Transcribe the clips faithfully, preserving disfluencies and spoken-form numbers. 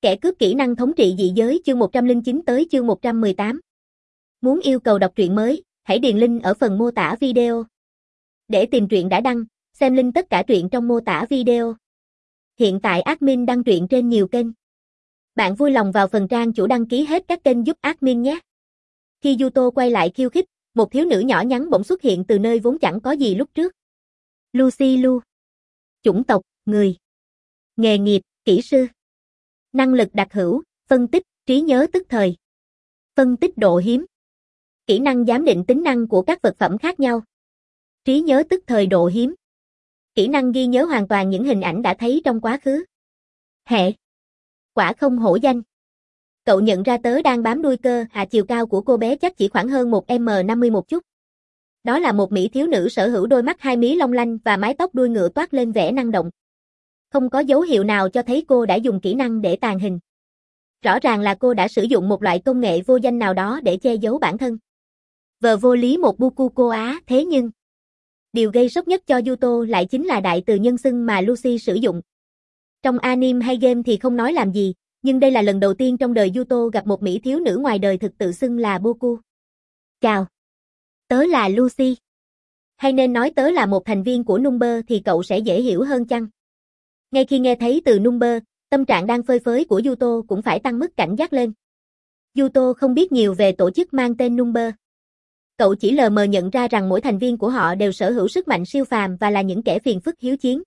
Kẻ cướp kỹ năng thống trị dị giới chương một trăm lẻ chín tới chương một trăm mười tám. Muốn yêu cầu đọc truyện mới, hãy điền link ở phần mô tả video. Để tìm truyện đã đăng, xem link tất cả truyện trong mô tả video. Hiện tại admin đăng truyện trên nhiều kênh. Bạn vui lòng vào phần trang chủ đăng ký hết các kênh giúp admin nhé. Khi Yuto quay lại khiêu khích, một thiếu nữ nhỏ nhắn bỗng xuất hiện từ nơi vốn chẳng có gì lúc trước. Lucy Lu. Chủng tộc, người. Nghề nghiệp, kỹ sư. Năng lực đặc hữu, phân tích, trí nhớ tức thời. Phân tích độ hiếm. Kỹ năng giám định tính năng của các vật phẩm khác nhau. Trí nhớ tức thời độ hiếm. Kỹ năng ghi nhớ hoàn toàn những hình ảnh đã thấy trong quá khứ. Hệ. Quả không hổ danh. Cậu nhận ra tớ đang bám đuôi cơ, à chiều cao của cô bé chắc chỉ khoảng hơn một mét năm mươi một chút. Đó là một mỹ thiếu nữ sở hữu đôi mắt hai mí long lanh và mái tóc đuôi ngựa toát lên vẻ năng động. Không có dấu hiệu nào cho thấy cô đã dùng kỹ năng để tàng hình. Rõ ràng là cô đã sử dụng một loại công nghệ vô danh nào đó để che giấu bản thân. Vờ vô lý một Bukuko Á, thế nhưng điều gây sốc nhất cho Yuto lại chính là đại từ nhân xưng mà Lucy sử dụng. Trong anime hay game thì không nói làm gì, nhưng đây là lần đầu tiên trong đời Yuto gặp một mỹ thiếu nữ ngoài đời thực tự xưng là Boku. Chào. Tớ là Lucy. Hay nên nói tớ là một thành viên của Number thì cậu sẽ dễ hiểu hơn chăng? Ngay khi nghe thấy từ Number, tâm trạng đang phơi phới của Yuto cũng phải tăng mức cảnh giác lên. Yuto không biết nhiều về tổ chức mang tên Number. Cậu chỉ lờ mờ nhận ra rằng mỗi thành viên của họ đều sở hữu sức mạnh siêu phàm và là những kẻ phiền phức hiếu chiến.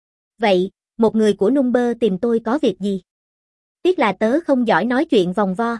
Vậy, một người của Number tìm tôi có việc gì? Tiếc là tớ không giỏi nói chuyện vòng vo.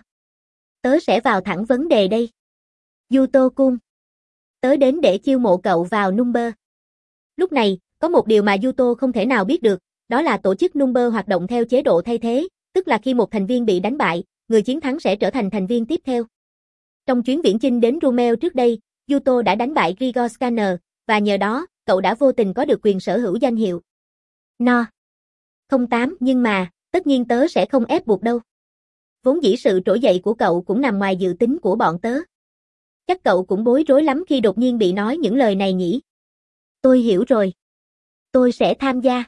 Tớ sẽ vào thẳng vấn đề đây. Yuto-kun. Tớ đến để chiêu mộ cậu vào Number. Lúc này, có một điều mà Yuto không thể nào biết được, đó là tổ chức Number hoạt động theo chế độ thay thế, tức là khi một thành viên bị đánh bại, người chiến thắng sẽ trở thành thành viên tiếp theo. Trong chuyến viễn chinh đến Rumel trước đây, Yuto đã đánh bại Grigor Scanner, và nhờ đó, cậu đã vô tình có được quyền sở hữu danh hiệu No. không tám nhưng mà, tất nhiên tớ sẽ không ép buộc đâu. Vốn dĩ sự trỗi dậy của cậu cũng nằm ngoài dự tính của bọn tớ. Chắc cậu cũng bối rối lắm khi đột nhiên bị nói những lời này nhỉ? Tôi hiểu rồi. Tôi sẽ tham gia.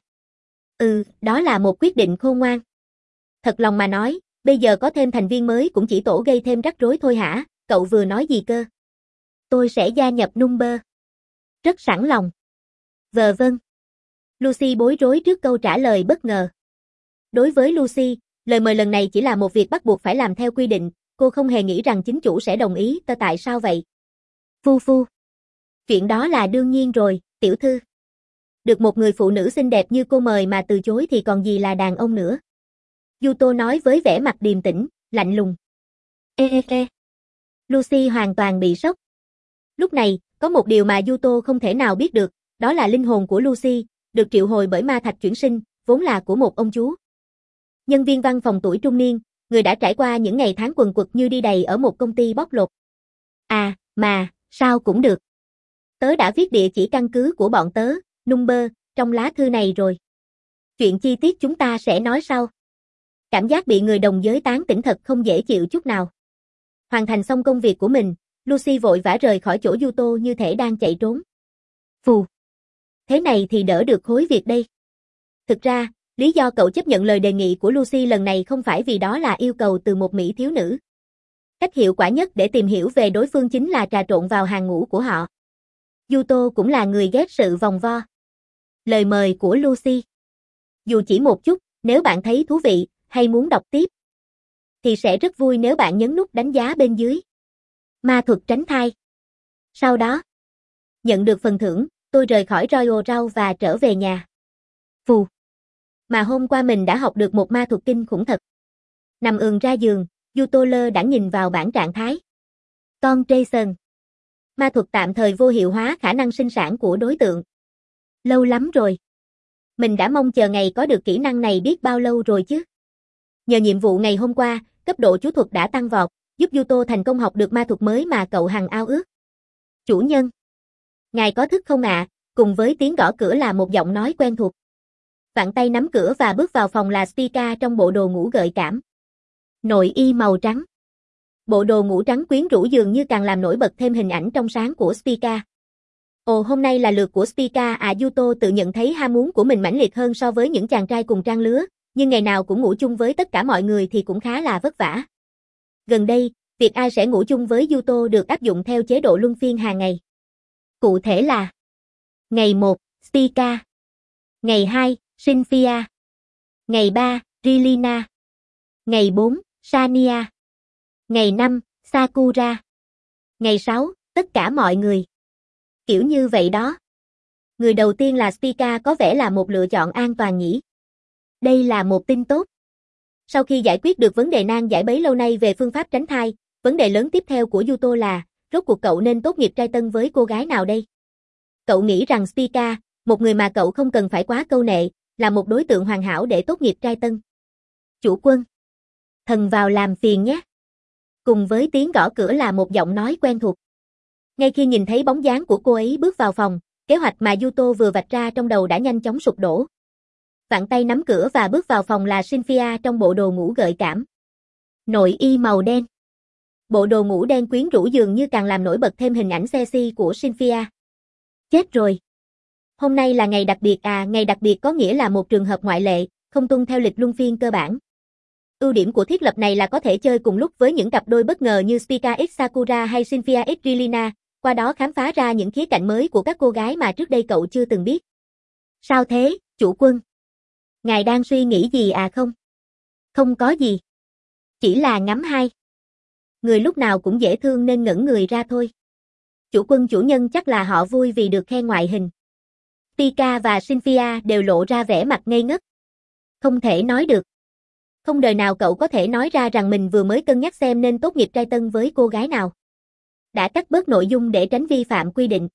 Ừ, đó là một quyết định khôn ngoan. Thật lòng mà nói, bây giờ có thêm thành viên mới cũng chỉ tổ gây thêm rắc rối thôi hả? Cậu vừa nói gì cơ? Tôi sẽ gia nhập Number. Rất sẵn lòng. Vờ vâng. Lucy bối rối trước câu trả lời bất ngờ. Đối với Lucy, lời mời lần này chỉ là một việc bắt buộc phải làm theo quy định, cô không hề nghĩ rằng chính chủ sẽ đồng ý, tớ tại sao vậy? Phu phu. Chuyện đó là đương nhiên rồi, tiểu thư. Được một người phụ nữ xinh đẹp như cô mời mà từ chối thì còn gì là đàn ông nữa. Yuto nói với vẻ mặt điềm tĩnh, lạnh lùng. Ê ê ê. Lucy hoàn toàn bị sốc. Lúc này, có một điều mà Yuto không thể nào biết được, đó là linh hồn của Lucy, được triệu hồi bởi ma thạch chuyển sinh, vốn là của một ông chú. Nhân viên văn phòng tuổi trung niên, người đã trải qua những ngày tháng quần quật như đi đầy ở một công ty bóc lột. À, mà, sao cũng được. Tớ đã viết địa chỉ căn cứ của bọn tớ, Number, trong lá thư này rồi. Chuyện chi tiết chúng ta sẽ nói sau. Cảm giác bị người đồng giới tán tỉnh thật không dễ chịu chút nào. Hoàn thành xong công việc của mình, Lucy vội vã rời khỏi chỗ Yuto như thể đang chạy trốn. Phù. Thế này thì đỡ được khối việc đây. Thực ra, lý do cậu chấp nhận lời đề nghị của Lucy lần này không phải vì đó là yêu cầu từ một mỹ thiếu nữ. Cách hiệu quả nhất để tìm hiểu về đối phương chính là trà trộn vào hàng ngũ của họ. Yuto cũng là người ghét sự vòng vo. Lời mời của Lucy. Dù chỉ một chút, nếu bạn thấy thú vị, hay muốn đọc tiếp, thì sẽ rất vui nếu bạn nhấn nút đánh giá bên dưới. Ma thuật tránh thai. Sau đó, nhận được phần thưởng, tôi rời khỏi Royal Rau và trở về nhà. Phù. Mà hôm qua mình đã học được một ma thuật kinh khủng thật. Nằm ườn ra giường, Yuto lơ đãng nhìn vào bảng trạng thái. Con Jason. Ma thuật tạm thời vô hiệu hóa khả năng sinh sản của đối tượng. Lâu lắm rồi. Mình đã mong chờ ngày có được kỹ năng này biết bao lâu rồi chứ. Nhờ nhiệm vụ ngày hôm qua, cấp độ chú thuật đã tăng vọt, giúp Yuto thành công học được ma thuật mới mà cậu hằng ao ước. Chủ nhân. Ngài có thức không ạ? À? Cùng với tiếng gõ cửa là một giọng nói quen thuộc. Vặn tay nắm cửa và bước vào phòng là Spica trong bộ đồ ngủ gợi cảm. Nội y màu trắng. Bộ đồ ngủ trắng quyến rũ dường như càng làm nổi bật thêm hình ảnh trong sáng của Spica. Ồ, hôm nay là lượt của Spica à? Yuto tự nhận thấy ham muốn của mình mãnh liệt hơn so với những chàng trai cùng trang lứa, nhưng ngày nào cũng ngủ chung với tất cả mọi người thì cũng khá là vất vả. Gần đây, việc ai sẽ ngủ chung với Yuto được áp dụng theo chế độ luân phiên hàng ngày. Cụ thể là: ngày một, Spica. Ngày hai, Cynthia. Ngày ba, Rilina. Ngày bốn, Sania. Ngày năm, Sakura. Ngày sáu, tất cả mọi người. Kiểu như vậy đó. Người đầu tiên là Spica có vẻ là một lựa chọn an toàn nhỉ. Đây là một tin tốt. Sau khi giải quyết được vấn đề nan giải bấy lâu nay về phương pháp tránh thai, vấn đề lớn tiếp theo của Yuto là, rốt cuộc cậu nên tốt nghiệp trai tân với cô gái nào đây? Cậu nghĩ rằng Spica, một người mà cậu không cần phải quá câu nệ, là một đối tượng hoàn hảo để tốt nghiệp trai tân. Chủ quân. Thần vào làm phiền nhé. Cùng với tiếng gõ cửa là một giọng nói quen thuộc. Ngay khi nhìn thấy bóng dáng của cô ấy bước vào phòng, kế hoạch mà Yuto vừa vạch ra trong đầu đã nhanh chóng sụp đổ. Vặn tay nắm cửa và bước vào phòng là Cynthia trong bộ đồ ngủ gợi cảm. Nội y màu đen. Bộ đồ ngủ đen quyến rũ dường như càng làm nổi bật thêm hình ảnh sexy của Cynthia. Chết rồi. Hôm nay là ngày đặc biệt à, ngày đặc biệt có nghĩa là một trường hợp ngoại lệ, không tuân theo lịch luân phiên cơ bản. Ưu điểm của thiết lập này là có thể chơi cùng lúc với những cặp đôi bất ngờ như Spica x Sakura hay Cynthia x Rilina, qua đó khám phá ra những khía cạnh mới của các cô gái mà trước đây cậu chưa từng biết. Sao thế, chủ quân? Ngài đang suy nghĩ gì à không? Không có gì. Chỉ là ngắm hai. Người lúc nào cũng dễ thương nên ngẩn người ra thôi. Chủ quân chủ nhân chắc là họ vui vì được khen ngoại hình. Spica và Cynthia đều lộ ra vẻ mặt ngây ngất. Không thể nói được. Không đời nào cậu có thể nói ra rằng mình vừa mới cân nhắc xem nên tốt nghiệp trai tân với cô gái nào. Đã cắt bớt nội dung để tránh vi phạm quy định.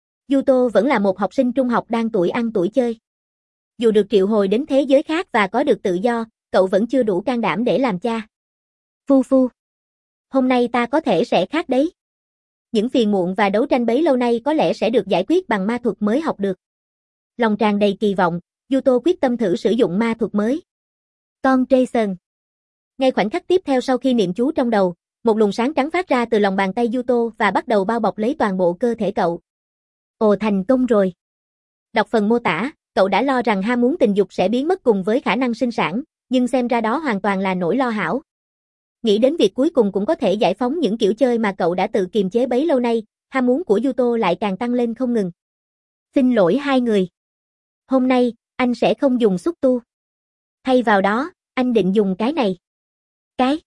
Yuto vẫn là một học sinh trung học đang tuổi ăn tuổi chơi. Dù được triệu hồi đến thế giới khác và có được tự do, cậu vẫn chưa đủ can đảm để làm cha. Phu phu. Hôm nay ta có thể sẽ khác đấy. Những phiền muộn và đấu tranh bấy lâu nay có lẽ sẽ được giải quyết bằng ma thuật mới học được. Lòng tràn đầy kỳ vọng, Yuto quyết tâm thử sử dụng ma thuật mới. Con Jason. Ngay khoảnh khắc tiếp theo sau khi niệm chú trong đầu, một luồng sáng trắng phát ra từ lòng bàn tay Yuto và bắt đầu bao bọc lấy toàn bộ cơ thể cậu. Ồ, thành công rồi. Đọc phần mô tả, cậu đã lo rằng ham muốn tình dục sẽ biến mất cùng với khả năng sinh sản, nhưng xem ra đó hoàn toàn là nỗi lo hão. Nghĩ đến việc cuối cùng cũng có thể giải phóng những kiểu chơi mà cậu đã tự kiềm chế bấy lâu nay, ham muốn của Yuto lại càng tăng lên không ngừng. Xin lỗi hai người. Hôm nay, anh sẽ không dùng xúc tu. Thay vào đó, anh định dùng cái này. Cái?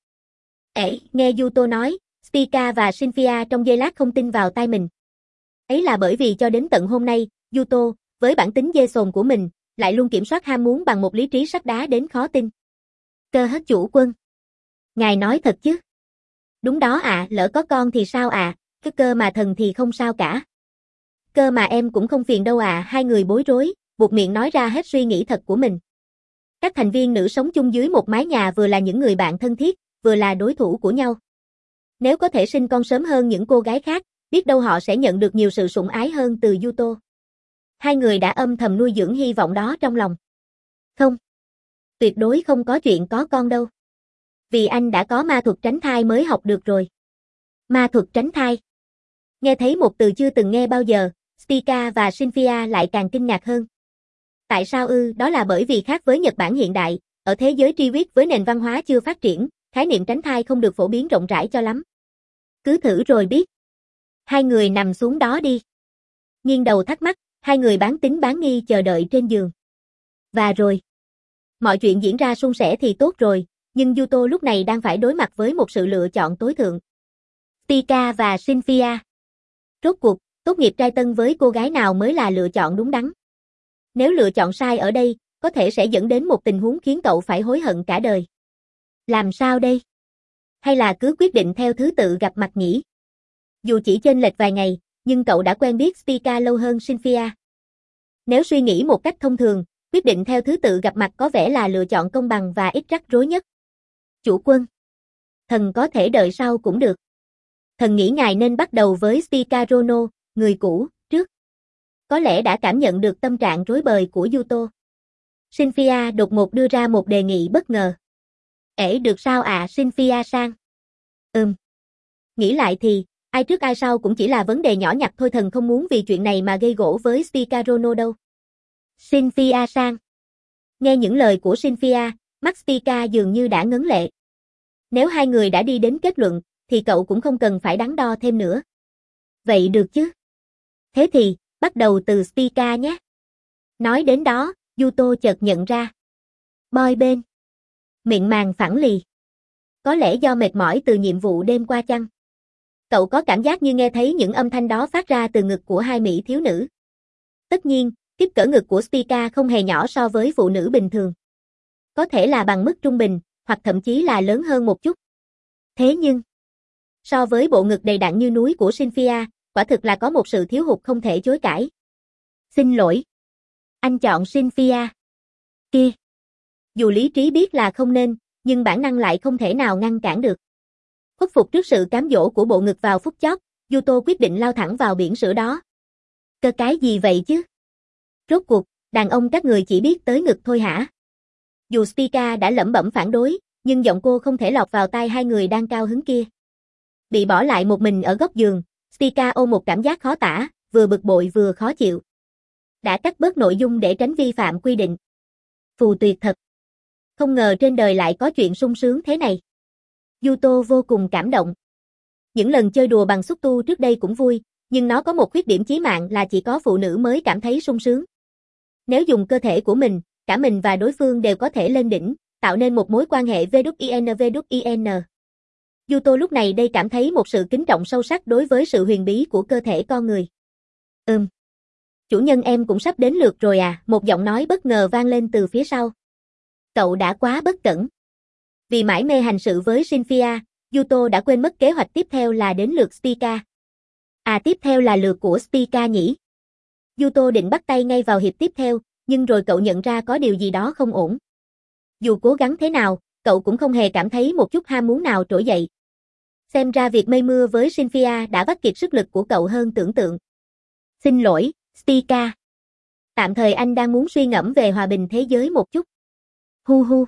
Ê, nghe Yuto nói, Spica và Cynthia trong giây lát không tin vào tai mình. Ấy là bởi vì cho đến tận hôm nay, Yuto, với bản tính dê sồn của mình, lại luôn kiểm soát ham muốn bằng một lý trí sắt đá đến khó tin. Cơ hết chủ quân. Ngài nói thật chứ? Đúng đó ạ, à, lỡ có con thì sao ạ, à? Cái cơ mà thần thì không sao cả. Cơ mà em cũng không phiền đâu ạ, à. Hai người bối rối, buột miệng nói ra hết suy nghĩ thật của mình. Các thành viên nữ sống chung dưới một mái nhà vừa là những người bạn thân thiết, vừa là đối thủ của nhau. Nếu có thể sinh con sớm hơn những cô gái khác, biết đâu họ sẽ nhận được nhiều sự sủng ái hơn từ Yuto. Hai người đã âm thầm nuôi dưỡng hy vọng đó trong lòng. Không. Tuyệt đối không có chuyện có con đâu. Vì anh đã có ma thuật tránh thai mới học được rồi. Ma thuật tránh thai. Nghe thấy một từ chưa từng nghe bao giờ, Spica và Cynthia lại càng kinh ngạc hơn. Tại sao ư? Đó là bởi vì khác với Nhật Bản hiện đại, ở thế giới tri quyết với nền văn hóa chưa phát triển, khái niệm tránh thai không được phổ biến rộng rãi cho lắm. Cứ thử rồi biết. Hai người nằm xuống đó đi. Nghiêng đầu thắc mắc, hai người bán tín bán nghi chờ đợi trên giường. Và rồi. Mọi chuyện diễn ra suôn sẻ thì tốt rồi, nhưng Yuto lúc này đang phải đối mặt với một sự lựa chọn tối thượng. Spica và Cynthia. Rốt cuộc, tốt nghiệp trai tân với cô gái nào mới là lựa chọn đúng đắn? Nếu lựa chọn sai ở đây, có thể sẽ dẫn đến một tình huống khiến cậu phải hối hận cả đời. Làm sao đây? Hay là cứ quyết định theo thứ tự gặp mặt nhỉ? Dù chỉ chênh lệch vài ngày, nhưng cậu đã quen biết Spica lâu hơn Cynthia. Nếu suy nghĩ một cách thông thường, quyết định theo thứ tự gặp mặt có vẻ là lựa chọn công bằng và ít rắc rối nhất. Chủ quân. Thần có thể đợi sau cũng được. Thần nghĩ ngài nên bắt đầu với Spica Rono, người cũ, trước. Có lẽ đã cảm nhận được tâm trạng rối bời của Yuto. Cynthia đột ngột đưa ra một đề nghị bất ngờ. Ể được sao ạ à, Cynthia-san? Ừm. Nghĩ lại thì, ai trước ai sau cũng chỉ là vấn đề nhỏ nhặt thôi, thần không muốn vì chuyện này mà gây gổ với Spica Rono đâu. Cynthia-san. Nghe những lời của Cynthia, mắt Spica dường như đã ngấn lệ. Nếu hai người đã đi đến kết luận, thì cậu cũng không cần phải đắn đo thêm nữa. Vậy được chứ? Thế thì, bắt đầu từ Spica nhé. Nói đến đó, Yuto chợt nhận ra. Boy bên. Miệng màng phẳng lì. Có lẽ do mệt mỏi từ nhiệm vụ đêm qua chăng? Cậu có cảm giác như nghe thấy những âm thanh đó phát ra từ ngực của hai mỹ thiếu nữ. Tất nhiên, kích cỡ ngực của Spica không hề nhỏ so với phụ nữ bình thường. Có thể là bằng mức trung bình, hoặc thậm chí là lớn hơn một chút. Thế nhưng, so với bộ ngực đầy đặn như núi của Cynthia, quả thực là có một sự thiếu hụt không thể chối cãi. Xin lỗi. Anh chọn Cynthia. Kia. Dù lý trí biết là không nên, nhưng bản năng lại không thể nào ngăn cản được. Khuất phục trước sự cám dỗ của bộ ngực vào phút chót, Yuto quyết định lao thẳng vào biển sữa đó. Cơ cái gì vậy chứ? Rốt cuộc, đàn ông các người chỉ biết tới ngực thôi hả? Dù Spica đã lẩm bẩm phản đối, nhưng giọng cô không thể lọt vào tai hai người đang cao hứng kia. Bị bỏ lại một mình ở góc giường, Spica ôm một cảm giác khó tả, vừa bực bội vừa khó chịu. Đã cắt bớt nội dung để tránh vi phạm quy định. Phù tuyệt thật. Không ngờ trên đời lại có chuyện sung sướng thế này. Yuto vô cùng cảm động. Những lần chơi đùa bằng xúc tu trước đây cũng vui, nhưng nó có một khuyết điểm chí mạng là chỉ có phụ nữ mới cảm thấy sung sướng. Nếu dùng cơ thể của mình, cả mình và đối phương đều có thể lên đỉnh, tạo nên một mối quan hệ vê kép i en vê kép i en. Yuto lúc này đây cảm thấy một sự kính trọng sâu sắc đối với sự huyền bí của cơ thể con người. Ừm. Chủ nhân em cũng sắp đến lượt rồi à, một giọng nói bất ngờ vang lên từ phía sau. Cậu đã quá bất cẩn. Vì mải mê hành sự với Cynthia, Yuto đã quên mất kế hoạch tiếp theo là đến lượt Spica. À tiếp theo là lượt của Spica nhỉ? Yuto định bắt tay ngay vào hiệp tiếp theo, nhưng rồi cậu nhận ra có điều gì đó không ổn. Dù cố gắng thế nào, cậu cũng không hề cảm thấy một chút ham muốn nào trỗi dậy. Xem ra việc mây mưa với Cynthia đã vắt kiệt sức lực của cậu hơn tưởng tượng. Xin lỗi, Spica. Tạm thời anh đang muốn suy ngẫm về hòa bình thế giới một chút. Hu hu.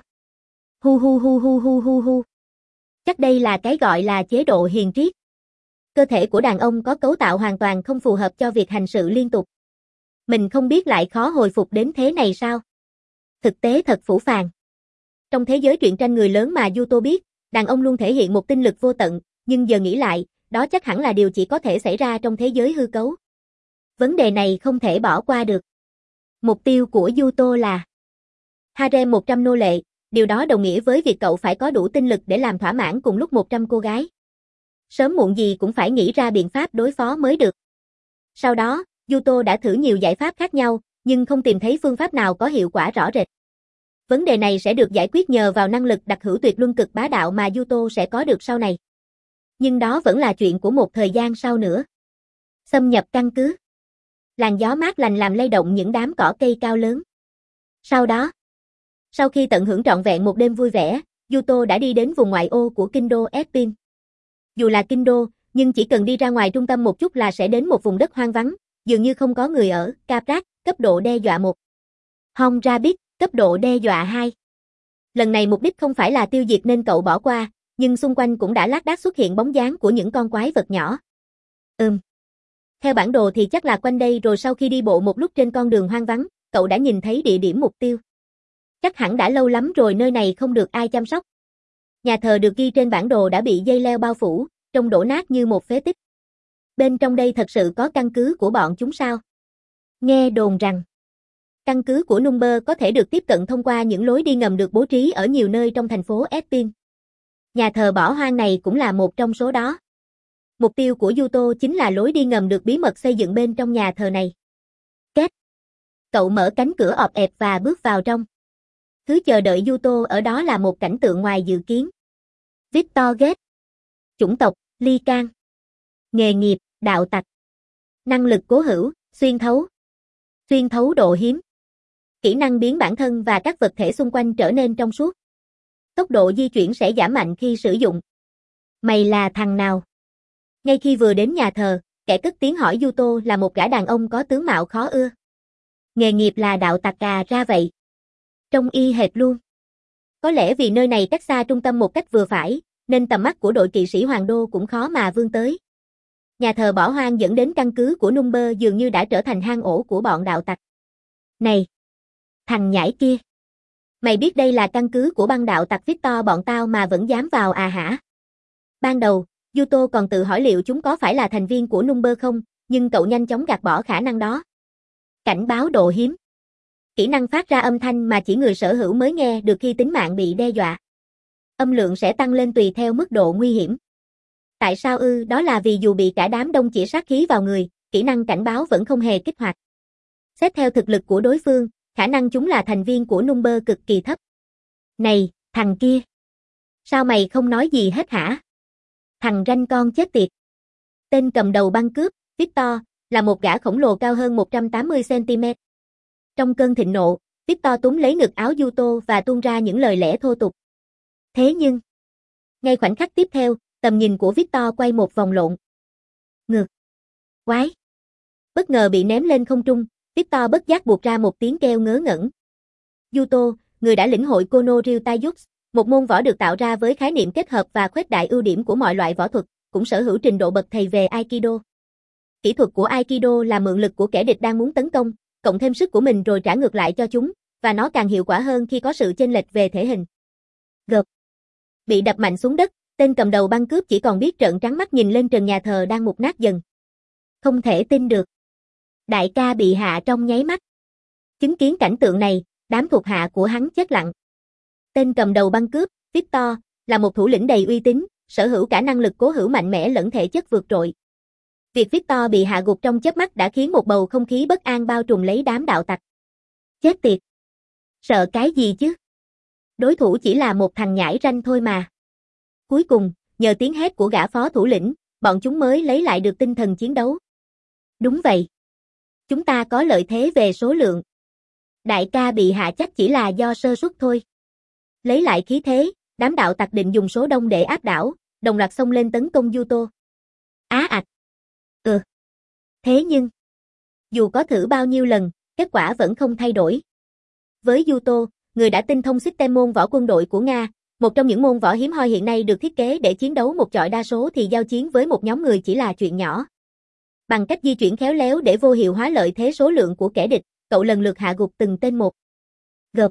Hu hu hu hu hu hu hu. Chắc đây là cái gọi là chế độ hiền triết. Cơ thể của đàn ông có cấu tạo hoàn toàn không phù hợp cho việc hành sự liên tục. Mình không biết lại khó hồi phục đến thế này sao? Thực tế thật phũ phàng. Trong thế giới truyện tranh người lớn mà Yuto biết, đàn ông luôn thể hiện một tinh lực vô tận, nhưng giờ nghĩ lại, đó chắc hẳn là điều chỉ có thể xảy ra trong thế giới hư cấu. Vấn đề này không thể bỏ qua được. Mục tiêu của Yuto là harem một trăm nô lệ, điều đó đồng nghĩa với việc cậu phải có đủ tinh lực để làm thỏa mãn cùng lúc một trăm cô gái. Sớm muộn gì cũng phải nghĩ ra biện pháp đối phó mới được. Sau đó, Yuto đã thử nhiều giải pháp khác nhau, nhưng không tìm thấy phương pháp nào có hiệu quả rõ rệt. Vấn đề này sẽ được giải quyết nhờ vào năng lực đặc hữu tuyệt luân cực bá đạo mà Yuto sẽ có được sau này. Nhưng đó vẫn là chuyện của một thời gian sau nữa. Xâm nhập căn cứ. Làn gió mát lành làm lay động những đám cỏ cây cao lớn. Sau đó, sau khi tận hưởng trọn vẹn một đêm vui vẻ, Yuto đã đi đến vùng ngoại ô của kinh đô Espin. Dù là kinh đô, nhưng chỉ cần đi ra ngoài trung tâm một chút là sẽ đến một vùng đất hoang vắng, dường như không có người ở, Caprat, cấp độ đe dọa một. Hong Rabbit, cấp độ đe dọa hai. Lần này mục đích không phải là tiêu diệt nên cậu bỏ qua, nhưng xung quanh cũng đã lác đác xuất hiện bóng dáng của những con quái vật nhỏ. Ừm. Theo bản đồ thì chắc là quanh đây rồi sau khi đi bộ một lúc trên con đường hoang vắng, cậu đã nhìn thấy địa điểm mục tiêu. Chắc hẳn đã lâu lắm rồi nơi này không được ai chăm sóc. Nhà thờ được ghi trên bản đồ đã bị dây leo bao phủ, trông đổ nát như một phế tích. Bên trong đây thật sự có căn cứ của bọn chúng sao? Nghe đồn rằng, căn cứ của Number có thể được tiếp cận thông qua những lối đi ngầm được bố trí ở nhiều nơi trong thành phố Espin. Nhà thờ bỏ hoang này cũng là một trong số đó. Mục tiêu của Yuto chính là lối đi ngầm được bí mật xây dựng bên trong nhà thờ này. Két. Cậu mở cánh cửa ọp ẹp và bước vào trong. Thứ chờ đợi Yuto ở đó là một cảnh tượng ngoài dự kiến. Victor Gate. Chủng tộc, Ly Can. Nghề nghiệp, đạo tặc. Năng lực cố hữu, xuyên thấu. Xuyên thấu độ hiếm. Kỹ năng biến bản thân và các vật thể xung quanh trở nên trong suốt. Tốc độ di chuyển sẽ giảm mạnh khi sử dụng. Mày là thằng nào? Ngay khi vừa đến nhà thờ, kẻ cất tiếng hỏi Yuto là một gã đàn ông có tướng mạo khó ưa. Nghề nghiệp là đạo tặc à, ra vậy. Trông y hệt luôn. Có lẽ vì nơi này cách xa trung tâm một cách vừa phải, nên tầm mắt của đội kỵ sĩ Hoàng Đô cũng khó mà vươn tới. Nhà thờ bỏ hoang dẫn đến căn cứ của Number dường như đã trở thành hang ổ của bọn đạo tặc. Này! Thằng nhãi kia! Mày biết đây là căn cứ của băng đạo tặc Victor bọn tao mà vẫn dám vào à hả? Ban đầu, Yuto còn tự hỏi liệu chúng có phải là thành viên của Number không, nhưng cậu nhanh chóng gạt bỏ khả năng đó. Cảnh báo độ hiếm. Kỹ năng phát ra âm thanh mà chỉ người sở hữu mới nghe được khi tính mạng bị đe dọa. Âm lượng sẽ tăng lên tùy theo mức độ nguy hiểm. Tại sao ư? Đó là vì dù bị cả đám đông chỉ sát khí vào người, kỹ năng cảnh báo vẫn không hề kích hoạt. Xét theo thực lực của đối phương, khả năng chúng là thành viên của Number cực kỳ thấp. Này, thằng kia! Sao mày không nói gì hết hả? Thằng ranh con chết tiệt! Tên cầm đầu băng cướp, Victor, là một gã khổng lồ cao hơn một trăm tám mươi xăng-ti-mét. Trong cơn thịnh nộ, Victor túm lấy ngực áo Yuto và tuôn ra những lời lẽ thô tục. Thế nhưng, ngay khoảnh khắc tiếp theo, tầm nhìn của Victor quay một vòng lộn. Ngược! Quái! Bất ngờ bị ném lên không trung, Victor bất giác buột ra một tiếng kêu ngớ ngẩn. Yuto, người đã lĩnh hội Kono Ryu Taijutsu, một môn võ được tạo ra với khái niệm kết hợp và khuếch đại ưu điểm của mọi loại võ thuật, cũng sở hữu trình độ bậc thầy về Aikido. Kỹ thuật của Aikido là mượn lực của kẻ địch đang muốn tấn công, cộng thêm sức của mình rồi trả ngược lại cho chúng, và nó càng hiệu quả hơn khi có sự chênh lệch về thể hình. Gợp. Bị đập mạnh xuống đất, tên cầm đầu băng cướp chỉ còn biết trợn trắng mắt nhìn lên trần nhà thờ đang mục nát dần. Không thể tin được. Đại ca bị hạ trong nháy mắt. Chứng kiến cảnh tượng này, đám thuộc hạ của hắn chết lặng. Tên cầm đầu băng cướp, Victor, là một thủ lĩnh đầy uy tín, sở hữu cả năng lực cố hữu mạnh mẽ lẫn thể chất vượt trội. Việc Victor bị hạ gục trong chớp mắt đã khiến một bầu không khí bất an bao trùm lấy đám đạo tặc. Chết tiệt! Sợ cái gì chứ? Đối thủ chỉ là một thằng nhãi ranh thôi mà. Cuối cùng, nhờ tiếng hét của gã phó thủ lĩnh, bọn chúng mới lấy lại được tinh thần chiến đấu. Đúng vậy. Chúng ta có lợi thế về số lượng. Đại ca bị hạ chắc chỉ là do sơ suất thôi. Lấy lại khí thế, đám đạo tặc định dùng số đông để áp đảo, đồng loạt xông lên tấn công Yuto. Á ạch. Ừ. Thế nhưng, dù có thử bao nhiêu lần, kết quả vẫn không thay đổi. Với Yuto, người đã tinh thông system môn võ quân đội của Nga, một trong những môn võ hiếm hoi hiện nay được thiết kế để chiến đấu một chọi đa số thì giao chiến với một nhóm người chỉ là chuyện nhỏ. Bằng cách di chuyển khéo léo để vô hiệu hóa lợi thế số lượng của kẻ địch, cậu lần lượt hạ gục từng tên một. Gợp.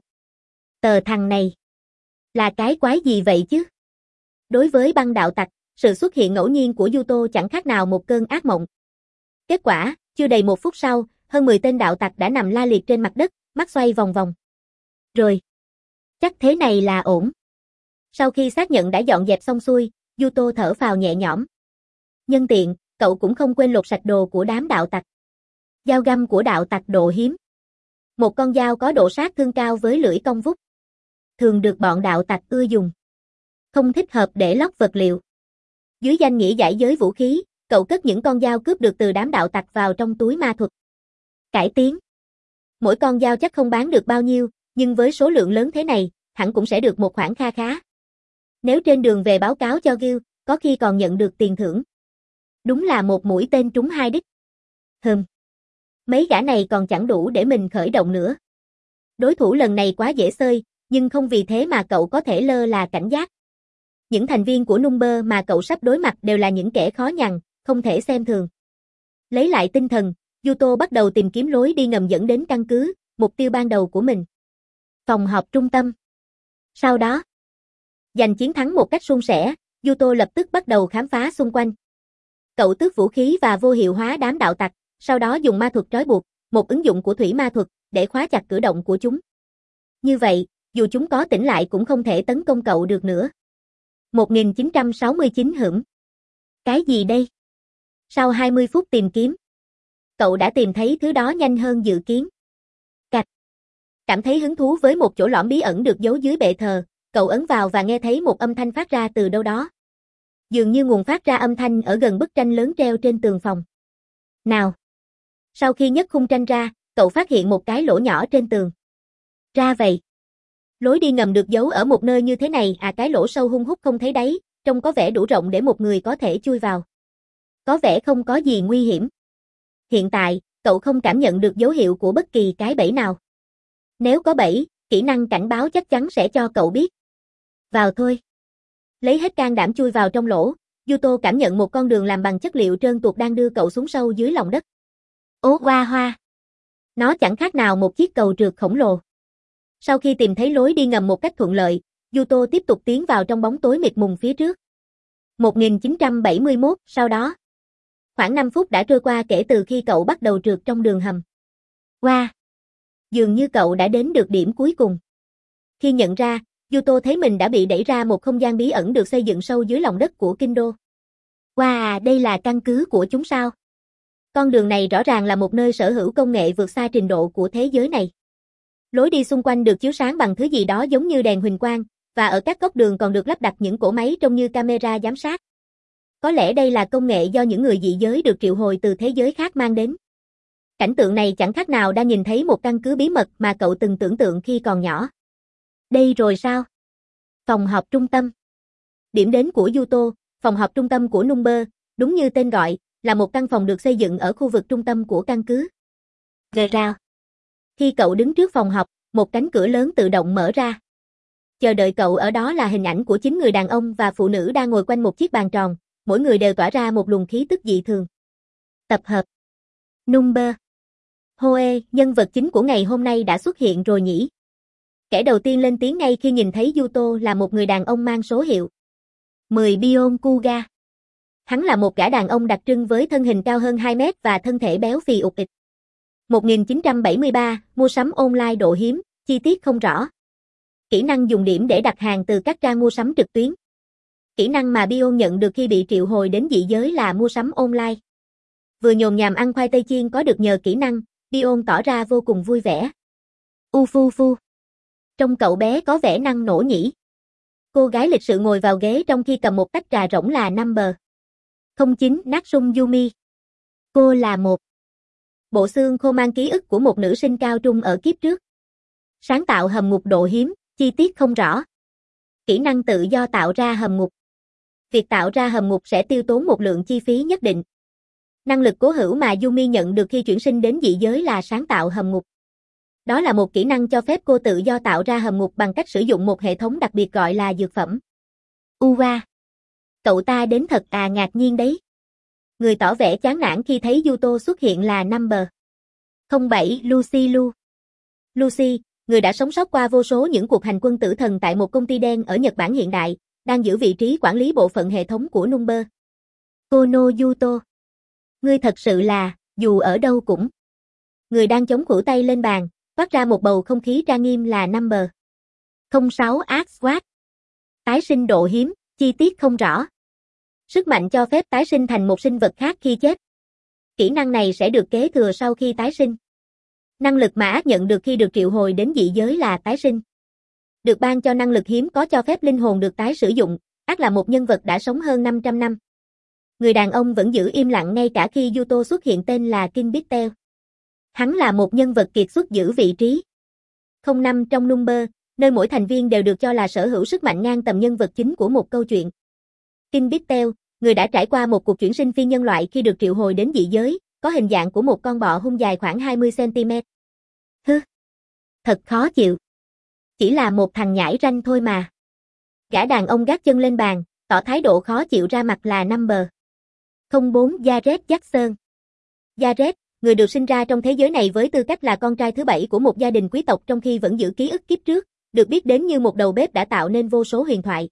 Tờ thằng này. Là cái quái gì vậy chứ? Đối với băng đạo tặc, sự xuất hiện ngẫu nhiên của Yuto chẳng khác nào một cơn ác mộng. Kết quả, chưa đầy một phút sau, hơn mười tên đạo tặc đã nằm la liệt trên mặt đất, mắt xoay vòng vòng. Rồi. Chắc thế này là ổn. Sau khi xác nhận đã dọn dẹp xong xuôi, Yuto thở phào nhẹ nhõm. Nhân tiện, cậu cũng không quên lột sạch đồ của đám đạo tặc. Dao găm của đạo tặc độ hiếm. Một con dao có độ sát thương cao với lưỡi cong vút. Thường được bọn đạo tặc ưa dùng. Không thích hợp để lót vật liệu. Dưới danh nghĩa giải giới vũ khí, cậu cất những con dao cướp được từ đám đạo tặc vào trong túi ma thuật. Cải tiến. Mỗi con dao chắc không bán được bao nhiêu, nhưng với số lượng lớn thế này, hẳn cũng sẽ được một khoản kha khá. Nếu trên đường về báo cáo cho Gil, có khi còn nhận được tiền thưởng. Đúng là một mũi tên trúng hai đích. Hừm. Mấy gã này còn chẳng đủ để mình khởi động nữa. Đối thủ lần này quá dễ xơi, nhưng không vì thế mà cậu có thể lơ là cảnh giác. Những thành viên của Number mà cậu sắp đối mặt đều là những kẻ khó nhằn, không thể xem thường. Lấy lại tinh thần, Yuto bắt đầu tìm kiếm lối đi ngầm dẫn đến căn cứ, mục tiêu ban đầu của mình. Phòng họp trung tâm. Sau đó, giành chiến thắng một cách suôn sẻ, Yuto lập tức bắt đầu khám phá xung quanh. Cậu tước vũ khí và vô hiệu hóa đám đạo tặc, sau đó dùng ma thuật trói buộc, một ứng dụng của thủy ma thuật, để khóa chặt cử động của chúng. Như vậy, dù chúng có tỉnh lại cũng không thể tấn công cậu được nữa. một nghìn chín trăm sáu mươi chín hửm. Cái gì đây? Sau hai mươi phút tìm kiếm, cậu đã tìm thấy thứ đó nhanh hơn dự kiến. Cạch. Cảm thấy hứng thú với một chỗ lõm bí ẩn được giấu dưới bệ thờ, cậu ấn vào và nghe thấy một âm thanh phát ra từ đâu đó. Dường như nguồn phát ra âm thanh ở gần bức tranh lớn treo trên tường phòng. Nào. Sau khi nhấc khung tranh ra, cậu phát hiện một cái lỗ nhỏ trên tường. Ra vậy. Lối đi ngầm được giấu ở một nơi như thế này à, cái lỗ sâu hun hút không thấy đáy, trông có vẻ đủ rộng để một người có thể chui vào. Có vẻ không có gì nguy hiểm. Hiện tại, cậu không cảm nhận được dấu hiệu của bất kỳ cái bẫy nào. Nếu có bẫy, kỹ năng cảnh báo chắc chắn sẽ cho cậu biết. Vào thôi. Lấy hết can đảm chui vào trong lỗ, Yuto cảm nhận một con đường làm bằng chất liệu trơn tuột đang đưa cậu xuống sâu dưới lòng đất. Ố hoa hoa. Nó chẳng khác nào một chiếc cầu trượt khổng lồ. Sau khi tìm thấy lối đi ngầm một cách thuận lợi, Yuto tiếp tục tiến vào trong bóng tối mịt mùng phía trước. một nghìn chín trăm bảy mươi mốt, sau đó. Khoảng năm phút đã trôi qua kể từ khi cậu bắt đầu trượt trong đường hầm. Wow! Dường như cậu đã đến được điểm cuối cùng. Khi nhận ra, Yuto thấy mình đã bị đẩy ra một không gian bí ẩn được xây dựng sâu dưới lòng đất của kinh đô. Wow, đây là căn cứ của chúng sao? Con đường này rõ ràng là một nơi sở hữu công nghệ vượt xa trình độ của thế giới này. Lối đi xung quanh được chiếu sáng bằng thứ gì đó giống như đèn huỳnh quang, và ở các góc đường còn được lắp đặt những cỗ máy trông như camera giám sát. Có lẽ đây là công nghệ do những người dị giới được triệu hồi từ thế giới khác mang đến. Cảnh tượng này chẳng khác nào đang nhìn thấy một căn cứ bí mật mà cậu từng tưởng tượng khi còn nhỏ. Đây rồi sao? Phòng họp trung tâm. Điểm đến của Yuto, phòng họp trung tâm của Number, đúng như tên gọi, là một căn phòng được xây dựng ở khu vực trung tâm của căn cứ. Geralt. Khi cậu đứng trước phòng họp, một cánh cửa lớn tự động mở ra. Chờ đợi cậu ở đó là hình ảnh của chín người đàn ông và phụ nữ đang ngồi quanh một chiếc bàn tròn, mỗi người đều tỏa ra một luồng khí tức dị thường. Tập hợp. Number. Hoe, nhân vật chính của ngày hôm nay đã xuất hiện rồi nhỉ? Kẻ đầu tiên lên tiếng ngay khi nhìn thấy Yuto là một người đàn ông mang số hiệu mười Bion Kuga. Hắn là một gã đàn ông đặc trưng với thân hình cao hơn hai mét và thân thể béo phì ụt ịch. một nghìn chín trăm bảy mươi ba, mua sắm online độ hiếm, chi tiết không rõ. Kỹ năng dùng điểm để đặt hàng từ các trang mua sắm trực tuyến. Kỹ năng mà Bion nhận được khi bị triệu hồi đến dị giới là mua sắm online. Vừa nhồm nhàm ăn khoai tây chiên có được nhờ kỹ năng, Bion tỏ ra vô cùng vui vẻ. Ufu phu. Trông cậu bé có vẻ năng nổ nhỉ. Cô gái lịch sự ngồi vào ghế trong khi cầm một tách trà rỗng là Number. không chín Natsum Yumi. Cô là một bộ xương khô mang ký ức của một nữ sinh cao trung ở kiếp trước. Sáng tạo hầm ngục độ hiếm, chi tiết không rõ. Kỹ năng tự do tạo ra hầm ngục. Việc tạo ra hầm ngục sẽ tiêu tốn một lượng chi phí nhất định. Năng lực cố hữu mà Yumi nhận được khi chuyển sinh đến dị giới là sáng tạo hầm ngục. Đó là một kỹ năng cho phép cô tự do tạo ra hầm ngục bằng cách sử dụng một hệ thống đặc biệt gọi là dược phẩm. Uwa. Cậu ta đến thật à, ngạc nhiên đấy. Người tỏ vẻ chán nản khi thấy Yuto xuất hiện là Number. không bảy Lucy Lu. Lucy, người đã sống sót qua vô số những cuộc hành quân tử thần tại một công ty đen ở Nhật Bản hiện đại, đang giữ vị trí quản lý bộ phận hệ thống của Number. Kono Yuto. Ngươi thật sự là, dù ở đâu cũng. Người đang chống khuỷu tay lên bàn, phát ra một bầu không khí trang nghiêm là Number. không sáu Axwat. Tái sinh độ hiếm, chi tiết không rõ. Sức mạnh cho phép tái sinh thành một sinh vật khác khi chết. Kỹ năng này sẽ được kế thừa sau khi tái sinh. Năng lực mà ác nhận được khi được triệu hồi đến dị giới là tái sinh. Được ban cho năng lực hiếm có cho phép linh hồn được tái sử dụng, ác là một nhân vật đã sống hơn năm trăm năm. Người đàn ông vẫn giữ im lặng ngay cả khi Yuto xuất hiện tên là King Bittel. Hắn là một nhân vật kiệt xuất giữ vị trí không năm trong Number, nơi mỗi thành viên đều được cho là sở hữu sức mạnh ngang tầm nhân vật chính của một câu chuyện. King Bittel, người đã trải qua một cuộc chuyển sinh phi nhân loại khi được triệu hồi đến dị giới, có hình dạng của một con bọ hung dài khoảng hai mươi xăng ti mét. Hứ, thật khó chịu. Chỉ là một thằng nhãi ranh thôi mà. Gã đàn ông gác chân lên bàn, tỏ thái độ khó chịu ra mặt là Number. không bốn Jared Jackson. Jared, người được sinh ra trong thế giới này với tư cách là con trai thứ bảy của một gia đình quý tộc trong khi vẫn giữ ký ức kiếp trước, được biết đến như một đầu bếp đã tạo nên vô số huyền thoại.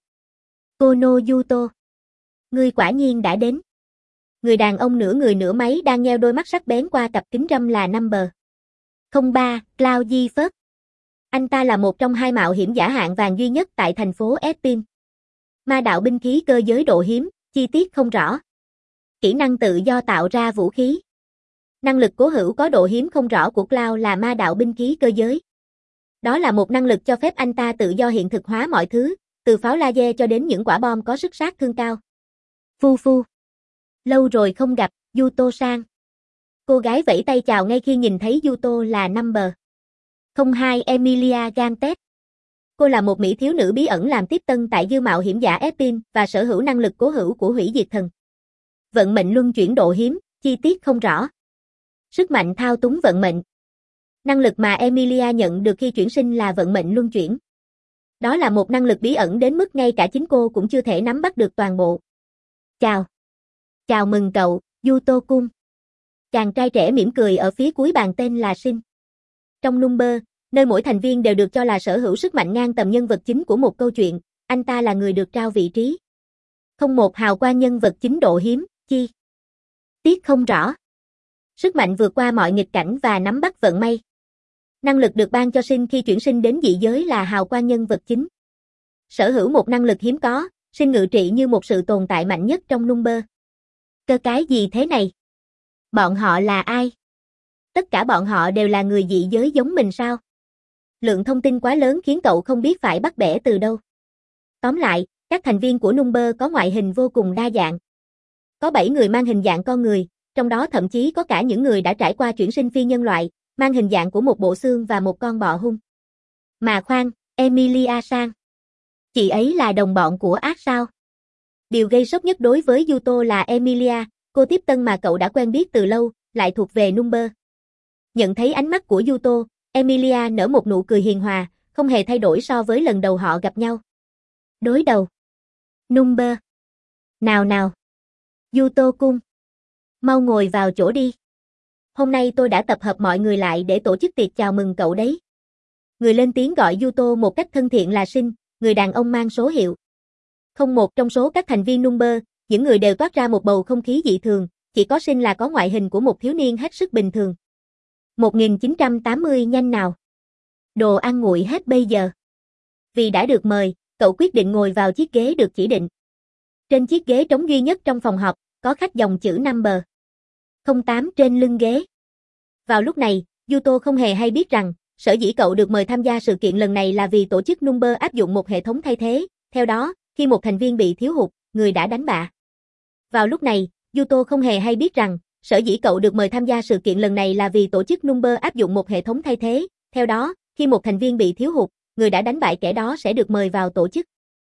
Kono Yuto. Ngươi quả nhiên đã đến. Người đàn ông nửa người nửa máy đang nheo đôi mắt sắc bén qua cặp kính râm là Number. không ba Cloud Di Phất. Anh ta là một trong hai mạo hiểm giả hạng vàng duy nhất tại thành phố Espin. Ma đạo binh khí cơ giới độ hiếm, chi tiết không rõ. Kỹ năng tự do tạo ra vũ khí. Năng lực cố hữu có độ hiếm không rõ của Cloud là ma đạo binh khí cơ giới. Đó là một năng lực cho phép anh ta tự do hiện thực hóa mọi thứ, từ pháo laser cho đến những quả bom có sức sát thương cao. Phu phu. Lâu rồi không gặp, Yuto-san. Cô gái vẫy tay chào ngay khi nhìn thấy Yuto là Number. không hai Emilia Gantet. Cô là một mỹ thiếu nữ bí ẩn làm tiếp tân tại dư mạo hiểm giả Espin và sở hữu năng lực cố hữu của hủy diệt thần. Vận mệnh luân chuyển độ hiếm, chi tiết không rõ. Sức mạnh thao túng vận mệnh. Năng lực mà Emilia nhận được khi chuyển sinh là vận mệnh luân chuyển. Đó là một năng lực bí ẩn đến mức ngay cả chính cô cũng chưa thể nắm bắt được toàn bộ. Chào. Chào mừng cậu, Yuto-kun. Chàng trai trẻ mỉm cười ở phía cuối bàn tên là Shin. Trong Number, nơi mỗi thành viên đều được cho là sở hữu sức mạnh ngang tầm nhân vật chính của một câu chuyện, anh ta là người được trao vị trí. Không một hào quang nhân vật chính độ hiếm, chi tiết không rõ. Sức mạnh vượt qua mọi nghịch cảnh và nắm bắt vận may. Năng lực được ban cho Shin khi chuyển sinh đến dị giới là hào quang nhân vật chính. Sở hữu một năng lực hiếm có, Shin ngự trị như một sự tồn tại mạnh nhất trong Number. Cơ cái gì thế này? Bọn họ là ai? Tất cả bọn họ đều là người dị giới giống mình sao? Lượng thông tin quá lớn khiến cậu không biết phải bắt bẻ từ đâu. Tóm lại, các thành viên của Number có ngoại hình vô cùng đa dạng. Có bảy người mang hình dạng con người, trong đó thậm chí có cả những người đã trải qua chuyển sinh phi nhân loại, mang hình dạng của một bộ xương và một con bọ hung. Mà khoan, Emilia Sang. Chị ấy là đồng bọn của Ash sao? Điều gây sốc nhất đối với Yuto là Emilia, cô tiếp tân mà cậu đã quen biết từ lâu, lại thuộc về Number. Nhận thấy ánh mắt của Yuto, Emilia nở một nụ cười hiền hòa, không hề thay đổi so với lần đầu họ gặp nhau. Đối đầu. Number. Nào nào. Yuto-kun. Mau ngồi vào chỗ đi. Hôm nay tôi đã tập hợp mọi người lại để tổ chức tiệc chào mừng cậu đấy. Người lên tiếng gọi Yuto một cách thân thiện là Shin, người đàn ông mang số hiệu. Không một trong số các thành viên Number, những người đều toát ra một bầu không khí dị thường, chỉ có Shin là có ngoại hình của một thiếu niên hết sức bình thường. một nghìn chín trăm tám mươi nhanh nào. Đồ ăn nguội hết bây giờ. Vì đã được mời, cậu quyết định ngồi vào chiếc ghế được chỉ định. Trên chiếc ghế trống duy nhất trong phòng họp, có khắc dòng chữ Number không tám trên lưng ghế. Vào lúc này, Yuto không hề hay biết rằng, sở dĩ cậu được mời tham gia sự kiện lần này là vì tổ chức Number áp dụng một hệ thống thay thế, theo đó, khi một thành viên bị thiếu hụt, người đã đánh bạ. Vào lúc này, Yuto không hề hay biết rằng, sở dĩ cậu được mời tham gia sự kiện lần này là vì tổ chức Number áp dụng một hệ thống thay thế, theo đó, khi một thành viên bị thiếu hụt, người đã đánh bại kẻ đó sẽ được mời vào tổ chức.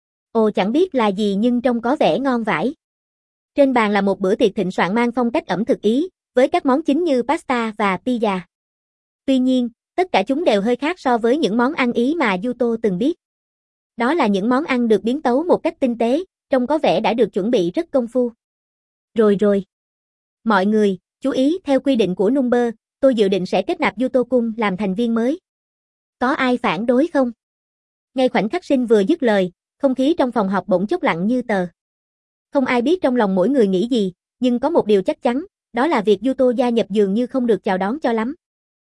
Ồ chẳng biết là gì nhưng trông có vẻ ngon vãi. Trên bàn là một bữa tiệc thịnh soạn mang phong cách ẩm thực Ý, với các món chính như pasta và pizza. Tuy nhiên, tất cả chúng đều hơi khác so với những món ăn Ý mà Yuto từng biết. Đó là những món ăn được biến tấu một cách tinh tế, trông có vẻ đã được chuẩn bị rất công phu. Rồi rồi. Mọi người, chú ý, theo quy định của Number, tôi dự định sẽ kết nạp Yuto-kun làm thành viên mới. Có ai phản đối không? Ngay khoảnh khắc Shin vừa dứt lời, không khí trong phòng họp bỗng chốc lặng như tờ. Không ai biết trong lòng mỗi người nghĩ gì, nhưng có một điều chắc chắn, đó là việc Yuto gia nhập dường như không được chào đón cho lắm.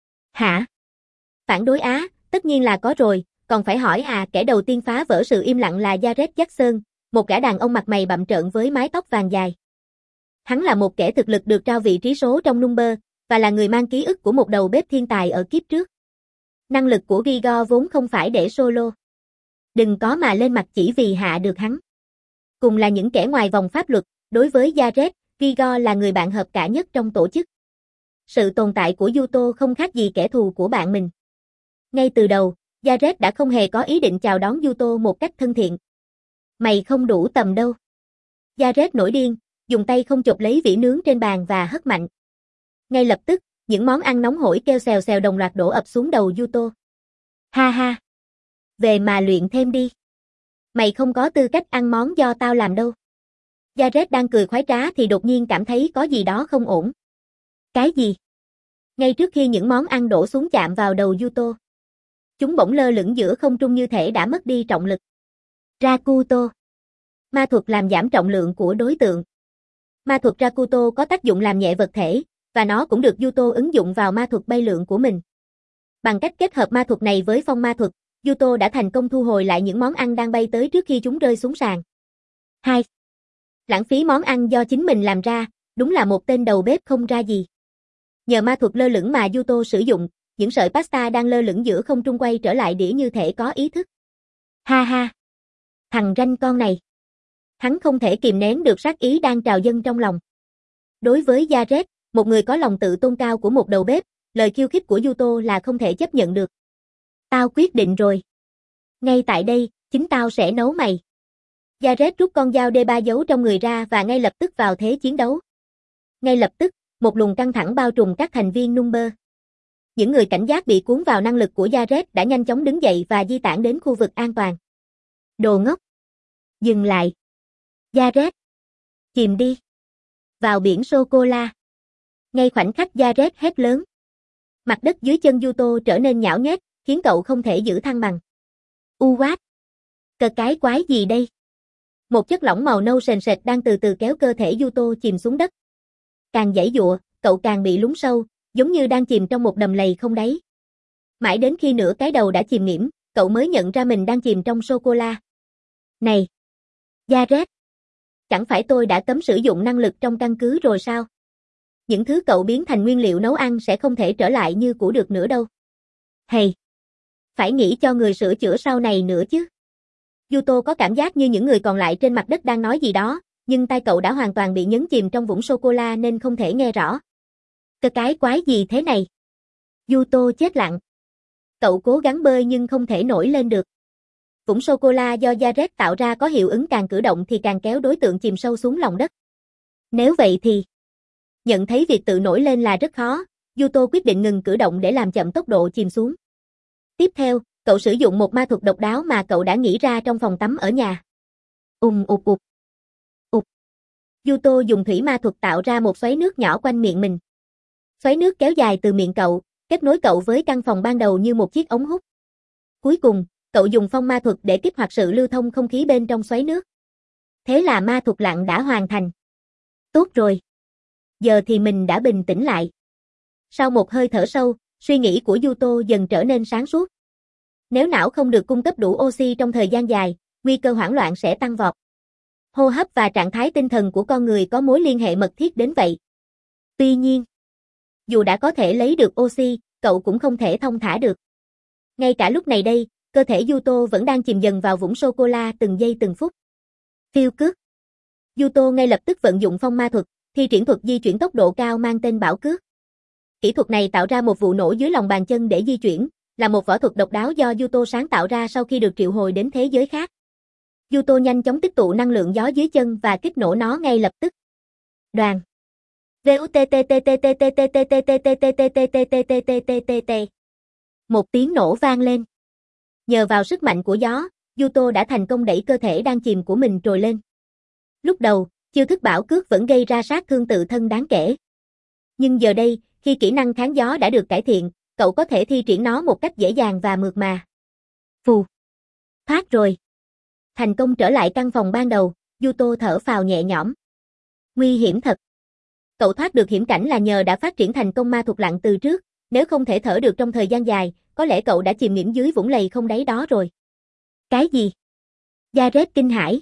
Hả? Phản đối á, tất nhiên là có rồi, còn phải hỏi à, kẻ đầu tiên phá vỡ sự im lặng là Jared Jackson, một gã đàn ông mặt mày bặm trợn với mái tóc vàng dài. Hắn là một kẻ thực lực được trao vị trí số trong Number, và là người mang ký ức của một đầu bếp thiên tài ở kiếp trước. Năng lực của Vigor vốn không phải để solo. Đừng có mà lên mặt chỉ vì hạ được hắn. Cùng là những kẻ ngoài vòng pháp luật, đối với Jared, Vigor là người bạn hợp cả nhất trong tổ chức. Sự tồn tại của Yuto không khác gì kẻ thù của bạn mình. Ngay từ đầu, Jared đã không hề có ý định chào đón Yuto một cách thân thiện. Mày không đủ tầm đâu. Jared nổi điên, dùng tay không chộp lấy vỉ nướng trên bàn và hất mạnh. Ngay lập tức, những món ăn nóng hổi kêu xèo xèo đồng loạt đổ ập xuống đầu Yuto. Ha ha. Về mà luyện thêm đi. Mày không có tư cách ăn món do tao làm đâu. Jared đang cười khoái trá thì đột nhiên cảm thấy có gì đó không ổn. Cái gì? Ngay trước khi những món ăn đổ xuống chạm vào đầu Yuto, chúng bỗng lơ lửng giữa không trung như thể đã mất đi trọng lực. Rakuto. Ma thuật làm giảm trọng lượng của đối tượng. Ma thuật Rakuto có tác dụng làm nhẹ vật thể, và nó cũng được Yuto ứng dụng vào ma thuật bay lượn của mình. Bằng cách kết hợp ma thuật này với phong ma thuật, Yuto đã thành công thu hồi lại những món ăn đang bay tới trước khi chúng rơi xuống sàn. hai. Lãng phí món ăn do chính mình làm ra, đúng là một tên đầu bếp không ra gì. Nhờ ma thuật lơ lửng mà Yuto sử dụng, những sợi pasta đang lơ lửng giữa không trung quay trở lại đĩa như thể có ý thức. Ha ha. Thằng ranh con này. Hắn không thể kìm nén được sát ý đang trào dâng trong lòng. Đối với Jared, một người có lòng tự tôn cao của một đầu bếp, lời khiêu khích của Yuto là không thể chấp nhận được. Tao quyết định rồi. Ngay tại đây, chính tao sẽ nấu mày. Jared rút con dao đê ba giấu trong người ra và ngay lập tức vào thế chiến đấu. Ngay lập tức, một luồng căng thẳng bao trùm các thành viên Number. Những người cảnh giác bị cuốn vào năng lực của Jared đã nhanh chóng đứng dậy và di tản đến khu vực an toàn. Đồ ngốc. Dừng lại. Jared. Chìm đi. Vào biển sô-cô-la. Ngay khoảnh khắc Jared hét lớn. Mặt đất dưới chân Yuto trở nên nhão nhét, khiến cậu không thể giữ thăng bằng. U what? Cờ cái quái gì đây? Một chất lỏng màu nâu sền sệt đang từ từ kéo cơ thể Yuto chìm xuống đất. Càng giãy giụa, cậu càng bị lún sâu, giống như đang chìm trong một đầm lầy không đáy. Mãi đến khi nửa cái đầu đã chìm nghiễm, cậu mới nhận ra mình đang chìm trong sô-cô-la. Này! Jared! Chẳng phải tôi đã cấm sử dụng năng lực trong căn cứ rồi sao? Những thứ cậu biến thành nguyên liệu nấu ăn sẽ không thể trở lại như cũ được nữa đâu. Hay! Phải nghĩ cho người sửa chữa sau này nữa chứ. Yuto có cảm giác như những người còn lại trên mặt đất đang nói gì đó, nhưng tai cậu đã hoàn toàn bị nhấn chìm trong vũng sô-cô-la nên không thể nghe rõ. Cái cái quái gì thế này? Yuto chết lặng. Cậu cố gắng bơi nhưng không thể nổi lên được. Vũng sô-cô-la do Jared tạo ra có hiệu ứng càng cử động thì càng kéo đối tượng chìm sâu xuống lòng đất. Nếu vậy thì... Nhận thấy việc tự nổi lên là rất khó, Yuto quyết định ngừng cử động để làm chậm tốc độ chìm xuống. Tiếp theo, cậu sử dụng một ma thuật độc đáo mà cậu đã nghĩ ra trong phòng tắm ở nhà. Ùm ụp ụp. Ụp. Yuto dùng thủy ma thuật tạo ra một xoáy nước nhỏ quanh miệng mình. Xoáy nước kéo dài từ miệng cậu, kết nối cậu với căn phòng ban đầu như một chiếc ống hút. Cuối cùng, cậu dùng phong ma thuật để kích hoạt sự lưu thông không khí bên trong xoáy nước. Thế là ma thuật lặn đã hoàn thành. Tốt rồi. Giờ thì mình đã bình tĩnh lại. Sau một hơi thở sâu, suy nghĩ của Yuto dần trở nên sáng suốt. Nếu não không được cung cấp đủ oxy trong thời gian dài, nguy cơ hoảng loạn sẽ tăng vọt. Hô hấp và trạng thái tinh thần của con người có mối liên hệ mật thiết đến vậy. Tuy nhiên, dù đã có thể lấy được oxy, cậu cũng không thể thông thả được. Ngay cả lúc này đây, cơ thể Yuto vẫn đang chìm dần vào vũng sô-cô-la từng giây từng phút. Phiêu cước. Yuto ngay lập tức vận dụng phong ma thuật, thi triển thuật di chuyển tốc độ cao mang tên bảo cước. Kỹ thuật này tạo ra một vụ nổ dưới lòng bàn chân để di chuyển, là một võ thuật độc đáo do Yuto sáng tạo ra sau khi được triệu hồi đến thế giới khác. Yuto nhanh chóng tích tụ năng lượng gió dưới chân và kích nổ nó ngay lập tức. Đoàn. Một tiếng nổ vang lên. Nhờ vào sức mạnh của gió, Yuto đã thành công đẩy cơ thể đang chìm của mình trồi lên. Lúc đầu, chiêu thức bảo cước vẫn gây ra sát thương tự thân đáng kể. Nhưng giờ đây, khi kỹ năng kháng gió đã được cải thiện, cậu có thể thi triển nó một cách dễ dàng và mượt mà. Phù. Thoát rồi. Thành công trở lại căn phòng ban đầu, Yuto thở phào nhẹ nhõm. Nguy hiểm thật. Cậu thoát được hiểm cảnh là nhờ đã phát triển thành công ma thuật lặn từ trước, nếu không thể thở được trong thời gian dài, có lẽ cậu đã chìm nghỉm dưới vũng lầy không đáy đó rồi. Cái gì? Jared kinh hãi.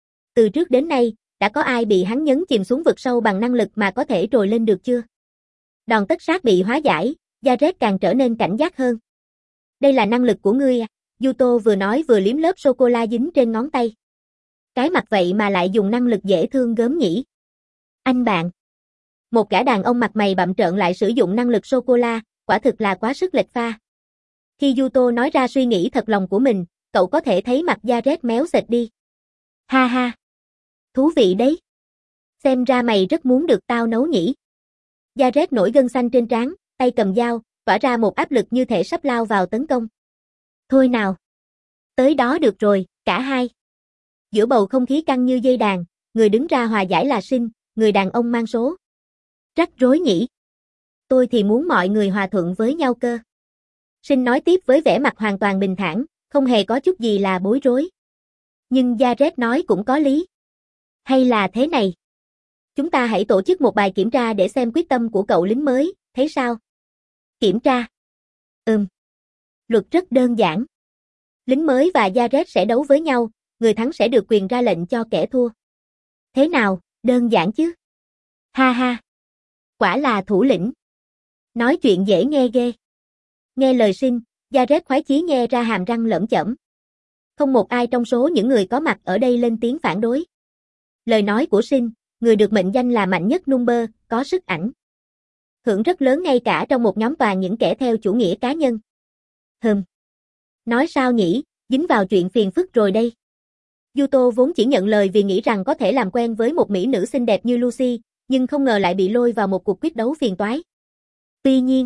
Từ trước đến nay, đã có ai bị hắn nhấn chìm xuống vực sâu bằng năng lực mà có thể trồi lên được chưa? Đòn tất sát bị hóa giải, Jared càng trở nên cảnh giác hơn. Đây là năng lực của ngươi à? Yuto vừa nói vừa liếm lớp sô-cô-la dính trên ngón tay. Cái mặt vậy mà lại dùng năng lực dễ thương gớm nhỉ? Anh bạn. Một gã đàn ông mặt mày bặm trợn lại sử dụng năng lực sô-cô-la, quả thực là quá sức lệch pha. Khi Yuto nói ra suy nghĩ thật lòng của mình, cậu có thể thấy mặt Jared méo sệt đi. Ha ha. Thú vị đấy. Xem ra mày rất muốn được tao nấu nhỉ. Jared nổi gân xanh trên trán, tay cầm dao, tỏa ra một áp lực như thể sắp lao vào tấn công. Thôi nào. Tới đó được rồi, cả hai. Giữa bầu không khí căng như dây đàn, người đứng ra hòa giải là Shin, người đàn ông mang số. Rắc rối nhỉ. Tôi thì muốn mọi người hòa thuận với nhau cơ. Shin nói tiếp với vẻ mặt hoàn toàn bình thản, không hề có chút gì là bối rối. Nhưng Jared nói cũng có lý. Hay là thế này. Chúng ta hãy tổ chức một bài kiểm tra để xem quyết tâm của cậu lính mới, thấy sao? Kiểm tra. Ừm. Luật rất đơn giản. Lính mới và Jared sẽ đấu với nhau, người thắng sẽ được quyền ra lệnh cho kẻ thua. Thế nào, đơn giản chứ? Ha ha. Quả là thủ lĩnh. Nói chuyện dễ nghe ghê. Nghe lời Shin, Jared khoái chí nghe ra hàm răng lởm chởm. Không một ai trong số những người có mặt ở đây lên tiếng phản đối. Lời nói của Shin, người được mệnh danh là mạnh nhất number, có sức ảnh hưởng rất lớn ngay cả trong một nhóm toàn những kẻ theo chủ nghĩa cá nhân. Hừm. Nói sao nhỉ, dính vào chuyện phiền phức rồi đây. Yuto vốn chỉ nhận lời vì nghĩ rằng có thể làm quen với một mỹ nữ xinh đẹp như Lucy, nhưng không ngờ lại bị lôi vào một cuộc quyết đấu phiền toái. Tuy nhiên,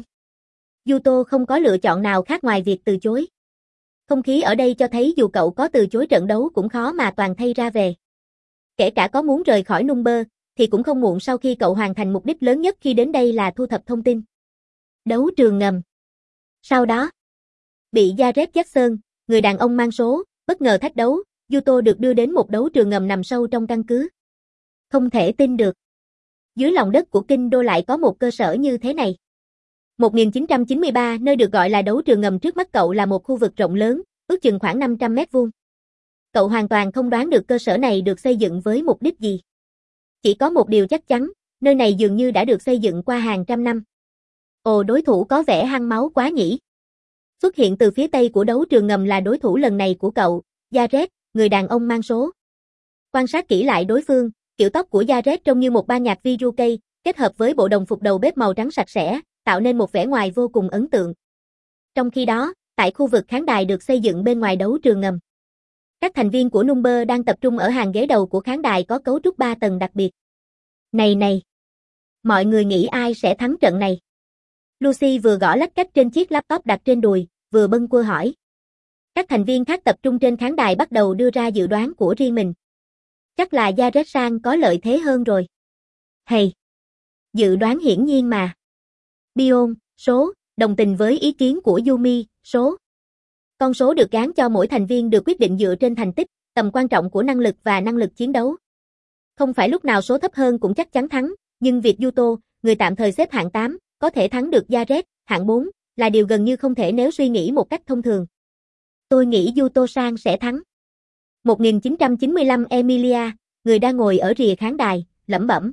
Yuto không có lựa chọn nào khác ngoài việc từ chối. Không khí ở đây cho thấy dù cậu có từ chối trận đấu cũng khó mà toàn thay ra về. Kể cả có muốn rời khỏi number, thì cũng không muộn sau khi cậu hoàn thành mục đích lớn nhất khi đến đây là thu thập thông tin. Đấu trường ngầm. Sau đó, Bị Jared Jackson, người đàn ông mang số, bất ngờ thách đấu, Yuto được đưa đến một đấu trường ngầm nằm sâu trong căn cứ. Không thể tin được. Dưới lòng đất của kinh đô lại có một cơ sở như thế này. một nghìn chín trăm chín mươi ba, nơi được gọi là đấu trường ngầm trước mắt cậu là một khu vực rộng lớn, ước chừng khoảng năm trăm mét vuông. Cậu hoàn toàn không đoán được cơ sở này được xây dựng với mục đích gì. Chỉ có một điều chắc chắn, nơi này dường như đã được xây dựng qua hàng trăm năm. Ồ, đối thủ có vẻ hăng máu quá nhỉ. Xuất hiện từ phía tây của đấu trường ngầm là đối thủ lần này của cậu, Jared, người đàn ông mang số. Quan sát kỹ lại đối phương, kiểu tóc của Jared trông như một ban nhạc vi-ru cây, kết hợp với bộ đồng phục đầu bếp màu trắng sạch sẽ, tạo nên một vẻ ngoài vô cùng ấn tượng. Trong khi đó, tại khu vực khán đài được xây dựng bên ngoài đấu trường ngầm, các thành viên của Number đang tập trung ở hàng ghế đầu của khán đài có cấu trúc ba tầng đặc biệt. Này này! Mọi người nghĩ ai sẽ thắng trận này? Lucy vừa gõ lách cách trên chiếc laptop đặt trên đùi, vừa bâng quơ hỏi. Các thành viên khác tập trung trên khán đài bắt đầu đưa ra dự đoán của riêng mình. Chắc là Jared-san có lợi thế hơn rồi. Hay! Dự đoán hiển nhiên mà. Bion, số, đồng tình với ý kiến của Yumi, số. Con số được gán cho mỗi thành viên được quyết định dựa trên thành tích, tầm quan trọng của năng lực và năng lực chiến đấu. Không phải lúc nào số thấp hơn cũng chắc chắn thắng, nhưng việc Yuto, người tạm thời xếp hạng tám, có thể thắng được Jared, hạng bốn, là điều gần như không thể nếu suy nghĩ một cách thông thường. Tôi nghĩ Yuto-san sẽ thắng. một nghìn chín trăm chín mươi lăm Emilia, người đang ngồi ở rìa khán đài, lẩm bẩm.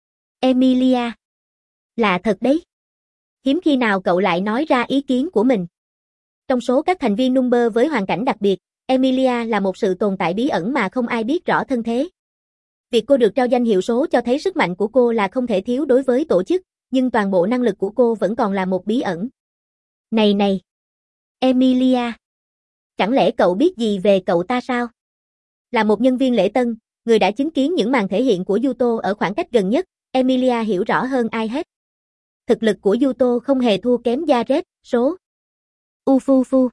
Emilia. Lạ thật đấy. Hiếm khi nào cậu lại nói ra ý kiến của mình. Trong số các thành viên Number với hoàn cảnh đặc biệt, Emilia là một sự tồn tại bí ẩn mà không ai biết rõ thân thế. Việc cô được trao danh hiệu số cho thấy sức mạnh của cô là không thể thiếu đối với tổ chức, nhưng toàn bộ năng lực của cô vẫn còn là một bí ẩn. Này này! Emilia! Chẳng lẽ cậu biết gì về cậu ta sao? Là một nhân viên lễ tân, người đã chứng kiến những màn thể hiện của Yuto ở khoảng cách gần nhất, Emilia hiểu rõ hơn ai hết. Thực lực của Yuto không hề thua kém Jared, số. Ufufu.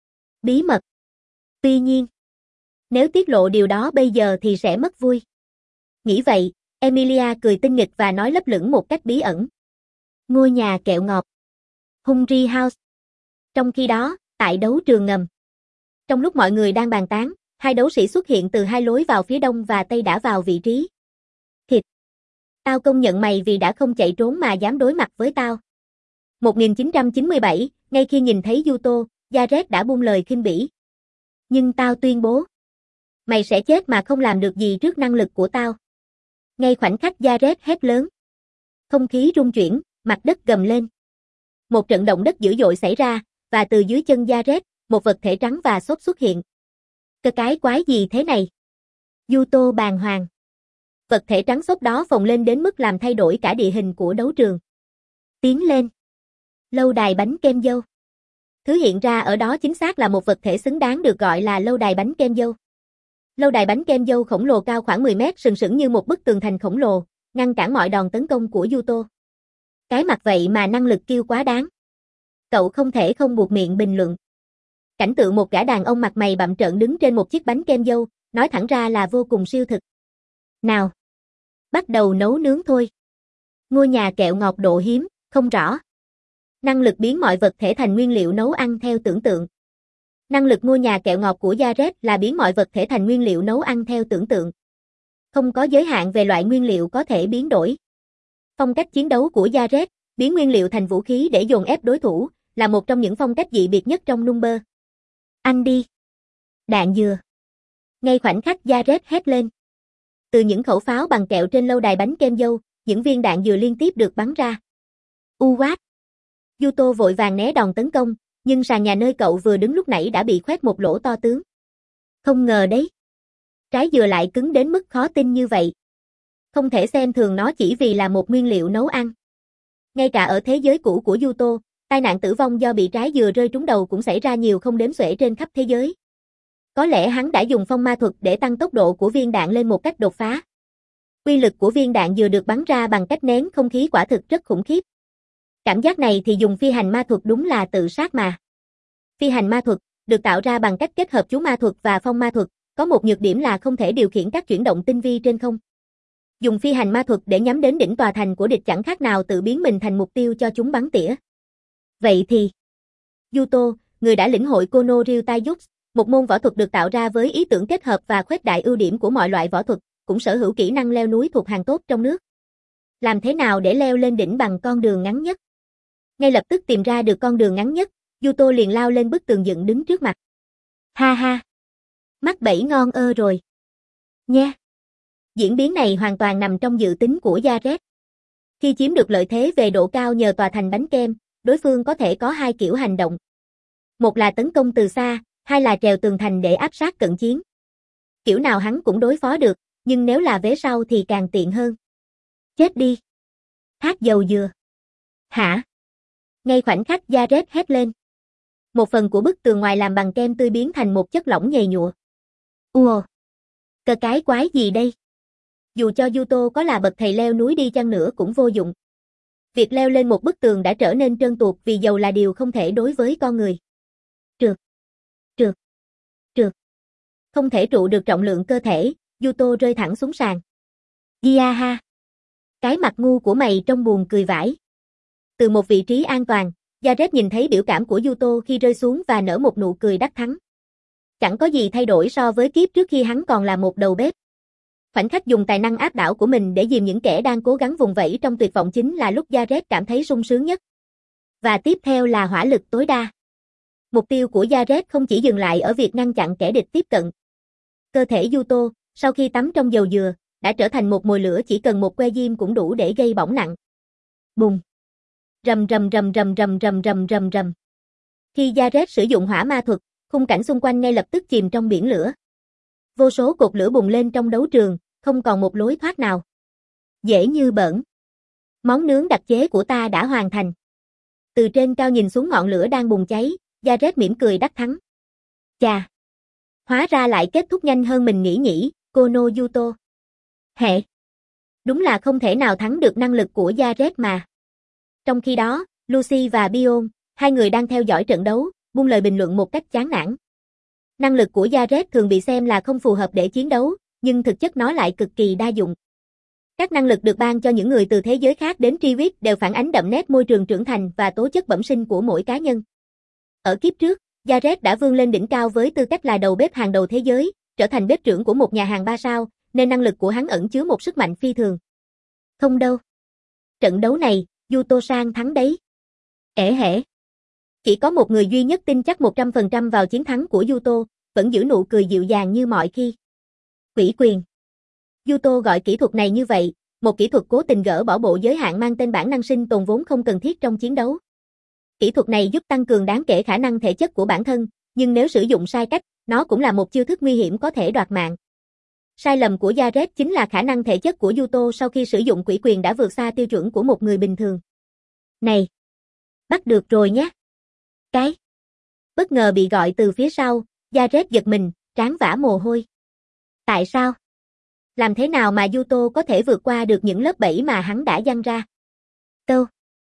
Bí mật. Tuy nhiên, nếu tiết lộ điều đó bây giờ thì sẽ mất vui. Nghĩ vậy, Emilia cười tinh nghịch và nói lấp lửng một cách bí ẩn. Ngôi nhà kẹo ngọt. Hungry House. Trong khi đó, tại đấu trường ngầm. Trong lúc mọi người đang bàn tán, hai đấu sĩ xuất hiện từ hai lối vào phía đông và tây đã vào vị trí. Thịt. Tao công nhận mày vì đã không chạy trốn mà dám đối mặt với tao. một nghìn chín trăm chín mươi bảy, ngay khi nhìn thấy Yuto, Jared đã buông lời khinh bỉ. Nhưng tao tuyên bố. Mày sẽ chết mà không làm được gì trước năng lực của tao. Ngay khoảnh khắc Jared hét lớn. Không khí rung chuyển, mặt đất gầm lên. Một trận động đất dữ dội xảy ra, và từ dưới chân Jared, một vật thể trắng và xốp xuất hiện. Cái cái quái gì thế này? Yuto bàng hoàng. Vật thể trắng xốp đó phồng lên đến mức làm thay đổi cả địa hình của đấu trường. Tiến lên. Lâu đài bánh kem dâu. Thứ hiện ra ở đó chính xác là một vật thể xứng đáng được gọi là lâu đài bánh kem dâu. Lâu đài bánh kem dâu khổng lồ cao khoảng mười mét sừng sững như một bức tường thành khổng lồ, ngăn cản mọi đòn tấn công của Yuto. Cái mặt vậy mà năng lực kiêu quá đáng. Cậu không thể không buột miệng bình luận. Cảnh tượng một gã đàn ông mặt mày bặm trợn đứng trên một chiếc bánh kem dâu, nói thẳng ra là vô cùng siêu thực. Nào, bắt đầu nấu nướng thôi. Ngôi nhà kẹo ngọt độ hiếm, không rõ. Năng lực biến mọi vật thể thành nguyên liệu nấu ăn theo tưởng tượng. Năng lực ngôi nhà kẹo ngọt của Jared là biến mọi vật thể thành nguyên liệu nấu ăn theo tưởng tượng. Không có giới hạn về loại nguyên liệu có thể biến đổi. Phong cách chiến đấu của Jared, biến nguyên liệu thành vũ khí để dồn ép đối thủ, là một trong những phong cách dị biệt nhất trong Number. Anh đi. Đạn dừa. Ngay khoảnh khắc Jared hét lên. Từ những khẩu pháo bằng kẹo trên lâu đài bánh kem dâu, những viên đạn dừa liên tiếp được bắn ra. Uwat. Yuto vội vàng né đòn tấn công, nhưng sàn nhà nơi cậu vừa đứng lúc nãy đã bị khoét một lỗ to tướng. Không ngờ đấy. Trái dừa lại cứng đến mức khó tin như vậy. Không thể xem thường nó chỉ vì là một nguyên liệu nấu ăn. Ngay cả ở thế giới cũ của Yuto, tai nạn tử vong do bị trái dừa rơi trúng đầu cũng xảy ra nhiều không đếm xuể trên khắp thế giới. Có lẽ hắn đã dùng phong ma thuật để tăng tốc độ của viên đạn lên một cách đột phá. Uy lực của viên đạn dừa được bắn ra bằng cách nén không khí quả thực rất khủng khiếp. Cảm giác này thì dùng phi hành ma thuật đúng là tự sát mà. Phi hành ma thuật, được tạo ra bằng cách kết hợp chú ma thuật và phong ma thuật, có một nhược điểm là không thể điều khiển các chuyển động tinh vi trên không. Dùng phi hành ma thuật để nhắm đến đỉnh tòa thành của địch chẳng khác nào tự biến mình thành mục tiêu cho chúng bắn tỉa. Vậy thì, Yuto, người đã lĩnh hội Kono Ryu Taijutsu, một môn võ thuật được tạo ra với ý tưởng kết hợp và khuếch đại ưu điểm của mọi loại võ thuật, cũng sở hữu kỹ năng leo núi thuộc hàng tốt trong nước. Làm thế nào để leo lên đỉnh bằng con đường ngắn nhất? Ngay lập tức tìm ra được con đường ngắn nhất, Yuto liền lao lên bức tường dựng đứng trước mặt. Ha ha! Mắc bẫy ngon ơ rồi. Nha! Diễn biến này hoàn toàn nằm trong dự tính của Jared. Khi chiếm được lợi thế về độ cao nhờ tòa thành bánh kem, đối phương có thể có hai kiểu hành động. Một là tấn công từ xa, hai là trèo tường thành để áp sát cận chiến. Kiểu nào hắn cũng đối phó được, nhưng nếu là vế sau thì càng tiện hơn. Chết đi! Hát dầu dừa! Hả? Ngay khoảnh khắc Jared hét lên. Một phần của bức tường ngoài làm bằng kem tươi biến thành một chất lỏng nhầy nhụa. Ùa! Cờ cái quái gì đây? Dù cho Yuto có là bậc thầy leo núi đi chăng nữa cũng vô dụng. Việc leo lên một bức tường đã trở nên trơn tuột vì dầu là điều không thể đối với con người. Trượt! Trượt! Trượt! Không thể trụ được trọng lượng cơ thể, Yuto rơi thẳng xuống sàn. Yaha! Cái mặt ngu của mày trông buồn cười vãi. Từ một vị trí an toàn, Jared nhìn thấy biểu cảm của Yuto khi rơi xuống và nở một nụ cười đắc thắng. Chẳng có gì thay đổi so với kiếp trước khi hắn còn là một đầu bếp. Khoảnh khắc dùng tài năng áp đảo của mình để dìm những kẻ đang cố gắng vùng vẫy trong tuyệt vọng chính là lúc Jared cảm thấy sung sướng nhất. Và tiếp theo là hỏa lực tối đa. Mục tiêu của Jared không chỉ dừng lại ở việc ngăn chặn kẻ địch tiếp cận. Cơ thể Yuto, sau khi tắm trong dầu dừa, đã trở thành một mồi lửa chỉ cần một que diêm cũng đủ để gây bỏng nặng. Bùng! Rầm rầm rầm rầm rầm rầm rầm rầm rầm. Khi Jared sử dụng hỏa ma thuật, khung cảnh xung quanh ngay lập tức chìm trong biển lửa. Vô số cột lửa bùng lên trong đấu trường, không còn một lối thoát nào. Dễ như bỡn. Món nướng đặc chế của ta đã hoàn thành. Từ trên cao nhìn xuống ngọn lửa đang bùng cháy, Jared mỉm cười đắc thắng. Chà! Hóa ra lại kết thúc nhanh hơn mình nghĩ nhỉ, Kono Yuto. Hệ! Đúng là không thể nào thắng được năng lực của Jared mà. Trong khi đó, Lucy và Bion, hai người đang theo dõi trận đấu, buông lời bình luận một cách chán nản. Năng lực của Jared thường bị xem là không phù hợp để chiến đấu, nhưng thực chất nó lại cực kỳ đa dụng. Các năng lực được ban cho những người từ thế giới khác đến Triwis đều phản ánh đậm nét môi trường trưởng thành và tố chất bẩm sinh của mỗi cá nhân. Ở kiếp trước, Jared đã vươn lên đỉnh cao với tư cách là đầu bếp hàng đầu thế giới, trở thành bếp trưởng của một nhà hàng ba sao, nên năng lực của hắn ẩn chứa một sức mạnh phi thường. Không đâu. Trận đấu này, Yuto-san thắng đấy. Ể hể. Chỉ có một người duy nhất tin chắc một trăm phần trăm vào chiến thắng của Yuto, vẫn giữ nụ cười dịu dàng như mọi khi. Quỷ quyền. Yuto gọi kỹ thuật này như vậy, một kỹ thuật cố tình gỡ bỏ bộ giới hạn mang tên bản năng sinh tồn vốn không cần thiết trong chiến đấu. Kỹ thuật này giúp tăng cường đáng kể khả năng thể chất của bản thân, nhưng nếu sử dụng sai cách, nó cũng là một chiêu thức nguy hiểm có thể đoạt mạng. Sai lầm của Jared chính là khả năng thể chất của Yuto sau khi sử dụng quỷ quyền đã vượt xa tiêu chuẩn của một người bình thường. Này! Bắt được rồi nhé! Cái! Bất ngờ bị gọi từ phía sau, Jared giật mình, trán vã mồ hôi. Tại sao? Làm thế nào mà Yuto có thể vượt qua được những lớp bẫy mà hắn đã giăng ra? Câu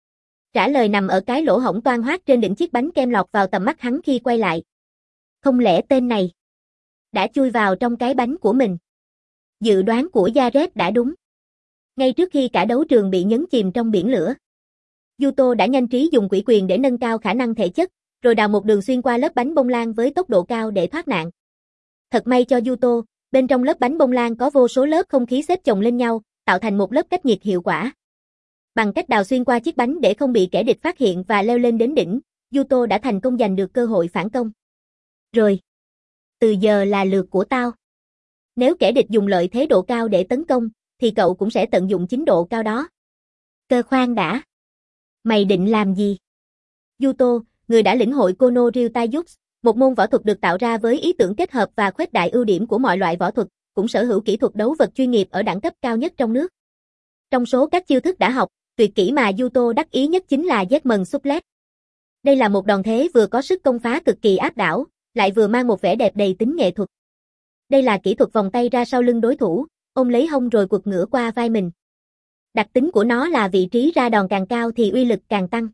trả lời nằm ở cái lỗ hổng toang hoác trên đỉnh chiếc bánh kem lọt vào tầm mắt hắn khi quay lại. Không lẽ tên này đã chui vào trong cái bánh của mình? Dự đoán của Jared đã đúng. Ngay trước khi cả đấu trường bị nhấn chìm trong biển lửa, Yuto đã nhanh trí dùng quỷ quyền để nâng cao khả năng thể chất, rồi đào một đường xuyên qua lớp bánh bông lan với tốc độ cao để thoát nạn. Thật may cho Yuto, bên trong lớp bánh bông lan có vô số lớp không khí xếp chồng lên nhau, tạo thành một lớp cách nhiệt hiệu quả. Bằng cách đào xuyên qua chiếc bánh để không bị kẻ địch phát hiện và leo lên đến đỉnh, Yuto đã thành công giành được cơ hội phản công. Rồi. Từ giờ là lượt của tao. Nếu kẻ địch dùng lợi thế độ cao để tấn công, thì cậu cũng sẽ tận dụng chính độ cao đó. Cơ khoan đã. Mày định làm gì? Yuto, người đã lĩnh hội Kono Ryu Taijutsu, một môn võ thuật được tạo ra với ý tưởng kết hợp và khuếch đại ưu điểm của mọi loại võ thuật, cũng sở hữu kỹ thuật đấu vật chuyên nghiệp ở đẳng cấp cao nhất trong nước. Trong số các chiêu thức đã học, tuyệt kỹ mà Yuto đắc ý nhất chính là Zetman Suplex. Đây là một đòn thế vừa có sức công phá cực kỳ áp đảo, lại vừa mang một vẻ đẹp đầy tính nghệ thuật. Đây là kỹ thuật vòng tay ra sau lưng đối thủ, ôm lấy hông rồi quật ngửa qua vai mình. Đặc tính của nó là vị trí ra đòn càng cao thì uy lực càng tăng.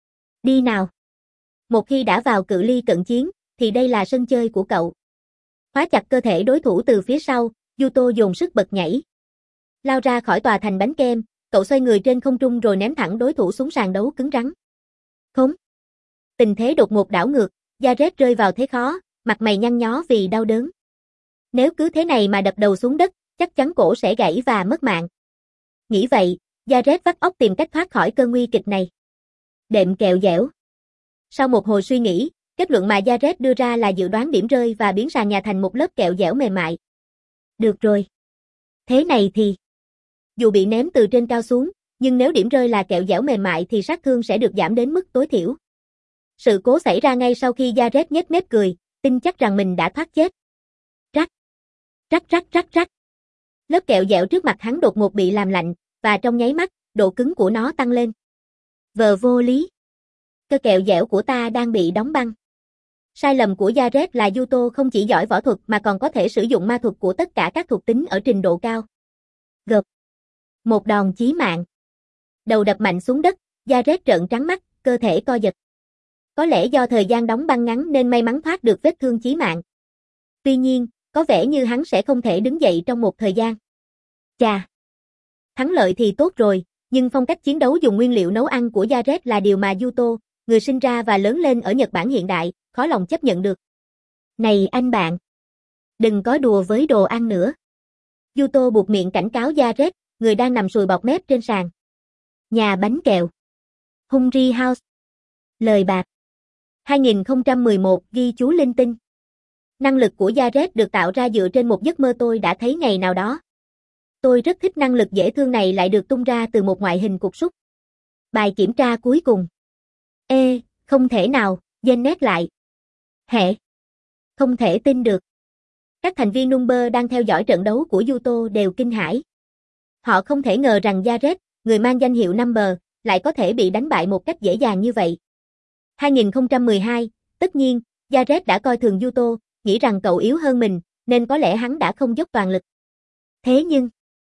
Đi nào! Một khi đã vào cự ly cận chiến, thì đây là sân chơi của cậu. Khóa chặt cơ thể đối thủ từ phía sau, Yuto dồn sức bật nhảy. Lao ra khỏi tòa thành bánh kem, cậu xoay người trên không trung rồi ném thẳng đối thủ xuống sàn đấu cứng rắn. Khốn! Tình thế đột ngột đảo ngược, Jared rơi vào thế khó, mặt mày nhăn nhó vì đau đớn. Nếu cứ thế này mà đập đầu xuống đất, chắc chắn cổ sẽ gãy và mất mạng. Nghĩ vậy, Jared vắt óc tìm cách thoát khỏi cơn nguy kịch này. Đệm kẹo dẻo. Sau một hồi suy nghĩ, kết luận mà Jared đưa ra là dự đoán điểm rơi và biến sàn nhà thành một lớp kẹo dẻo mềm mại. Được rồi. Thế này thì, dù bị ném từ trên cao xuống, nhưng nếu điểm rơi là kẹo dẻo mềm mại thì sát thương sẽ được giảm đến mức tối thiểu. Sự cố xảy ra ngay sau khi Jared nhếch mép cười, tin chắc rằng mình đã thoát chết. Rắc. Rắc rắc rắc rắc. Lớp kẹo dẻo trước mặt hắn đột ngột bị làm lạnh, và trong nháy mắt, độ cứng của nó tăng lên. Vờ vô lý. Cơ kẹo dẻo của ta đang bị đóng băng. Sai lầm của Jared là Yuto không chỉ giỏi võ thuật mà còn có thể sử dụng ma thuật của tất cả các thuộc tính ở trình độ cao. Gộp. Một đòn chí mạng. Đầu đập mạnh xuống đất, Jared trợn trắng mắt, cơ thể co giật. Có lẽ do thời gian đóng băng ngắn nên may mắn thoát được vết thương chí mạng. Tuy nhiên, có vẻ như hắn sẽ không thể đứng dậy trong một thời gian. Chà! Thắng lợi thì tốt rồi, nhưng phong cách chiến đấu dùng nguyên liệu nấu ăn của Jared là điều mà Yuto, người sinh ra và lớn lên ở Nhật Bản hiện đại, khó lòng chấp nhận được. Này anh bạn! Đừng có đùa với đồ ăn nữa. Yuto buột miệng cảnh cáo Jared, người đang nằm sùi bọt mép trên sàn. Nhà bánh kẹo. Hungry House. Lời bạc. hai nghìn không trăm mười một ghi chú linh tinh. Năng lực của Jared được tạo ra dựa trên một giấc mơ tôi đã thấy ngày nào đó. Tôi rất thích năng lực dễ thương này lại được tung ra từ một ngoại hình cục súc. Bài kiểm tra cuối cùng. Ê, không thể nào, Janet lại. Hệ. Không thể tin được. Các thành viên Number đang theo dõi trận đấu của Yuto đều kinh hãi. Họ không thể ngờ rằng Jared, người mang danh hiệu Number, lại có thể bị đánh bại một cách dễ dàng như vậy. hai nghìn không trăm mười hai, tất nhiên, Jared đã coi thường Yuto, nghĩ rằng cậu yếu hơn mình, nên có lẽ hắn đã không dốc toàn lực. Thế nhưng,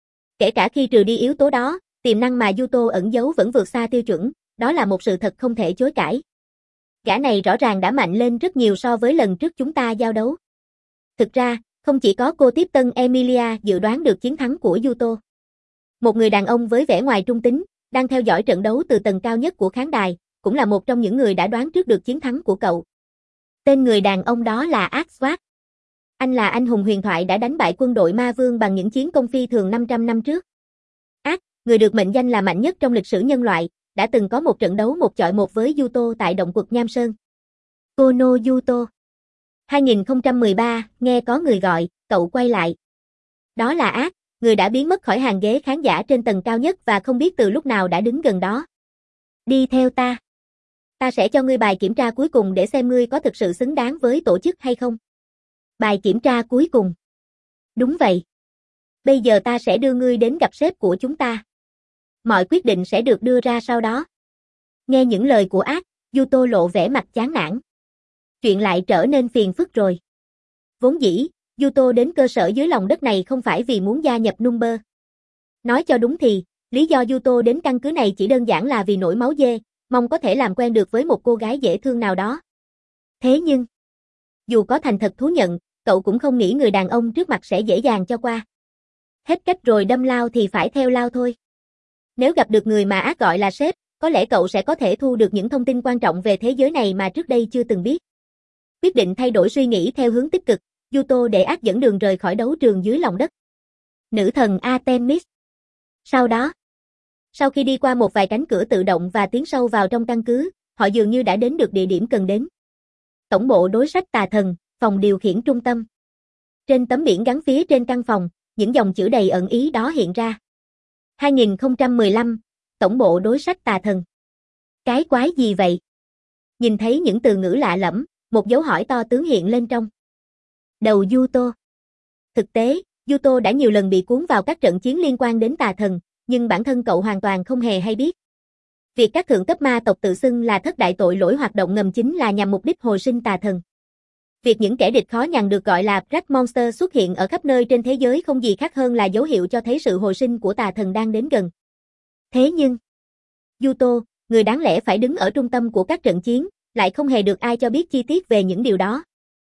kể cả khi trừ đi yếu tố đó, tiềm năng mà Yuto ẩn giấu vẫn vượt xa tiêu chuẩn, đó là một sự thật không thể chối cãi. Gã này rõ ràng đã mạnh lên rất nhiều so với lần trước chúng ta giao đấu. Thực ra, không chỉ có cô tiếp tân Emilia dự đoán được chiến thắng của Yuto. Một người đàn ông với vẻ ngoài trung tính, đang theo dõi trận đấu từ tầng cao nhất của khán đài, cũng là một trong những người đã đoán trước được chiến thắng của cậu. Tên người đàn ông đó là Aswad. Anh là anh hùng huyền thoại đã đánh bại quân đội ma vương bằng những chiến công phi thường năm trăm năm trước. As, người được mệnh danh là mạnh nhất trong lịch sử nhân loại, đã từng có một trận đấu một chọi một với Yuto tại động quật Nham Sơn. Kono Yuto. hai nghìn không trăm mười ba, nghe có người gọi, cậu quay lại. Đó là As, người đã biến mất khỏi hàng ghế khán giả trên tầng cao nhất và không biết từ lúc nào đã đứng gần đó. Đi theo ta. Ta sẽ cho ngươi bài kiểm tra cuối cùng để xem ngươi có thực sự xứng đáng với tổ chức hay không. Bài kiểm tra cuối cùng. Đúng vậy. Bây giờ ta sẽ đưa ngươi đến gặp sếp của chúng ta. Mọi quyết định sẽ được đưa ra sau đó. Nghe những lời của As, Yuto lộ vẻ mặt chán nản. Chuyện lại trở nên phiền phức rồi. Vốn dĩ, Yuto đến cơ sở dưới lòng đất này không phải vì muốn gia nhập Number. Nói cho đúng thì, lý do Yuto đến căn cứ này chỉ đơn giản là vì nổi máu dê, mong có thể làm quen được với một cô gái dễ thương nào đó. Thế nhưng, dù có thành thật thú nhận, cậu cũng không nghĩ người đàn ông trước mặt sẽ dễ dàng cho qua. Hết cách rồi đâm lao thì phải theo lao thôi. Nếu gặp được người mà As gọi là sếp, có lẽ cậu sẽ có thể thu được những thông tin quan trọng về thế giới này mà trước đây chưa từng biết. Quyết định thay đổi suy nghĩ theo hướng tích cực, Yuto để As dẫn đường rời khỏi đấu trường dưới lòng đất. Nữ thần Artemis. Sau đó, sau khi đi qua một vài cánh cửa tự động và tiến sâu vào trong căn cứ, họ dường như đã đến được địa điểm cần đến. Tổng bộ đối sách tà thần, phòng điều khiển trung tâm. Trên tấm biển gắn phía trên căn phòng, những dòng chữ đầy ẩn ý đó hiện ra. hai nghìn không trăm mười lăm, Tổng bộ đối sách tà thần. Cái quái gì vậy? Nhìn thấy những từ ngữ lạ lẫm, một dấu hỏi to tướng hiện lên trong đầu Yuto. Thực tế, Yuto đã nhiều lần bị cuốn vào các trận chiến liên quan đến tà thần, nhưng bản thân cậu hoàn toàn không hề hay biết. Việc các thượng cấp ma tộc tự xưng là thất đại tội lỗi hoạt động ngầm chính là nhằm mục đích hồi sinh tà thần. Việc những kẻ địch khó nhằn được gọi là Black Monster xuất hiện ở khắp nơi trên thế giới không gì khác hơn là dấu hiệu cho thấy sự hồi sinh của tà thần đang đến gần. Thế nhưng, Yuto, người đáng lẽ phải đứng ở trung tâm của các trận chiến, lại không hề được ai cho biết chi tiết về những điều đó.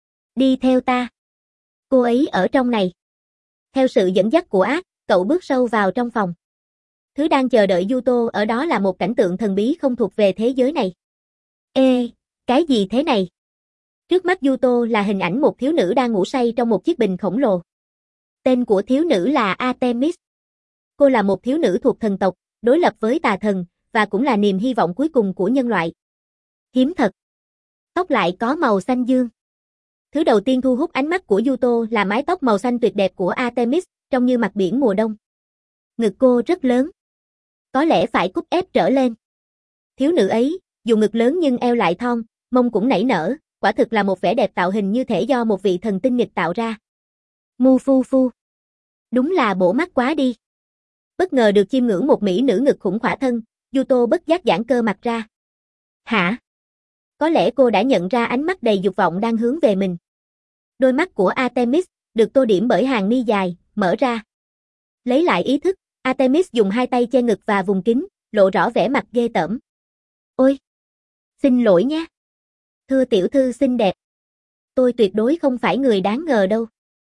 Đi theo ta. Cô ấy ở trong này. Theo sự dẫn dắt của As, cậu bước sâu vào trong phòng. Thứ đang chờ đợi Yuto ở đó là một cảnh tượng thần bí không thuộc về thế giới này. Ê, cái gì thế này? Trước mắt Yuto là hình ảnh một thiếu nữ đang ngủ say trong một chiếc bình khổng lồ. Tên của thiếu nữ là Artemis. Cô là một thiếu nữ thuộc thần tộc, đối lập với tà thần, và cũng là niềm hy vọng cuối cùng của nhân loại. Hiếm thật. Tóc lại có màu xanh dương. Thứ đầu tiên thu hút ánh mắt của Yuto là mái tóc màu xanh tuyệt đẹp của Artemis, trông như mặt biển mùa đông. Ngực cô rất lớn. Có lẽ phải cúp ép trở lên. Thiếu nữ ấy, dù ngực lớn nhưng eo lại thon, mông cũng nảy nở, quả thực là một vẻ đẹp tạo hình như thể do một vị thần tinh nghịch tạo ra. Mu phu phu. Đúng là bổ mắt quá đi. Bất ngờ được chiêm ngưỡng một mỹ nữ ngực khủng khỏa thân, Yuto bất giác giãn cơ mặt ra. Hả? Có lẽ cô đã nhận ra ánh mắt đầy dục vọng đang hướng về mình. Đôi mắt của Artemis, được tô điểm bởi hàng mi dài, mở ra. Lấy lại ý thức, Artemis dùng hai tay che ngực và vùng kín, lộ rõ vẻ mặt ghê tởm. Ôi! Xin lỗi nhé. Thưa tiểu thư xinh đẹp. Tôi tuyệt đối không phải người đáng ngờ đâu.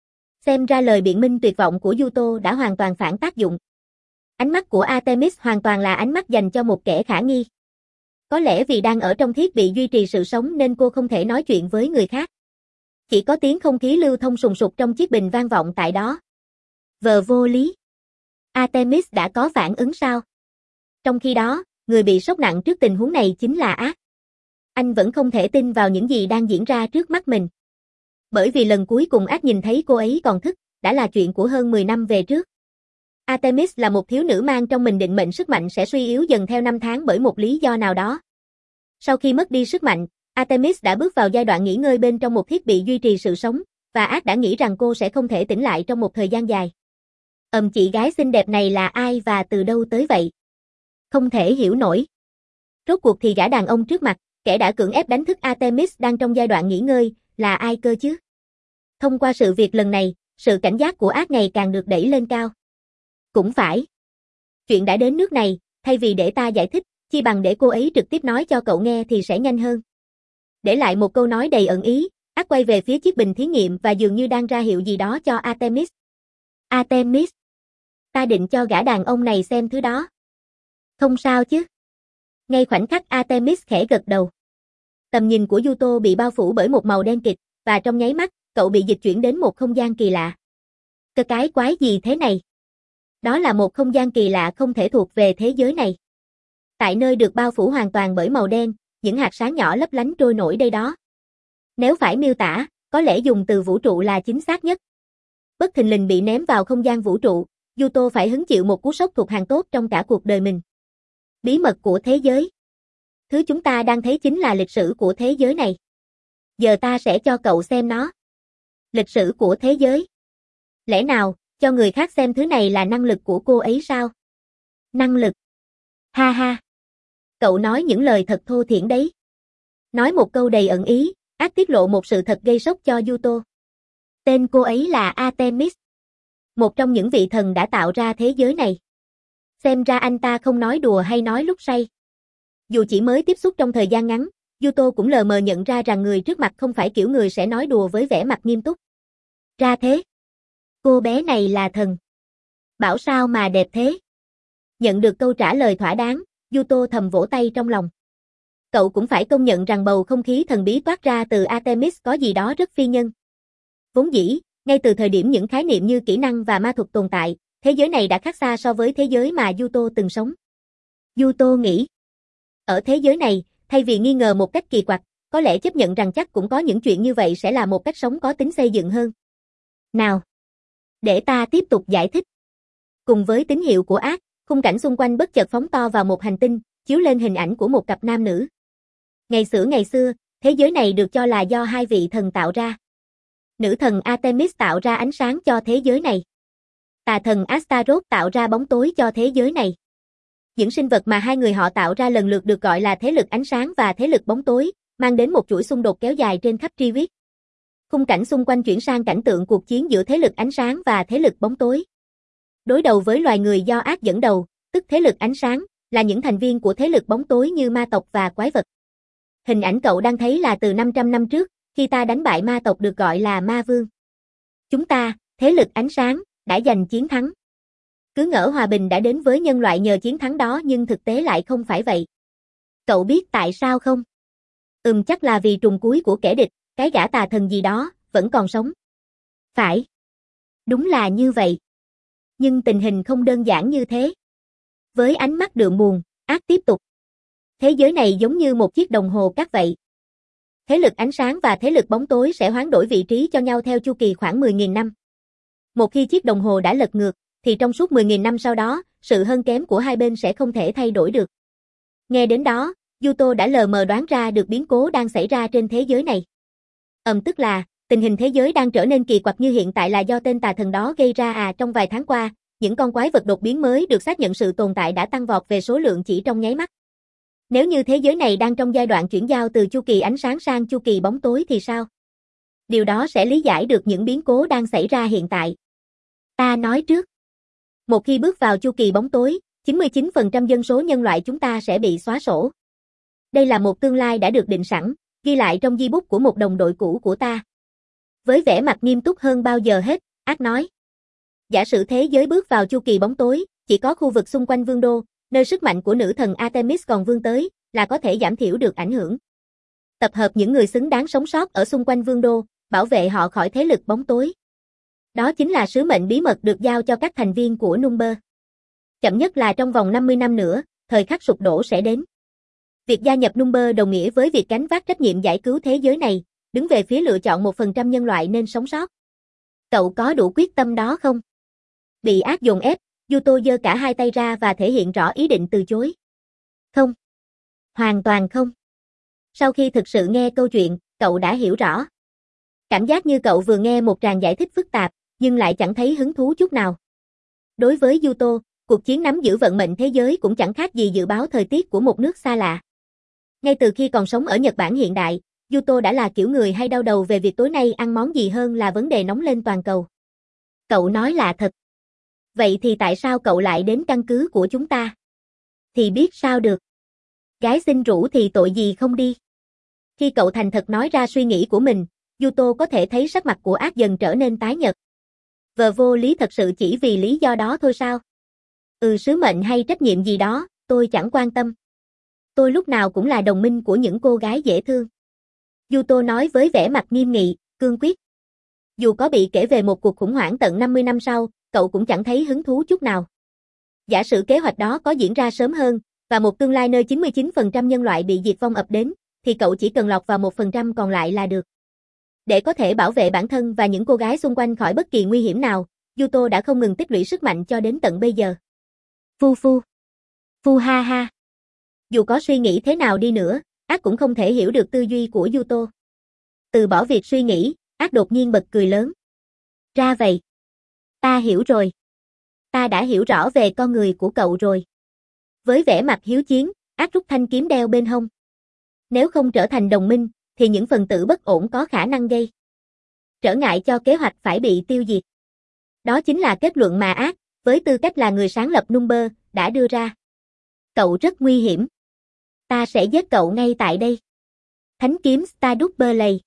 Xem ra lời biện minh tuyệt vọng của Yuto đã hoàn toàn phản tác dụng. Ánh mắt của Artemis hoàn toàn là ánh mắt dành cho một kẻ khả nghi. Có lẽ vì đang ở trong thiết bị duy trì sự sống nên cô không thể nói chuyện với người khác. Chỉ có tiếng không khí lưu thông sùng sục trong chiếc bình vang vọng tại đó. Vờ vô lý. Artemis đã có phản ứng sao? Trong khi đó, người bị sốc nặng trước tình huống này chính là Ác. Anh vẫn không thể tin vào những gì đang diễn ra trước mắt mình. Bởi vì lần cuối cùng Ác nhìn thấy cô ấy còn thức, đã là chuyện của hơn mười năm về trước. Artemis là một thiếu nữ mang trong mình định mệnh sức mạnh sẽ suy yếu dần theo năm tháng bởi một lý do nào đó. Sau khi mất đi sức mạnh, Artemis đã bước vào giai đoạn nghỉ ngơi bên trong một thiết bị duy trì sự sống, và Ác đã nghĩ rằng cô sẽ không thể tỉnh lại trong một thời gian dài. Ừm chị gái xinh đẹp này là ai và từ đâu tới vậy? Không thể hiểu nổi. Rốt cuộc thì gã đàn ông trước mặt, kẻ đã cưỡng ép đánh thức Artemis đang trong giai đoạn nghỉ ngơi, là ai cơ chứ? Thông qua sự việc lần này, sự cảnh giác của Ác ngày càng được đẩy lên cao. Cũng phải. Chuyện đã đến nước này, thay vì để ta giải thích, chi bằng để cô ấy trực tiếp nói cho cậu nghe thì sẽ nhanh hơn. Để lại một câu nói đầy ẩn ý, Ác quay về phía chiếc bình thí nghiệm và dường như đang ra hiệu gì đó cho Artemis. Artemis. Ta định cho gã đàn ông này xem thứ đó. Không sao chứ. Ngay khoảnh khắc Artemis khẽ gật đầu. Tầm nhìn của Yuto bị bao phủ bởi một màu đen kịt, và trong nháy mắt, cậu bị dịch chuyển đến một không gian kỳ lạ. Cái cái quái gì thế này? Đó là một không gian kỳ lạ không thể thuộc về thế giới này. Tại nơi được bao phủ hoàn toàn bởi màu đen, những hạt sáng nhỏ lấp lánh trôi nổi đây đó. Nếu phải miêu tả, có lẽ dùng từ vũ trụ là chính xác nhất. Bất thình lình bị ném vào không gian vũ trụ, Yuto phải hứng chịu một cú sốc thuộc hàng tốt trong cả cuộc đời mình. Bí mật của thế giới. Thứ chúng ta đang thấy chính là lịch sử của thế giới này. Giờ ta sẽ cho cậu xem nó. Lịch sử của thế giới. Lẽ nào, cho người khác xem thứ này là năng lực của cô ấy sao? Năng lực. Ha ha. Cậu nói những lời thật thô thiển đấy. Nói một câu đầy ẩn ý, Ác tiết lộ một sự thật gây sốc cho Yuto. Tên cô ấy là Artemis. Một trong những vị thần đã tạo ra thế giới này. Xem ra anh ta không nói đùa hay nói lúc say. Dù chỉ mới tiếp xúc trong thời gian ngắn, Yuto cũng lờ mờ nhận ra rằng người trước mặt không phải kiểu người sẽ nói đùa với vẻ mặt nghiêm túc. Ra thế. Cô bé này là thần. Bảo sao mà đẹp thế. Nhận được câu trả lời thỏa đáng, Yuto thầm vỗ tay trong lòng. Cậu cũng phải công nhận rằng bầu không khí thần bí toát ra từ Artemis có gì đó rất phi nhân. Vốn dĩ, ngay từ thời điểm những khái niệm như kỹ năng và ma thuật tồn tại, thế giới này đã khác xa so với thế giới mà Yuto từng sống. Yuto nghĩ, ở thế giới này, thay vì nghi ngờ một cách kỳ quặc, có lẽ chấp nhận rằng chắc cũng có những chuyện như vậy sẽ là một cách sống có tính xây dựng hơn. Nào, để ta tiếp tục giải thích. Cùng với tín hiệu của Ác, khung cảnh xung quanh bất chợt phóng to vào một hành tinh, chiếu lên hình ảnh của một cặp nam nữ. Ngày xưa ngày xưa, thế giới này được cho là do hai vị thần tạo ra. Nữ thần Artemis tạo ra ánh sáng cho thế giới này. Tà thần Astaroth tạo ra bóng tối cho thế giới này. Những sinh vật mà hai người họ tạo ra lần lượt được gọi là thế lực ánh sáng và thế lực bóng tối, mang đến một chuỗi xung đột kéo dài trên khắp tri viết. Khung cảnh xung quanh chuyển sang cảnh tượng cuộc chiến giữa thế lực ánh sáng và thế lực bóng tối. Đối đầu với loài người do Ác dẫn đầu, tức thế lực ánh sáng, là những thành viên của thế lực bóng tối như ma tộc và quái vật. Hình ảnh cậu đang thấy là từ năm trăm năm trước, khi ta đánh bại ma tộc được gọi là ma vương. Chúng ta, thế lực ánh sáng, đã giành chiến thắng. Cứ ngỡ hòa bình đã đến với nhân loại nhờ chiến thắng đó nhưng thực tế lại không phải vậy. Cậu biết tại sao không? Ừm chắc là vì trùng cuối của kẻ địch, cái gã tà thần gì đó, vẫn còn sống. Phải. Đúng là như vậy. Nhưng tình hình không đơn giản như thế. Với ánh mắt đượm buồn, ác tiếp tục. Thế giới này giống như một chiếc đồng hồ cát vậy. Thế lực ánh sáng và thế lực bóng tối sẽ hoán đổi vị trí cho nhau theo chu kỳ khoảng mười nghìn năm. Một khi chiếc đồng hồ đã lật ngược, thì trong suốt mười nghìn năm sau đó, sự hơn kém của hai bên sẽ không thể thay đổi được. Nghe đến đó, Yuto đã lờ mờ đoán ra được biến cố đang xảy ra trên thế giới này. Ầm tức là, tình hình thế giới đang trở nên kỳ quặc như hiện tại là do tên tà thần đó gây ra à trong vài tháng qua, những con quái vật đột biến mới được xác nhận sự tồn tại đã tăng vọt về số lượng chỉ trong nháy mắt. Nếu như thế giới này đang trong giai đoạn chuyển giao từ chu kỳ ánh sáng sang chu kỳ bóng tối thì sao? Điều đó sẽ lý giải được những biến cố đang xảy ra hiện tại. Ta nói trước. Một khi bước vào chu kỳ bóng tối, chín mươi chín phần trăm dân số nhân loại chúng ta sẽ bị xóa sổ. Đây là một tương lai đã được định sẵn, ghi lại trong di bút của một đồng đội cũ của ta. Với vẻ mặt nghiêm túc hơn bao giờ hết, ác nói. Giả sử thế giới bước vào chu kỳ bóng tối, chỉ có khu vực xung quanh vương đô, nơi sức mạnh của nữ thần Artemis còn vươn tới, là có thể giảm thiểu được ảnh hưởng. Tập hợp những người xứng đáng sống sót ở xung quanh vương đô, bảo vệ họ khỏi thế lực bóng tối. Đó chính là sứ mệnh bí mật được giao cho các thành viên của Number. Chậm nhất là trong vòng năm mươi năm nữa, thời khắc sụp đổ sẽ đến. Việc gia nhập Number đồng nghĩa với việc gánh vác trách nhiệm giải cứu thế giới này, đứng về phía lựa chọn một phần trăm nhân loại nên sống sót. Cậu có đủ quyết tâm đó không? Bị ác dồn ép, Yuto giơ cả hai tay ra và thể hiện rõ ý định từ chối. Không. Hoàn toàn không. Sau khi thực sự nghe câu chuyện, cậu đã hiểu rõ. Cảm giác như cậu vừa nghe một tràng giải thích phức tạp, nhưng lại chẳng thấy hứng thú chút nào. Đối với Yuto, cuộc chiến nắm giữ vận mệnh thế giới cũng chẳng khác gì dự báo thời tiết của một nước xa lạ. Ngay từ khi còn sống ở Nhật Bản hiện đại, Yuto đã là kiểu người hay đau đầu về việc tối nay ăn món gì hơn là vấn đề nóng lên toàn cầu. Cậu nói là thật. Vậy thì tại sao cậu lại đến căn cứ của chúng ta? Thì biết sao được. Gái xin rủ thì tội gì không đi. Khi cậu thành thật nói ra suy nghĩ của mình, Yuto có thể thấy sắc mặt của ác dần trở nên tái nhợt. Vờ vô lý thật sự chỉ vì lý do đó thôi sao? Ừ, sứ mệnh hay trách nhiệm gì đó, tôi chẳng quan tâm. Tôi lúc nào cũng là đồng minh của những cô gái dễ thương. Yuto nói với vẻ mặt nghiêm nghị, cương quyết. Dù có bị kể về một cuộc khủng hoảng tận năm mươi năm sau, cậu cũng chẳng thấy hứng thú chút nào. Giả sử kế hoạch đó có diễn ra sớm hơn, và một tương lai nơi chín mươi chín phần trăm nhân loại bị diệt vong ập đến, thì cậu chỉ cần lọt vào một phần trăm còn lại là được. Để có thể bảo vệ bản thân và những cô gái xung quanh khỏi bất kỳ nguy hiểm nào, Yuto đã không ngừng tích lũy sức mạnh cho đến tận bây giờ. Phu phu. Phu ha ha. Dù có suy nghĩ thế nào đi nữa, ác cũng không thể hiểu được tư duy của Yuto. Từ bỏ việc suy nghĩ, ác đột nhiên bật cười lớn. Ra vậy. Ta hiểu rồi. Ta đã hiểu rõ về con người của cậu rồi. Với vẻ mặt hiếu chiến, ác rút thanh kiếm đeo bên hông. Nếu không trở thành đồng minh, thì những phần tử bất ổn có khả năng gây trở ngại cho kế hoạch phải bị tiêu diệt. Đó chính là kết luận mà ác, với tư cách là người sáng lập Number, đã đưa ra. Cậu rất nguy hiểm. Ta sẽ giết cậu ngay tại đây. Thánh kiếm Stardust Blade.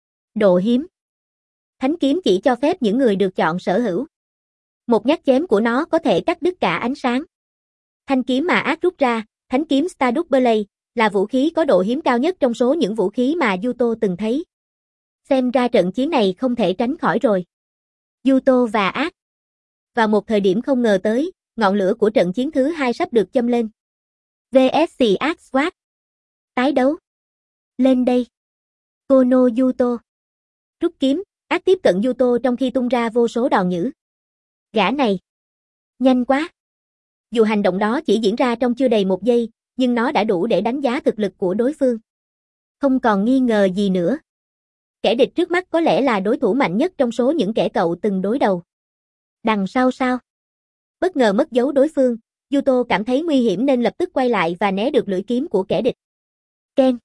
Độ hiếm. Thánh kiếm chỉ cho phép những người được chọn sở hữu. Một nhát chém của nó có thể cắt đứt cả ánh sáng. Thanh kiếm mà ác rút ra, thánh kiếm Stardust Blade, là vũ khí có độ hiếm cao nhất trong số những vũ khí mà Yuto từng thấy. Xem ra trận chiến này không thể tránh khỏi rồi. Yuto và ác. Vào một thời điểm không ngờ tới, ngọn lửa của trận chiến thứ hai sắp được châm lên. vê ét xê ác Swat. Tái đấu. Lên đây. Kono Yuto. Rút kiếm, ác tiếp cận Yuto trong khi tung ra vô số đòn nhữ. Gã này. Nhanh quá. Dù hành động đó chỉ diễn ra trong chưa đầy một giây, nhưng nó đã đủ để đánh giá thực lực của đối phương. Không còn nghi ngờ gì nữa. Kẻ địch trước mắt có lẽ là đối thủ mạnh nhất trong số những kẻ cậu từng đối đầu. Đằng sau sao? Bất ngờ mất dấu đối phương, Yuto cảm thấy nguy hiểm nên lập tức quay lại và né được lưỡi kiếm của kẻ địch. Ken.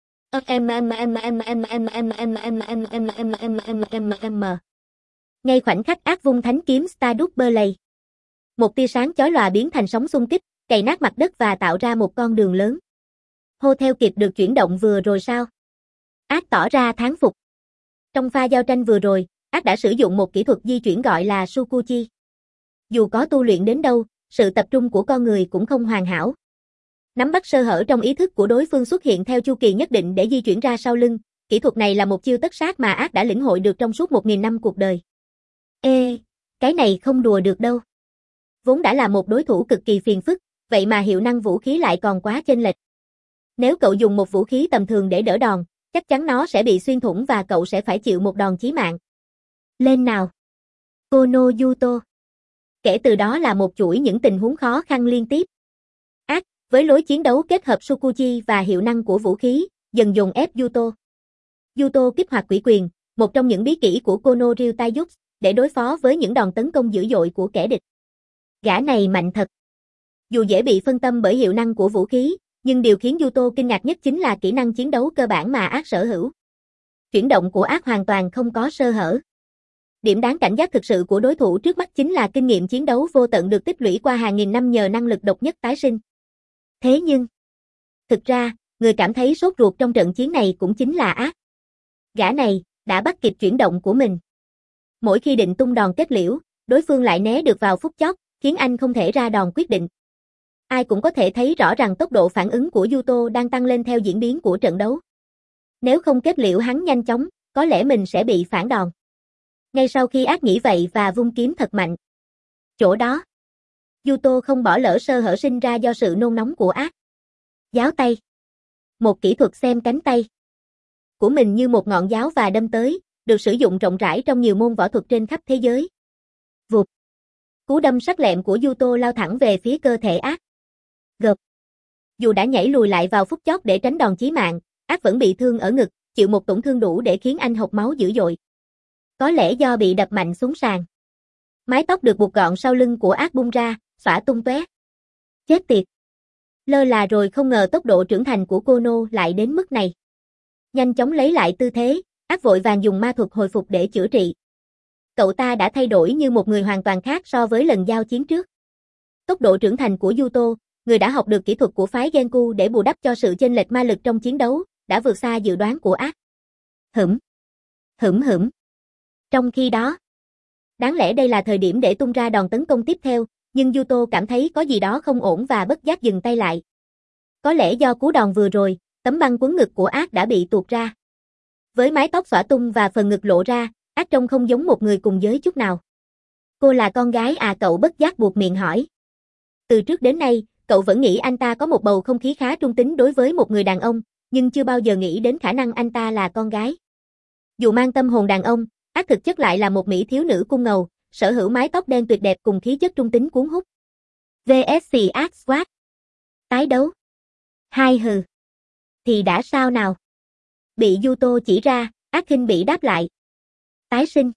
Ngay khoảnh khắc ác vung thánh kiếm Stardust Blade. Một tia sáng chói lòa biến thành sóng xung kích, cày nát mặt đất và tạo ra một con đường lớn. Hô theo kịp được chuyển động vừa rồi sao? Ác tỏ ra thán phục. Trong pha giao tranh vừa rồi, ác đã sử dụng một kỹ thuật di chuyển gọi là Sukuchi. Dù có tu luyện đến đâu, sự tập trung của con người cũng không hoàn hảo. Nắm bắt sơ hở trong ý thức của đối phương xuất hiện theo chu kỳ nhất định để di chuyển ra sau lưng, Kỹ thuật này là một chiêu tất sát mà ác đã lĩnh hội được trong suốt một nghìn năm cuộc đời. Ê, cái này không đùa được đâu. Vốn đã là một đối thủ cực kỳ phiền phức, vậy mà hiệu năng vũ khí lại còn quá chênh lệch. Nếu cậu dùng một vũ khí tầm thường để đỡ đòn, chắc chắn nó sẽ bị xuyên thủng và cậu sẽ phải chịu một đòn chí mạng. Lên nào. Kono Yuto. Kể từ đó là một chuỗi những tình huống khó khăn liên tiếp. Ác, với lối chiến đấu kết hợp Sukuji và hiệu năng của vũ khí, dần dồn ép Yuto. Yuto kích hoạt quỷ quyền, một trong những bí kỹ của Kono Ryu Taijutsu, để đối phó với những đòn tấn công dữ dội của kẻ địch. Gã này mạnh thật. Dù dễ bị phân tâm bởi hiệu năng của vũ khí, nhưng điều khiến Yuto kinh ngạc nhất chính là kỹ năng chiến đấu cơ bản mà ác sở hữu. Chuyển động của ác hoàn toàn không có sơ hở. Điểm đáng cảnh giác thực sự của đối thủ trước mắt chính là kinh nghiệm chiến đấu vô tận được tích lũy qua hàng nghìn năm nhờ năng lực độc nhất tái sinh. Thế nhưng, thực ra, người cảm thấy sốt ruột trong trận chiến này cũng chính là ác. Gã này đã bắt kịp chuyển động của mình. Mỗi khi định tung đòn kết liễu, đối phương lại né được vào phút chót, khiến anh không thể ra đòn quyết định. Ai cũng có thể thấy rõ rằng tốc độ phản ứng của Yuto đang tăng lên theo diễn biến của trận đấu. Nếu không kết liễu hắn nhanh chóng, có lẽ mình sẽ bị phản đòn. Ngay sau khi ác nghĩ vậy và vung kiếm thật mạnh. Chỗ đó, Yuto không bỏ lỡ sơ hở sinh ra do sự nôn nóng của ác. Giáo tay. Một kỹ thuật xem cánh tay của mình như một ngọn giáo và đâm tới, được sử dụng rộng rãi trong nhiều môn võ thuật trên khắp thế giới. Vụt. Cú đâm sắc lẹm của Yuto lao thẳng về phía cơ thể ác. Gộp. Dù đã nhảy lùi lại vào phút chót để tránh đòn chí mạng, ác vẫn bị thương ở ngực, chịu một tổn thương đủ để khiến anh hộc máu dữ dội. Có lẽ do bị đập mạnh xuống sàn. Mái tóc được buộc gọn sau lưng của ác bung ra, xõa tung tóe. Chết tiệt. Lơ là rồi không ngờ tốc độ trưởng thành của Kono lại đến mức này. Nhanh chóng lấy lại tư thế, ác vội vàng dùng ma thuật hồi phục để chữa trị. Cậu ta đã thay đổi như một người hoàn toàn khác so với lần giao chiến trước. Tốc độ trưởng thành của Yuto, người đã học được kỹ thuật của phái Genku để bù đắp cho sự chênh lệch ma lực trong chiến đấu, đã vượt xa dự đoán của ác. Hửm. Hửm hửm. Trong khi đó, đáng lẽ đây là thời điểm để tung ra đòn tấn công tiếp theo, nhưng Yuto cảm thấy có gì đó không ổn và bất giác dừng tay lại. Có lẽ do cú đòn vừa rồi, tấm băng quấn ngực của ác đã bị tuột ra. Với mái tóc xõa tung và phần ngực lộ ra, ác trông không giống một người cùng giới chút nào. Cô là con gái à, cậu bất giác buột miệng hỏi. Từ trước đến nay, cậu vẫn nghĩ anh ta có một bầu không khí khá trung tính đối với một người đàn ông, nhưng chưa bao giờ nghĩ đến khả năng anh ta là con gái. Dù mang tâm hồn đàn ông, ác thực chất lại là một mỹ thiếu nữ cung ngầu, sở hữu mái tóc đen tuyệt đẹp cùng khí chất trung tính cuốn hút. vê ét xê ác Squad. Tái đấu. Hai hừ. Thì đã sao nào? Bị Yuto chỉ ra, ác khinh bỉ đáp lại. Tái sinh.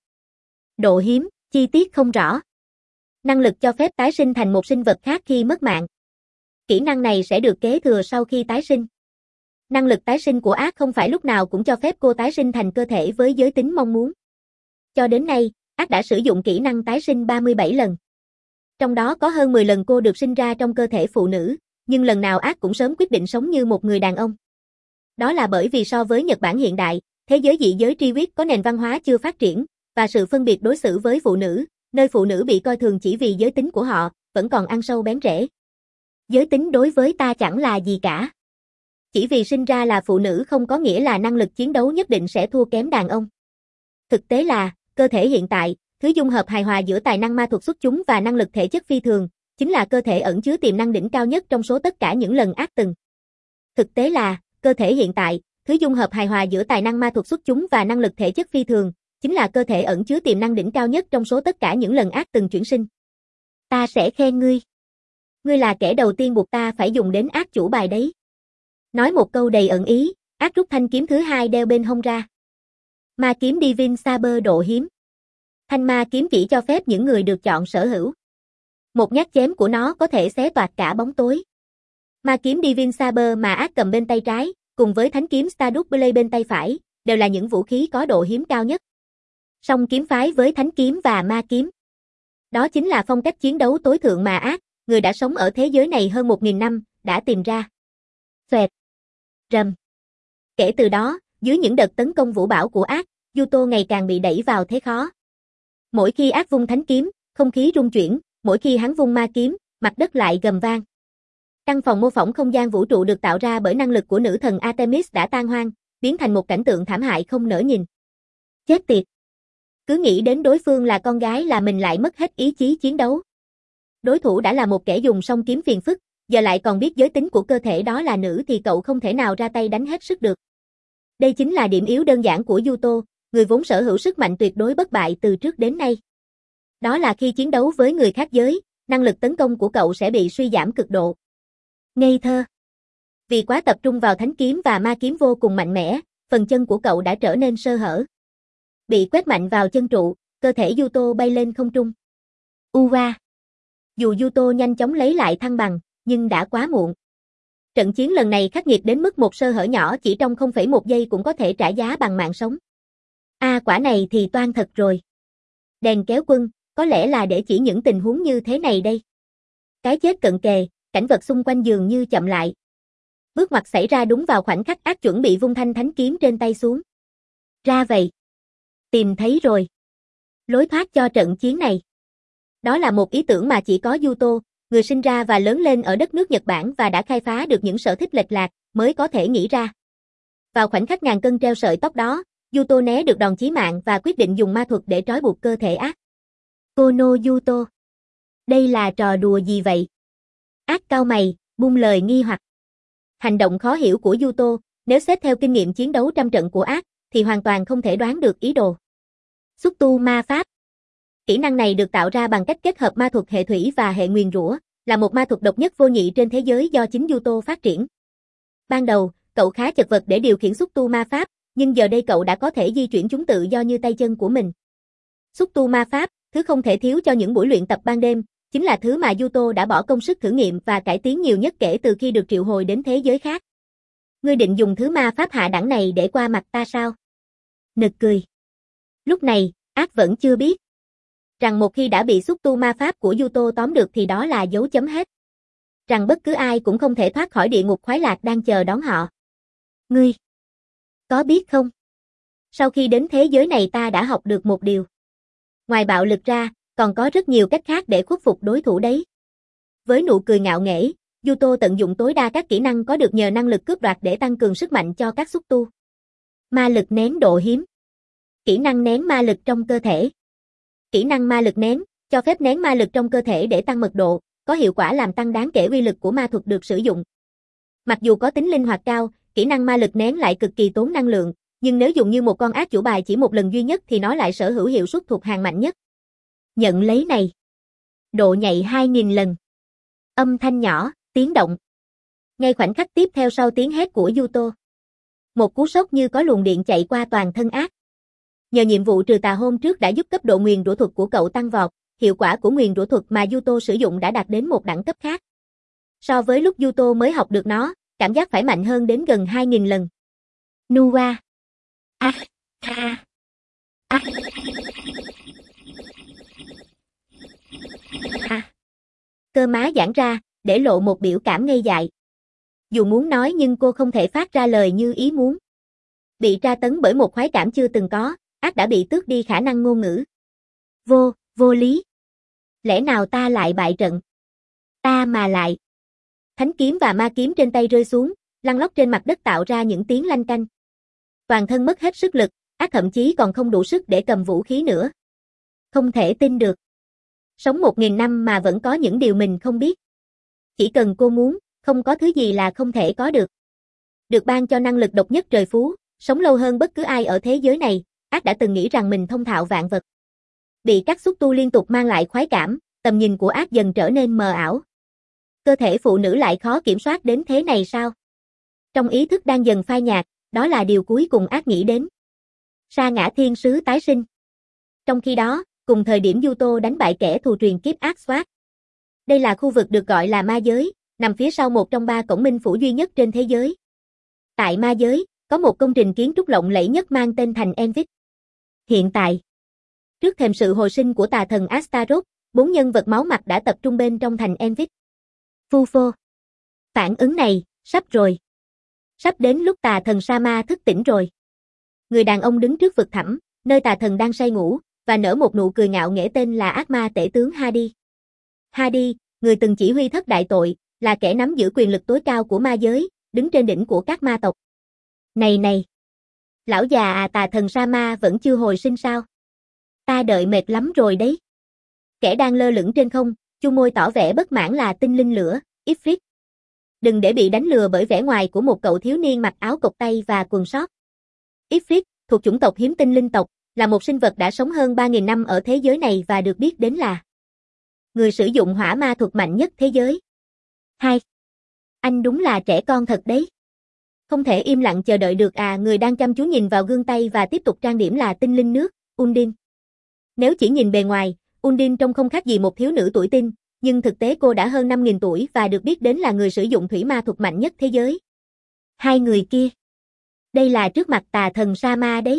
Độ hiếm, chi tiết không rõ. Năng lực cho phép tái sinh thành một sinh vật khác khi mất mạng. Kỹ năng này sẽ được kế thừa sau khi tái sinh. Năng lực tái sinh của ác không phải lúc nào cũng cho phép cô tái sinh thành cơ thể với giới tính mong muốn. Cho đến nay, ác đã sử dụng kỹ năng tái sinh ba mươi bảy lần. Trong đó có hơn mười lần cô được sinh ra trong cơ thể phụ nữ, nhưng lần nào ác cũng sớm quyết định sống như một người đàn ông. Đó là bởi vì so với Nhật Bản hiện đại, thế giới dị giới tri quyết có nền văn hóa chưa phát triển, và sự phân biệt đối xử với phụ nữ, nơi phụ nữ bị coi thường chỉ vì giới tính của họ, vẫn còn ăn sâu bén rễ. Giới tính đối với ta chẳng là gì cả. Chỉ vì sinh ra là phụ nữ không có nghĩa là năng lực chiến đấu nhất định sẽ thua kém đàn ông. Thực tế là, cơ thể hiện tại, thứ dung hợp hài hòa giữa tài năng ma thuật xuất chúng và năng lực thể chất phi thường, chính là cơ thể ẩn chứa tiềm năng đỉnh cao nhất trong số tất cả những lần ác từng. Thực tế là, cơ thể hiện tại, thứ dung hợp hài hòa giữa tài năng ma thuật xuất chúng và năng lực thể chất phi thường, chính là cơ thể ẩn chứa tiềm năng đỉnh cao nhất trong số tất cả những lần ác từng chuyển sinh. Ta sẽ khen ngươi. Ngươi là kẻ đầu tiên buộc ta phải dùng đến ác chủ bài đấy. Nói một câu đầy ẩn ý, ác rút thanh kiếm thứ hai đeo bên hông ra. Ma kiếm Divine Saber độ hiếm. Thanh ma kiếm chỉ cho phép những người được chọn sở hữu. Một nhát chém của nó có thể xé toạc cả bóng tối. Ma kiếm Divine Saber mà ác cầm bên tay trái, cùng với thánh kiếm Stardust Blade bên tay phải, đều là những vũ khí có độ hiếm cao nhất. Song kiếm phái với thánh kiếm và ma kiếm. Đó chính là phong cách chiến đấu tối thượng mà ác, người đã sống ở thế giới này hơn một nghìn năm, đã tìm ra. Xoẹt. Rầm. Kể từ đó, dưới những đợt tấn công vũ bão của ác, Yuto ngày càng bị đẩy vào thế khó. Mỗi khi ác vung thánh kiếm, không khí rung chuyển, mỗi khi hắn vung ma kiếm, mặt đất lại gầm vang. Căn phòng mô phỏng không gian vũ trụ được tạo ra bởi năng lực của nữ thần Artemis đã tan hoang, biến thành một cảnh tượng thảm hại không nỡ nhìn. Chết tiệt! Cứ nghĩ đến đối phương là con gái là mình lại mất hết ý chí chiến đấu. Đối thủ đã là một kẻ dùng song kiếm phiền phức, giờ lại còn biết giới tính của cơ thể đó là nữ thì cậu không thể nào ra tay đánh hết sức được. Đây chính là điểm yếu đơn giản của Yuto, người vốn sở hữu sức mạnh tuyệt đối bất bại từ trước đến nay. Đó là khi chiến đấu với người khác giới, năng lực tấn công của cậu sẽ bị suy giảm cực độ. Ngây thơ. Vì quá tập trung vào thánh kiếm và ma kiếm vô cùng mạnh mẽ, phần chân của cậu đã trở nên sơ hở. Bị quét mạnh vào chân trụ, cơ thể Yuto bay lên không trung. Uva. Dù Yuto nhanh chóng lấy lại thăng bằng, nhưng đã quá muộn. Trận chiến lần này khắc nghiệt đến mức một sơ hở nhỏ chỉ trong không phẩy một giây cũng có thể trả giá bằng mạng sống. A à, quả này thì toan thật rồi. Đèn kéo quân, có lẽ là để chỉ những tình huống như thế này đây. Cái chết cận kề, cảnh vật xung quanh dường như chậm lại. Bước ngoặt xảy ra đúng vào khoảnh khắc ác chuẩn bị vung thanh thánh kiếm trên tay xuống. Ra vậy. Tìm thấy rồi. Lối thoát cho trận chiến này. Đó là một ý tưởng mà chỉ có Yuto, người sinh ra và lớn lên ở đất nước Nhật Bản và đã khai phá được những sở thích lệch lạc, mới có thể nghĩ ra. Vào khoảnh khắc ngàn cân treo sợi tóc đó, Yuto né được đòn chí mạng và quyết định dùng ma thuật để trói buộc cơ thể ác. Kono Yuto. Đây là trò đùa gì vậy? Ác cau mày, buông lời nghi hoặc. Hành động khó hiểu của Yuto, nếu xét theo kinh nghiệm chiến đấu trăm trận của ác, thì hoàn toàn không thể đoán được ý đồ. Xúc tu ma pháp. Kỹ năng này được tạo ra bằng cách kết hợp ma thuật hệ thủy và hệ nguyền rủa, là một ma thuật độc nhất vô nhị trên thế giới do chính Yuto phát triển. Ban đầu, cậu khá chật vật để điều khiển xúc tu ma pháp, nhưng giờ đây cậu đã có thể di chuyển chúng tự do như tay chân của mình. Xúc tu ma pháp, thứ không thể thiếu cho những buổi luyện tập ban đêm, chính là thứ mà Yuto đã bỏ công sức thử nghiệm và cải tiến nhiều nhất kể từ khi được triệu hồi đến thế giới khác. Ngươi định dùng thứ ma pháp hạ đẳng này để qua mặt ta sao? Nực cười. Lúc này, ác vẫn chưa biết rằng một khi đã bị xúc tu ma pháp của Yuto tóm được thì đó là dấu chấm hết. Rằng bất cứ ai cũng không thể thoát khỏi địa ngục khoái lạc đang chờ đón họ. Ngươi có biết không? Sau khi đến thế giới này ta đã học được một điều. Ngoài bạo lực ra, còn có rất nhiều cách khác để khuất phục đối thủ đấy. Với nụ cười ngạo nghễ, Yuto tận dụng tối đa các kỹ năng có được nhờ năng lực cướp đoạt để tăng cường sức mạnh cho các xúc tu. Ma lực nén độ hiếm. Kỹ năng nén ma lực trong cơ thể. Kỹ năng ma lực nén, cho phép nén ma lực trong cơ thể để tăng mật độ, có hiệu quả làm tăng đáng kể uy lực của ma thuật được sử dụng. Mặc dù có tính linh hoạt cao, kỹ năng ma lực nén lại cực kỳ tốn năng lượng, nhưng nếu dùng như một con ác chủ bài chỉ một lần duy nhất thì nó lại sở hữu hiệu suất thuộc hàng mạnh nhất. Nhận lấy này. Độ nhạy hai nghìn lần. Âm thanh nhỏ, tiếng động. Ngay khoảnh khắc tiếp theo sau tiếng hét của Yuto. Một cú sốc như có luồng điện chạy qua toàn thân ác. Nhờ nhiệm vụ trừ tà hôm trước đã giúp cấp độ nguyền rủa thuật của cậu tăng vọt, hiệu quả của nguyền rủa thuật mà Yuto sử dụng đã đạt đến một đẳng cấp khác. So với lúc Yuto mới học được nó, cảm giác phải mạnh hơn đến gần hai nghìn lần. Nuwa. A. A. A. A. Cơ má giãn ra, để lộ một biểu cảm ngây dại. Dù muốn nói nhưng cô không thể phát ra lời như ý muốn. Bị tra tấn bởi một khoái cảm chưa từng có, ác đã bị tước đi khả năng ngôn ngữ. Vô, vô lý. Lẽ nào ta lại bại trận? Ta mà lại. Thánh kiếm và ma kiếm trên tay rơi xuống, lăn lóc trên mặt đất tạo ra những tiếng lanh canh. Toàn thân mất hết sức lực, ác thậm chí còn không đủ sức để cầm vũ khí nữa. Không thể tin được. Sống một nghìn năm mà vẫn có những điều mình không biết. Chỉ cần cô muốn, không có thứ gì là không thể có được. Được ban cho năng lực độc nhất trời phú, sống lâu hơn bất cứ ai ở thế giới này, ác đã từng nghĩ rằng mình thông thạo vạn vật. Bị các xúc tu liên tục mang lại khoái cảm, tầm nhìn của ác dần trở nên mờ ảo. Cơ thể phụ nữ lại khó kiểm soát đến thế này sao? Trong ý thức đang dần phai nhạt, đó là điều cuối cùng ác nghĩ đến. Sa ngã thiên sứ tái sinh. Trong khi đó, cùng thời điểm Yuto đánh bại kẻ thù truyền kiếp ác Swat. Đây là khu vực được gọi là ma giới, nằm phía sau một trong ba cổng minh phủ duy nhất trên thế giới. Tại ma giới, có một công trình kiến trúc lộng lẫy nhất mang tên thành Envit. Hiện tại, trước thềm sự hồi sinh của tà thần Astaroth, bốn nhân vật máu mặt đã tập trung bên trong thành Envit. Phufo. Phản ứng này, sắp rồi. Sắp đến lúc tà thần Sama thức tỉnh rồi. Người đàn ông đứng trước vực thẳm, nơi tà thần đang say ngủ, và nở một nụ cười ngạo nghễ tên là ác ma tể tướng Hadi. Hadi, người từng chỉ huy thất đại tội, là kẻ nắm giữ quyền lực tối cao của ma giới, đứng trên đỉnh của các ma tộc. Này này! Lão già à, tà thần Sama vẫn chưa hồi sinh sao? Ta đợi mệt lắm rồi đấy. Kẻ đang lơ lửng trên không, chu môi tỏ vẻ bất mãn là tinh linh lửa, Ifrit. Đừng để bị đánh lừa bởi vẻ ngoài của một cậu thiếu niên mặc áo cộc tay và quần sót. Ifrit, thuộc chủng tộc hiếm tinh linh tộc, là một sinh vật đã sống hơn ba nghìn năm ở thế giới này và được biết đến là người sử dụng hỏa ma thuật mạnh nhất thế giới. Hai. Anh đúng là trẻ con thật đấy. Không thể im lặng chờ đợi được à, người đang chăm chú nhìn vào gương tay và tiếp tục trang điểm là tinh linh nước, Undine. Nếu chỉ nhìn bề ngoài, Undine trông không khác gì một thiếu nữ tuổi teen, nhưng thực tế cô đã hơn năm nghìn tuổi và được biết đến là người sử dụng thủy ma thuật mạnh nhất thế giới. Hai người kia. Đây là trước mặt tà thần Sama đấy.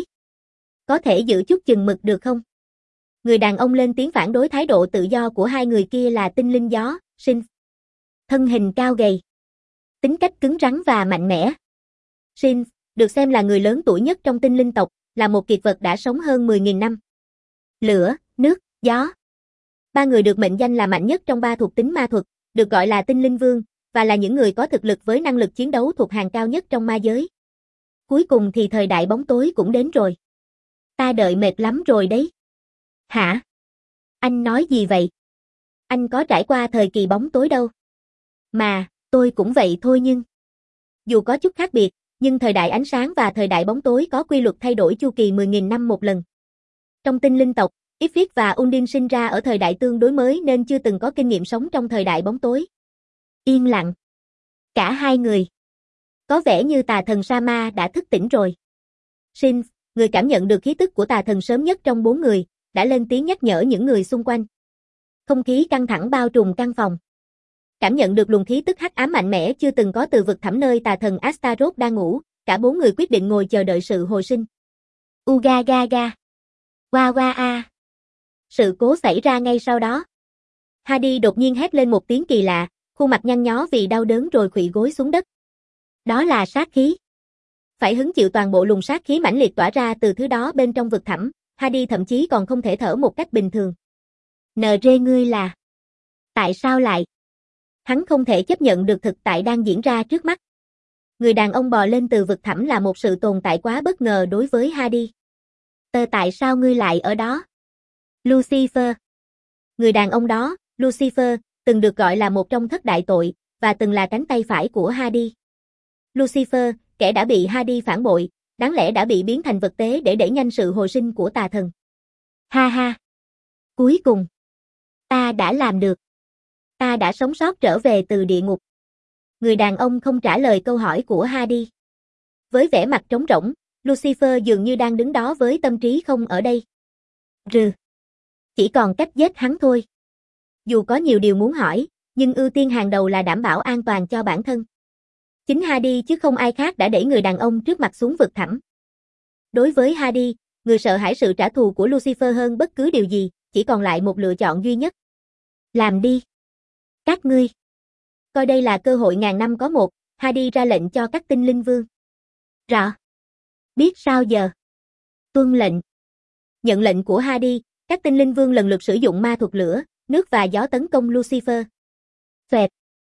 Có thể giữ chút chừng mực được không? Người đàn ông lên tiếng phản đối thái độ tự do của hai người kia là tinh linh gió, Shin. Thân hình cao gầy. Tính cách cứng rắn và mạnh mẽ. Shin, được xem là người lớn tuổi nhất trong tinh linh tộc, là một kiệt vật đã sống hơn mười nghìn năm. Lửa, nước, gió. Ba người được mệnh danh là mạnh nhất trong ba thuộc tính ma thuật, được gọi là tinh linh vương, và là những người có thực lực với năng lực chiến đấu thuộc hàng cao nhất trong ma giới. Cuối cùng thì thời đại bóng tối cũng đến rồi. Ta đợi mệt lắm rồi đấy. Hả? Anh nói gì vậy? Anh có trải qua thời kỳ bóng tối đâu. Mà, tôi cũng vậy thôi nhưng... Dù có chút khác biệt, nhưng thời đại ánh sáng và thời đại bóng tối có quy luật thay đổi chu kỳ mười nghìn năm một lần. Trong tinh linh tộc, Ifrit và Undine sinh ra ở thời đại tương đối mới nên chưa từng có kinh nghiệm sống trong thời đại bóng tối. Yên lặng. Cả hai người. Có vẻ như tà thần Sama đã thức tỉnh rồi. Shin, người cảm nhận được khí tức của tà thần sớm nhất trong bốn người, đã lên tiếng nhắc nhở những người xung quanh. Không khí căng thẳng bao trùm căn phòng. Cảm nhận được luồng khí tức hắc ám mạnh mẽ chưa từng có từ vực thẳm nơi tà thần Astaroth đang ngủ, cả bốn người quyết định ngồi chờ đợi sự hồi sinh. Uga ga ga. Wa wa a. Sự cố xảy ra ngay sau đó. Hadi đột nhiên hét lên một tiếng kỳ lạ, khuôn mặt nhăn nhó vì đau đớn rồi khuỵu gối xuống đất. Đó là sát khí. Phải hứng chịu toàn bộ luồng sát khí mãnh liệt tỏa ra từ thứ đó bên trong vực thẳm, Hadi thậm chí còn không thể thở một cách bình thường. Nờ rê ngươi là... Tại sao lại... Hắn không thể chấp nhận được thực tại đang diễn ra trước mắt. Người đàn ông bò lên từ vực thẳm là một sự tồn tại quá bất ngờ đối với Hadi. Tờ tại sao ngươi lại ở đó? Lucifer. Người đàn ông đó, Lucifer, từng được gọi là một trong thất đại tội, và từng là cánh tay phải của Hadi. Lucifer, kẻ đã bị Hadi phản bội, đáng lẽ đã bị biến thành vật tế để đẩy nhanh sự hồi sinh của tà thần. Ha ha. Cuối cùng, ta đã làm được. Ta đã sống sót trở về từ địa ngục. Người đàn ông không trả lời câu hỏi của Hadi. Với vẻ mặt trống rỗng, Lucifer dường như đang đứng đó với tâm trí không ở đây. Rừ. Chỉ còn cách giết hắn thôi. Dù có nhiều điều muốn hỏi, nhưng ưu tiên hàng đầu là đảm bảo an toàn cho bản thân. Chính Hadi chứ không ai khác đã đẩy người đàn ông trước mặt xuống vực thẳm. Đối với Hadi, người sợ hãi sự trả thù của Lucifer hơn bất cứ điều gì, chỉ còn lại một lựa chọn duy nhất. Làm đi. Các ngươi. Coi đây là cơ hội ngàn năm có một, Hadi ra lệnh cho các tinh linh vương. Rõ. Biết sao giờ? Tuân lệnh. Nhận lệnh của Hadi, các tinh linh vương lần lượt sử dụng ma thuật lửa, nước và gió tấn công Lucifer. Xoẹt.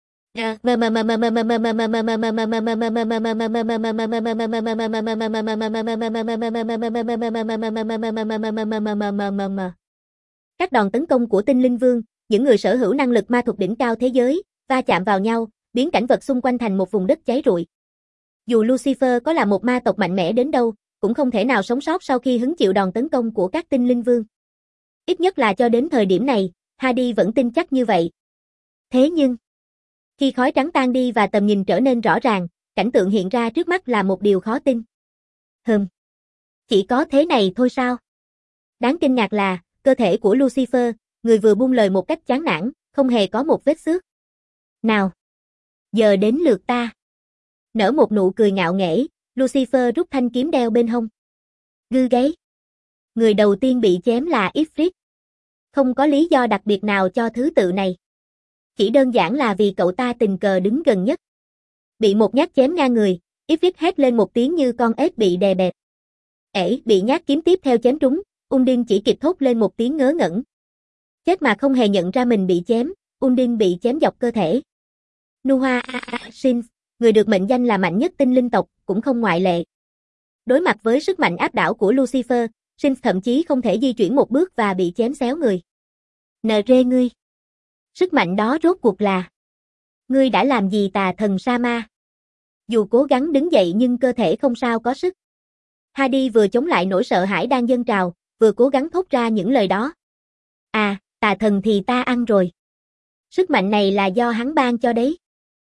Các đòn tấn công của tinh linh vương, những người sở hữu năng lực ma thuật đỉnh cao thế giới, va chạm vào nhau, biến cảnh vật xung quanh thành một vùng đất cháy rụi. Dù Lucifer có là một ma tộc mạnh mẽ đến đâu, cũng không thể nào sống sót sau khi hứng chịu đòn tấn công của các tinh linh vương. Ít nhất là cho đến thời điểm này, Hadi vẫn tin chắc như vậy. Thế nhưng, khi khói trắng tan đi và tầm nhìn trở nên rõ ràng, cảnh tượng hiện ra trước mắt là một điều khó tin. Hừm. Chỉ có thế này thôi sao? Đáng kinh ngạc là, cơ thể của Lucifer, người vừa buông lời một cách chán nản, không hề có một vết xước. Nào. Giờ đến lượt ta. Nở một nụ cười ngạo nghễ, Lucifer rút thanh kiếm đeo bên hông. Gư gáy. Người đầu tiên bị chém là Ifrit. Không có lý do đặc biệt nào cho thứ tự này. Chỉ đơn giản là vì cậu ta tình cờ đứng gần nhất. Bị một nhát chém ngang người, Ifrit hét lên một tiếng như con ếch bị đè bẹp. Ể, bị nhát kiếm tiếp theo chém trúng, Undine chỉ kịp thốt lên một tiếng ngớ ngẩn. Chết mà không hề nhận ra mình bị chém, Undine bị chém dọc cơ thể. Nuha Shin, người được mệnh danh là mạnh nhất tinh linh tộc, cũng không ngoại lệ. Đối mặt với sức mạnh áp đảo của Lucifer, Jinx thậm chí không thể di chuyển một bước và bị chém xéo người. Nờ rê ngươi! Sức mạnh đó rốt cuộc là... Ngươi đã làm gì tà thần sa ma? Dù cố gắng đứng dậy nhưng cơ thể không sao có sức. Hades vừa chống lại nỗi sợ hãi đang dâng trào, vừa cố gắng thốt ra những lời đó. À, tà thần thì ta ăn rồi. Sức mạnh này là do hắn ban cho đấy.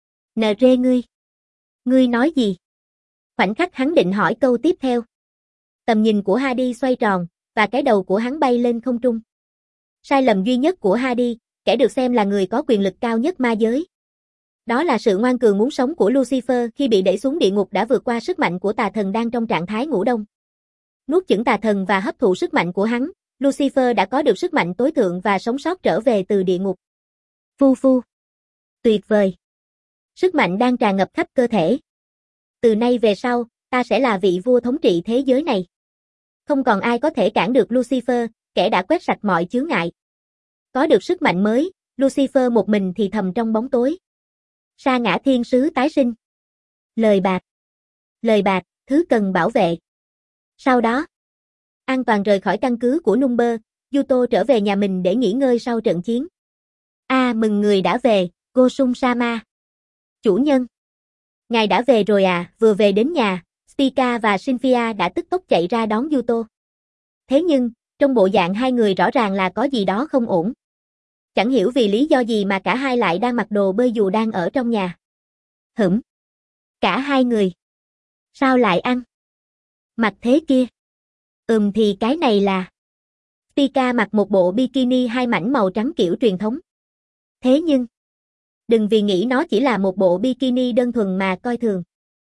Nờ rê ngươi! Ngươi nói gì? Khoảnh khắc hắn định hỏi câu tiếp theo. Tầm nhìn của Hades xoay tròn, và cái đầu của hắn bay lên không trung. Sai lầm duy nhất của Hades, kẻ được xem là người có quyền lực cao nhất ma giới. Đó là sự ngoan cường muốn sống của Lucifer khi bị đẩy xuống địa ngục đã vượt qua sức mạnh của tà thần đang trong trạng thái ngủ đông. Nuốt chửng tà thần và hấp thụ sức mạnh của hắn, Lucifer đã có được sức mạnh tối thượng và sống sót trở về từ địa ngục. Phu phu. Tuyệt vời. Sức mạnh đang tràn ngập khắp cơ thể. Từ nay về sau, ta sẽ là vị vua thống trị thế giới này. Không còn ai có thể cản được Lucifer, kẻ đã quét sạch mọi chướng ngại. Có được sức mạnh mới, Lucifer một mình thì thầm trong bóng tối. Sa ngã thiên sứ tái sinh. Lời bạc. Lời bạc, thứ cần bảo vệ. Sau đó, an toàn rời khỏi căn cứ của Number, Yuto trở về nhà mình để nghỉ ngơi sau trận chiến. A à, mừng người đã về, Gosum-sama. Chủ nhân. Ngài đã về rồi à, vừa về đến nhà, Spica và Cynthia đã tức tốc chạy ra đón Yuto. Thế nhưng, trong bộ dạng hai người rõ ràng là có gì đó không ổn. Chẳng hiểu vì lý do gì mà cả hai lại đang mặc đồ bơi dù đang ở trong nhà. Hửm. Cả hai người. Sao lại ăn? Mặc thế kia. Ừm thì cái này là... Spica mặc một bộ bikini hai mảnh màu trắng kiểu truyền thống. Thế nhưng... Đừng vì nghĩ nó chỉ là một bộ bikini đơn thuần mà coi thường.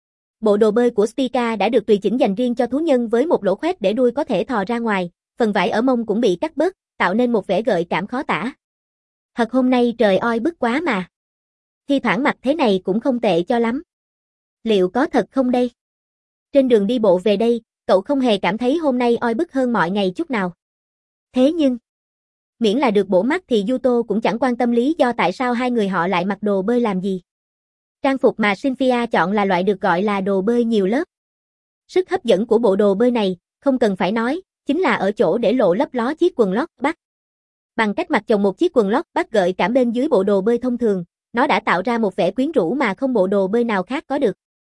Bộ đồ bơi của Spica đã được tùy chỉnh dành riêng cho thú nhân với một lỗ khoét để đuôi có thể thò ra ngoài, phần vải ở mông cũng bị cắt bớt, tạo nên một vẻ gợi cảm khó tả. Thật hôm nay trời oi bức quá mà. Thi thoảng mặc thế này cũng không tệ cho lắm. Liệu có thật không đây? Trên đường đi bộ về đây, cậu không hề cảm thấy hôm nay oi bức hơn mọi ngày chút nào. Thế nhưng, miễn là được bổ mắt thì Yuto cũng chẳng quan tâm lý do tại sao hai người họ lại mặc đồ bơi làm gì. Trang phục mà Cynthia chọn là loại được gọi là đồ bơi nhiều lớp. Sức hấp dẫn của bộ đồ bơi này, không cần phải nói, chính là ở chỗ để lộ lấp ló chiếc quần lót bắt. Bằng cách mặc chồng một chiếc quần lót bắt gợi cảm bên dưới bộ đồ bơi thông thường, nó đã tạo ra một vẻ quyến rũ mà không bộ đồ bơi nào khác có được.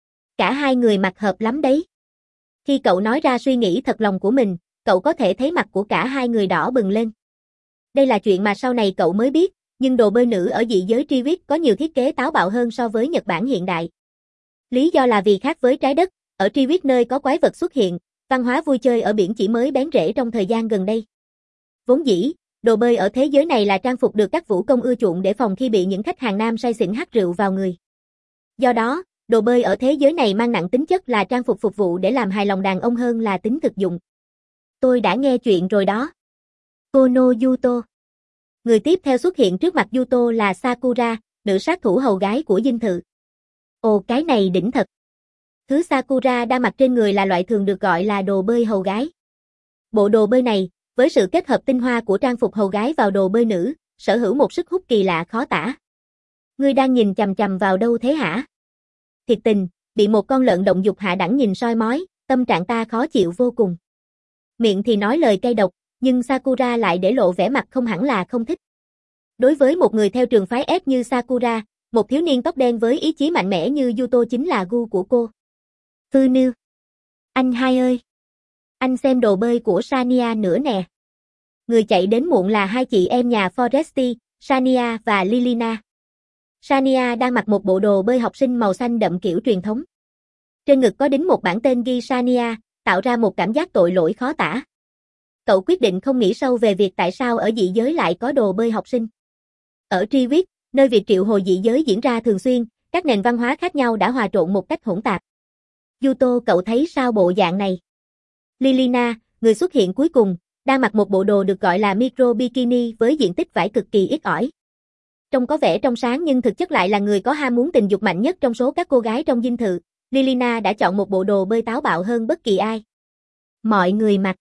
Cả hai người mặc hợp lắm đấy. Khi cậu nói ra suy nghĩ thật lòng của mình, cậu có thể thấy mặt của cả hai người đỏ bừng lên. Đây là chuyện mà sau này cậu mới biết, nhưng đồ bơi nữ ở dị giới Triwis có nhiều thiết kế táo bạo hơn so với Nhật Bản hiện đại. Lý do là vì khác với trái đất, ở Triwis nơi có quái vật xuất hiện, văn hóa vui chơi ở biển chỉ mới bén rễ trong thời gian gần đây. Vốn dĩ, đồ bơi ở thế giới này là trang phục được các vũ công ưa chuộng để phòng khi bị những khách hàng nam say xỉn hắt rượu vào người. Do đó, đồ bơi ở thế giới này mang nặng tính chất là trang phục phục vụ để làm hài lòng đàn ông hơn là tính thực dụng. Tôi đã nghe chuyện rồi đó. Kono Yuto. Người tiếp theo xuất hiện trước mặt Yuto là Sakura, nữ sát thủ hầu gái của dinh thự. Ồ cái này đỉnh thật. Thứ Sakura đang mặc trên người là loại thường được gọi là đồ bơi hầu gái. Bộ đồ bơi này, với sự kết hợp tinh hoa của trang phục hầu gái vào đồ bơi nữ, sở hữu một sức hút kỳ lạ khó tả. Ngươi đang nhìn chằm chằm vào đâu thế hả? Thiệt tình, bị một con lợn động dục hạ đẳng nhìn soi mói, tâm trạng ta khó chịu vô cùng. Miệng thì nói lời cay độc, nhưng Sakura lại để lộ vẻ mặt không hẳn là không thích. Đối với một người theo trường phái S như Sakura, một thiếu niên tóc đen với ý chí mạnh mẽ như Yuto chính là gu của cô. Thư Nư. Anh hai ơi. Anh xem đồ bơi của Sania nữa nè. Người chạy đến muộn là hai chị em nhà Foresti, Sania và Lilina. Sania đang mặc một bộ đồ bơi học sinh màu xanh đậm kiểu truyền thống. Trên ngực có đính một bảng tên ghi Sania, tạo ra một cảm giác tội lỗi khó tả. Cậu quyết định không nghĩ sâu về việc tại sao ở dị giới lại có đồ bơi học sinh. Ở Triwis, nơi việc triệu hồi dị giới diễn ra thường xuyên, các nền văn hóa khác nhau đã hòa trộn một cách hỗn tạp. Yuto cậu thấy sao bộ dạng này? Lilina, người xuất hiện cuối cùng, đang mặc một bộ đồ được gọi là micro bikini với diện tích vải cực kỳ ít ỏi. Trông có vẻ trong sáng nhưng thực chất lại là người có ham muốn tình dục mạnh nhất trong số các cô gái trong dinh thự. Lilina đã chọn một bộ đồ bơi táo bạo hơn bất kỳ ai. Mọi người mặc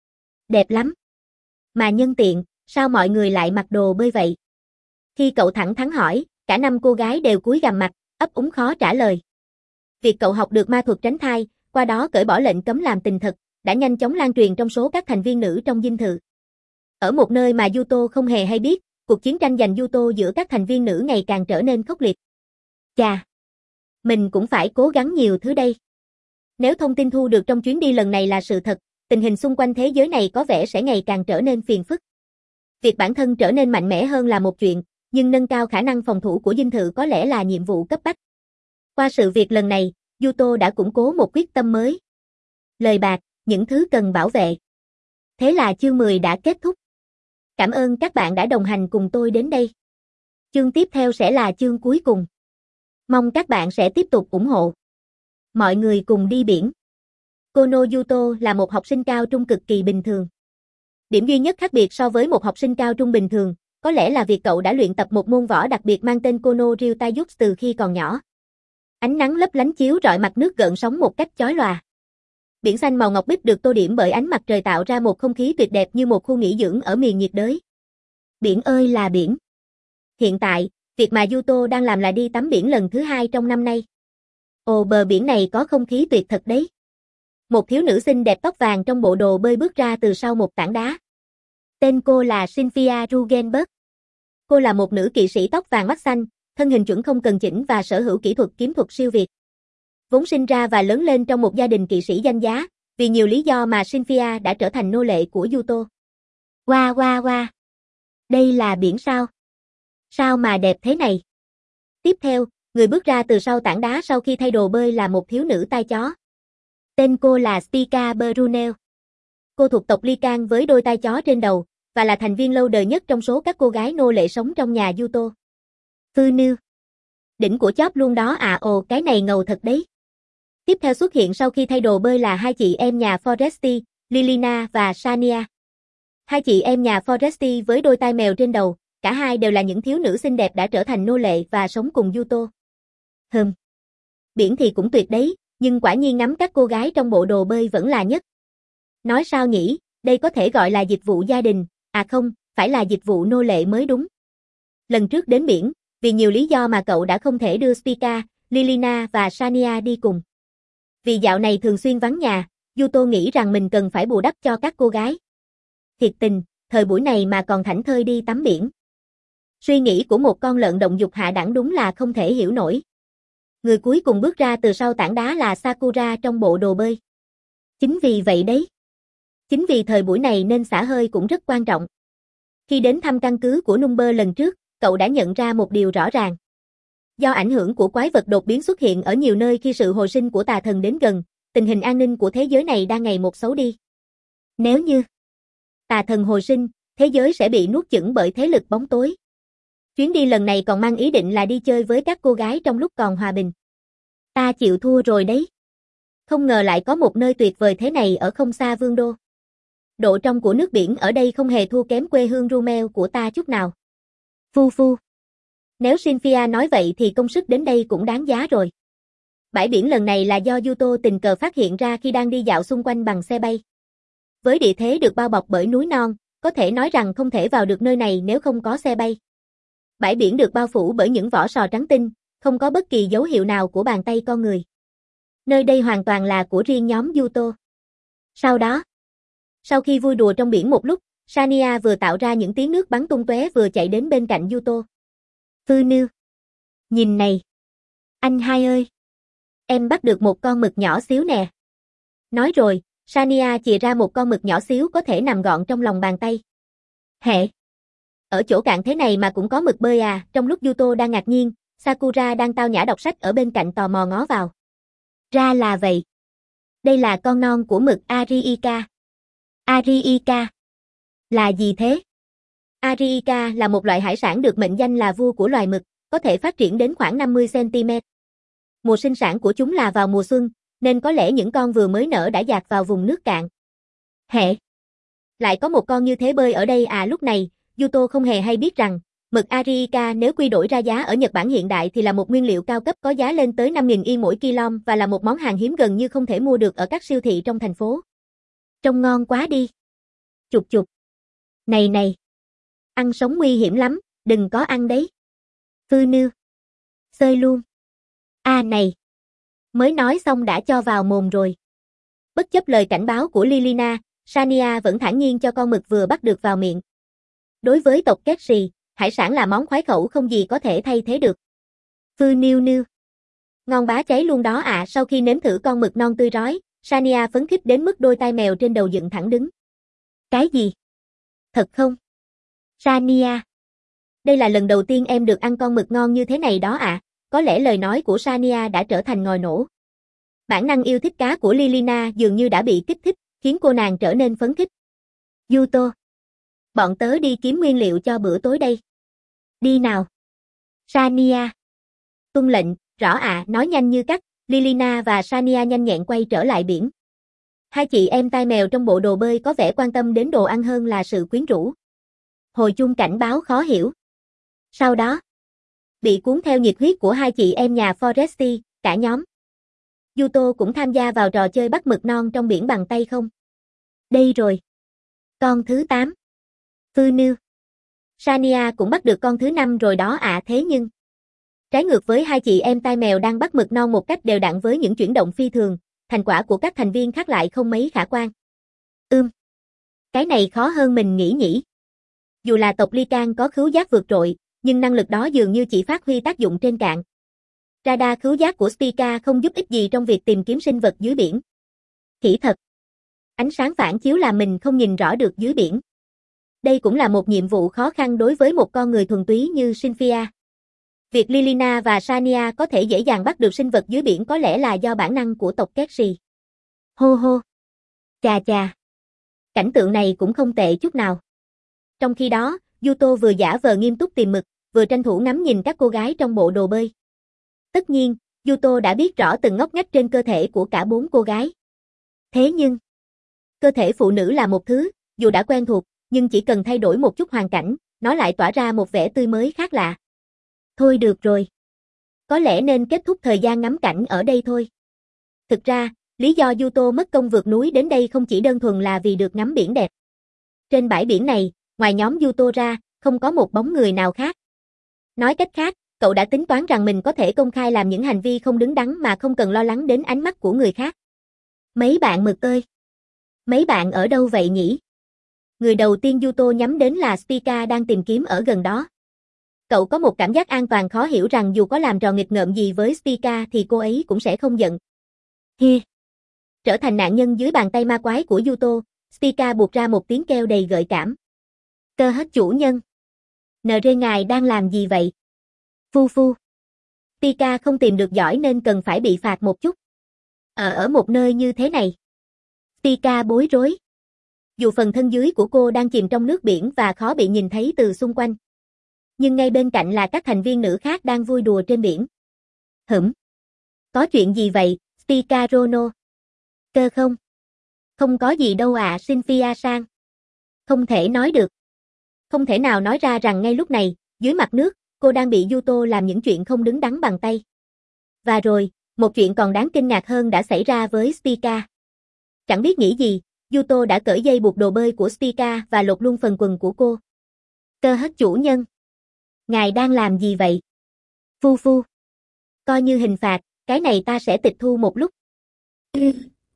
đẹp lắm. Mà nhân tiện, sao mọi người lại mặc đồ bơi vậy? Khi cậu thẳng thắn hỏi, cả năm cô gái đều cúi gằm mặt, ấp úng khó trả lời. Việc cậu học được ma thuật tránh thai, qua đó cởi bỏ lệnh cấm làm tình thật, đã nhanh chóng lan truyền trong số các thành viên nữ trong dinh thự. Ở một nơi mà Yuto không hề hay biết, cuộc chiến tranh giành Yuto giữa các thành viên nữ ngày càng trở nên khốc liệt. Chà, mình cũng phải cố gắng nhiều thứ đây. Nếu thông tin thu được trong chuyến đi lần này là sự thật, tình hình xung quanh thế giới này có vẻ sẽ ngày càng trở nên phiền phức. Việc bản thân trở nên mạnh mẽ hơn là một chuyện, nhưng nâng cao khả năng phòng thủ của dinh thự có lẽ là nhiệm vụ cấp bách. Qua sự việc lần này, Yuto đã củng cố một quyết tâm mới. Lời bạc, những thứ cần bảo vệ. Thế là chương mười đã kết thúc. Cảm ơn các bạn đã đồng hành cùng tôi đến đây. Chương tiếp theo sẽ là chương cuối cùng. Mong các bạn sẽ tiếp tục ủng hộ. Mọi người cùng đi biển. Kono Yuto là một học sinh cao trung cực kỳ bình thường. Điểm duy nhất khác biệt so với một học sinh cao trung bình thường, có lẽ là việc cậu đã luyện tập một môn võ đặc biệt mang tên Kono Ryu Taijutsu từ khi còn nhỏ. Ánh nắng lấp lánh chiếu rọi mặt nước gợn sóng một cách chói lòa. Biển xanh màu ngọc bích được tô điểm bởi ánh mặt trời tạo ra một không khí tuyệt đẹp như một khu nghỉ dưỡng ở miền nhiệt đới. Biển ơi là biển. Hiện tại, việc mà Yuto đang làm là đi tắm biển lần thứ hai trong năm nay. Ồ, bờ biển này có không khí tuyệt thật đấy. Một thiếu nữ xinh đẹp tóc vàng trong bộ đồ bơi bước ra từ sau một tảng đá. Tên cô là Cynthia Rugenberg. Cô là một nữ kỵ sĩ tóc vàng mắt xanh, thân hình chuẩn không cần chỉnh và sở hữu kỹ thuật kiếm thuật siêu việt. Vốn sinh ra và lớn lên trong một gia đình kỵ sĩ danh giá, vì nhiều lý do mà Cynthia đã trở thành nô lệ của Yuto. Wow wow wow. Đây là biển sao? Sao mà đẹp thế này? Tiếp theo, người bước ra từ sau tảng đá sau khi thay đồ bơi là một thiếu nữ tai chó. Tên cô là Spica Brunel. Cô thuộc tộc Lycan với đôi tai chó trên đầu, và là thành viên lâu đời nhất trong số các cô gái nô lệ sống trong nhà Yuto. Phư Nư. Đỉnh của chóp luôn đó à, ồ cái này ngầu thật đấy. Tiếp theo xuất hiện sau khi thay đồ bơi là hai chị em nhà Foresti, Lilina và Shania. Hai chị em nhà Foresti với đôi tai mèo trên đầu, cả hai đều là những thiếu nữ xinh đẹp đã trở thành nô lệ và sống cùng Yuto. Hừm. Biển thì cũng tuyệt đấy, nhưng quả nhiên ngắm các cô gái trong bộ đồ bơi vẫn là nhất. Nói sao nhỉ, đây có thể gọi là dịch vụ gia đình, à không, phải là dịch vụ nô lệ mới đúng. Lần trước đến biển, vì nhiều lý do mà cậu đã không thể đưa Spica, Lilina và Shania đi cùng. Vì dạo này thường xuyên vắng nhà, Yuto nghĩ rằng mình cần phải bù đắp cho các cô gái. Thiệt tình, thời buổi này mà còn thảnh thơi đi tắm biển. Suy nghĩ của một con lợn động dục hạ đẳng đúng là không thể hiểu nổi. Người cuối cùng bước ra từ sau tảng đá là Sakura trong bộ đồ bơi. Chính vì vậy đấy. Chính vì thời buổi này nên xả hơi cũng rất quan trọng. Khi đến thăm căn cứ của Number lần trước, cậu đã nhận ra một điều rõ ràng. Do ảnh hưởng của quái vật đột biến xuất hiện ở nhiều nơi khi sự hồi sinh của tà thần đến gần, tình hình an ninh của thế giới này đang ngày một xấu đi. Nếu như tà thần hồi sinh, thế giới sẽ bị nuốt chửng bởi thế lực bóng tối. Chuyến đi lần này còn mang ý định là đi chơi với các cô gái trong lúc còn hòa bình. Ta chịu thua rồi đấy. Không ngờ lại có một nơi tuyệt vời thế này ở không xa Vương đô. Độ trong của nước biển ở đây không hề thua kém quê hương Rumel của ta chút nào. Phu phu. Nếu Cynthia nói vậy thì công sức đến đây cũng đáng giá rồi. Bãi biển lần này là do Yuto tình cờ phát hiện ra khi đang đi dạo xung quanh bằng xe bay. Với địa thế được bao bọc bởi núi non, có thể nói rằng không thể vào được nơi này nếu không có xe bay. Bãi biển được bao phủ bởi những vỏ sò trắng tinh, không có bất kỳ dấu hiệu nào của bàn tay con người. Nơi đây hoàn toàn là của riêng nhóm Yuto. Sau đó, sau khi vui đùa trong biển một lúc, Shania vừa tạo ra những tiếng nước bắn tung tóe vừa chạy đến bên cạnh Yuto. Phư Nư. Nhìn này. Anh hai ơi. Em bắt được một con mực nhỏ xíu nè. Nói rồi, Shania chìa ra một con mực nhỏ xíu có thể nằm gọn trong lòng bàn tay. Hệ. Ở chỗ cạn thế này mà cũng có mực bơi à, trong lúc Yuto đang ngạc nhiên, Sakura đang tao nhã đọc sách ở bên cạnh tò mò ngó vào. Ra là vậy. Đây là con non của mực Ariika. Ariika. Là gì thế? Ariika là một loại hải sản được mệnh danh là vua của loài mực, có thể phát triển đến khoảng năm mươi xăng ti mét. Mùa sinh sản của chúng là vào mùa xuân, nên có lẽ những con vừa mới nở đã dạt vào vùng nước cạn. Hệ. Lại có một con như thế bơi ở đây à, lúc này, Yuto không hề hay biết rằng, mực Ariika nếu quy đổi ra giá ở Nhật Bản hiện đại thì là một nguyên liệu cao cấp có giá lên tới năm nghìn yên mỗi kg và là một món hàng hiếm gần như không thể mua được ở các siêu thị trong thành phố. Trông ngon quá đi. Chục chục. Này này. Ăn sống nguy hiểm lắm, đừng có ăn đấy. Phư Nư. Xơi luôn. À này. Mới nói xong đã cho vào mồm rồi. Bất chấp lời cảnh báo của Lilina, Sania vẫn thản nhiên cho con mực vừa bắt được vào miệng. Đối với tộc Kerry, hải sản là món khoái khẩu không gì có thể thay thế được. Phư niu niu. Ngon bá cháy luôn đó ạ. À. Sau khi nếm thử con mực non tươi rói, Sania phấn khích đến mức đôi tai mèo trên đầu dựng thẳng đứng. Cái gì? Thật không? Sania. Đây là lần đầu tiên em được ăn con mực ngon như thế này đó ạ. À. Có lẽ lời nói của Sania đã trở thành ngòi nổ. Bản năng yêu thích cá của Lilina dường như đã bị kích thích, khiến cô nàng trở nên phấn khích. Yuto. Bọn tớ đi kiếm nguyên liệu cho bữa tối đây. Đi nào. Sania. Tuân lệnh, rõ ạ, à, nói nhanh như cắt, Lilina và Sania nhanh nhẹn quay trở lại biển. Hai chị em tai mèo trong bộ đồ bơi có vẻ quan tâm đến đồ ăn hơn là sự quyến rũ. Hồi chuông cảnh báo khó hiểu. Sau đó, bị cuốn theo nhiệt huyết của hai chị em nhà Foresti, cả nhóm. Yuto cũng tham gia vào trò chơi bắt mực non trong biển bằng tay không? Đây rồi. Con thứ tám. Phư niu. Sania cũng bắt được con thứ năm rồi đó ạ. À, thế nhưng trái ngược với hai chị em tai mèo đang bắt mực non một cách đều đặn với những chuyển động phi thường, thành quả của các thành viên khác lại không mấy khả quan. Ưm. Cái này khó hơn mình nghĩ nhỉ. Dù là tộc Lycan có khứu giác vượt trội, nhưng năng lực đó dường như chỉ phát huy tác dụng trên cạn. Radar khứu giác của Spica không giúp ích gì trong việc tìm kiếm sinh vật dưới biển. Khỉ thật. Ánh sáng phản chiếu làm mình không nhìn rõ được dưới biển. Đây cũng là một nhiệm vụ khó khăn đối với một con người thuần túy như Sylphia. Việc Lilina và Sania có thể dễ dàng bắt được sinh vật dưới biển có lẽ là do bản năng của tộc Kerry. Hô hô. Chà chà. Cảnh tượng này cũng không tệ chút nào. Trong khi đó, Yuto vừa giả vờ nghiêm túc tìm mực, vừa tranh thủ ngắm nhìn các cô gái trong bộ đồ bơi. Tất nhiên, Yuto đã biết rõ từng ngóc ngách trên cơ thể của cả bốn cô gái. Thế nhưng, cơ thể phụ nữ là một thứ, dù đã quen thuộc, nhưng chỉ cần thay đổi một chút hoàn cảnh, nó lại tỏa ra một vẻ tươi mới khác lạ. Thôi được rồi. Có lẽ nên kết thúc thời gian ngắm cảnh ở đây thôi. Thực ra, lý do Yuto mất công vượt núi đến đây không chỉ đơn thuần là vì được ngắm biển đẹp. Trên bãi biển này, ngoài nhóm Yuto ra, không có một bóng người nào khác. Nói cách khác, cậu đã tính toán rằng mình có thể công khai làm những hành vi không đứng đắn mà không cần lo lắng đến ánh mắt của người khác. Mấy bạn mực ơi! Mấy bạn ở đâu vậy nhỉ? Người đầu tiên Yuto nhắm đến là Spica đang tìm kiếm ở gần đó. Cậu có một cảm giác an toàn khó hiểu rằng dù có làm trò nghịch ngợm gì với Spica thì cô ấy cũng sẽ không giận. Hi. Trở thành nạn nhân dưới bàn tay ma quái của Yuto, Spica buộc ra một tiếng kêu đầy gợi cảm. Cơ hết chủ nhân. Nờ rê ngài đang làm gì vậy? Phu phu. Spica không tìm được giỏi nên cần phải bị phạt một chút. Ở ở một nơi như thế này. Spica bối rối. Dù phần thân dưới của cô đang chìm trong nước biển và khó bị nhìn thấy từ xung quanh. Nhưng ngay bên cạnh là các thành viên nữ khác đang vui đùa trên biển. Hửm. Có chuyện gì vậy, Spica Rono? Cơ không? Không có gì đâu ạ, à, Sylphia-san. Không thể nói được. Không thể nào nói ra rằng ngay lúc này, dưới mặt nước, cô đang bị Yuto làm những chuyện không đứng đắn bằng tay. Và rồi, một chuyện còn đáng kinh ngạc hơn đã xảy ra với Spica. Chẳng biết nghĩ gì, Yuto đã cởi dây buộc đồ bơi của Spica và lột luôn phần quần của cô. Cơ hết chủ nhân. Ngài đang làm gì vậy? Phu phu. Coi như hình phạt, cái này ta sẽ tịch thu một lúc. Ừ.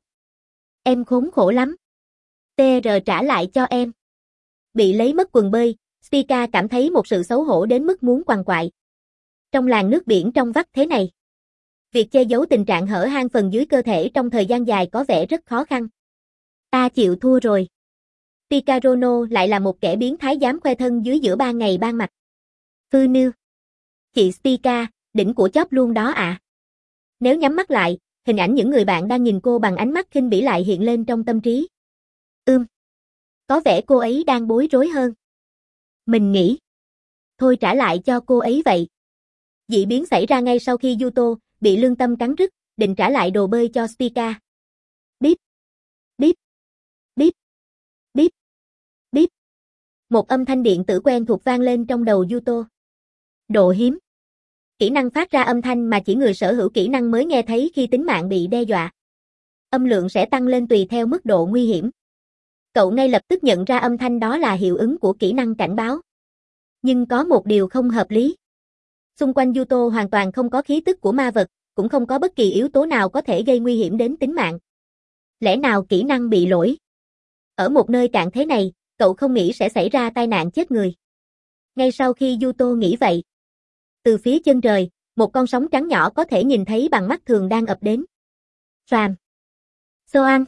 Em khốn khổ lắm. tê rờ trả lại cho em. Bị lấy mất quần bơi, Spica cảm thấy một sự xấu hổ đến mức muốn quằn quại. Trong làn nước biển trong vắt thế này, việc che giấu tình trạng hở hang phần dưới cơ thể trong thời gian dài có vẻ rất khó khăn. Ta chịu thua rồi. Spica Rono lại là một kẻ biến thái dám khoe thân dưới giữa ban ngày ban mặt. Phư niu. Chị Spica, đỉnh của chóp luôn đó ạ. À. Nếu nhắm mắt lại, hình ảnh những người bạn đang nhìn cô bằng ánh mắt khinh bỉ lại hiện lên trong tâm trí. Ưm. Có vẻ cô ấy đang bối rối hơn. Mình nghĩ. Thôi trả lại cho cô ấy vậy. Dị biến xảy ra ngay sau khi Yuto bị lương tâm cắn rứt, định trả lại đồ bơi cho Spica. Bíp. Bíp. Bíp. Bíp. Bíp. Một âm thanh điện tử quen thuộc vang lên trong đầu Yuto. Độ hiếm. Kỹ năng phát ra âm thanh mà chỉ người sở hữu kỹ năng mới nghe thấy khi tính mạng bị đe dọa. Âm lượng sẽ tăng lên tùy theo mức độ nguy hiểm. Cậu ngay lập tức nhận ra âm thanh đó là hiệu ứng của kỹ năng cảnh báo. Nhưng có một điều không hợp lý. Xung quanh Yuto hoàn toàn không có khí tức của ma vật, cũng không có bất kỳ yếu tố nào có thể gây nguy hiểm đến tính mạng. Lẽ nào kỹ năng bị lỗi? Ở một nơi cạn thế này, cậu không nghĩ sẽ xảy ra tai nạn chết người. Ngay sau khi Yuto nghĩ vậy, từ phía chân trời, một con sóng trắng nhỏ có thể nhìn thấy bằng mắt thường đang ập đến. Phàm. Soan.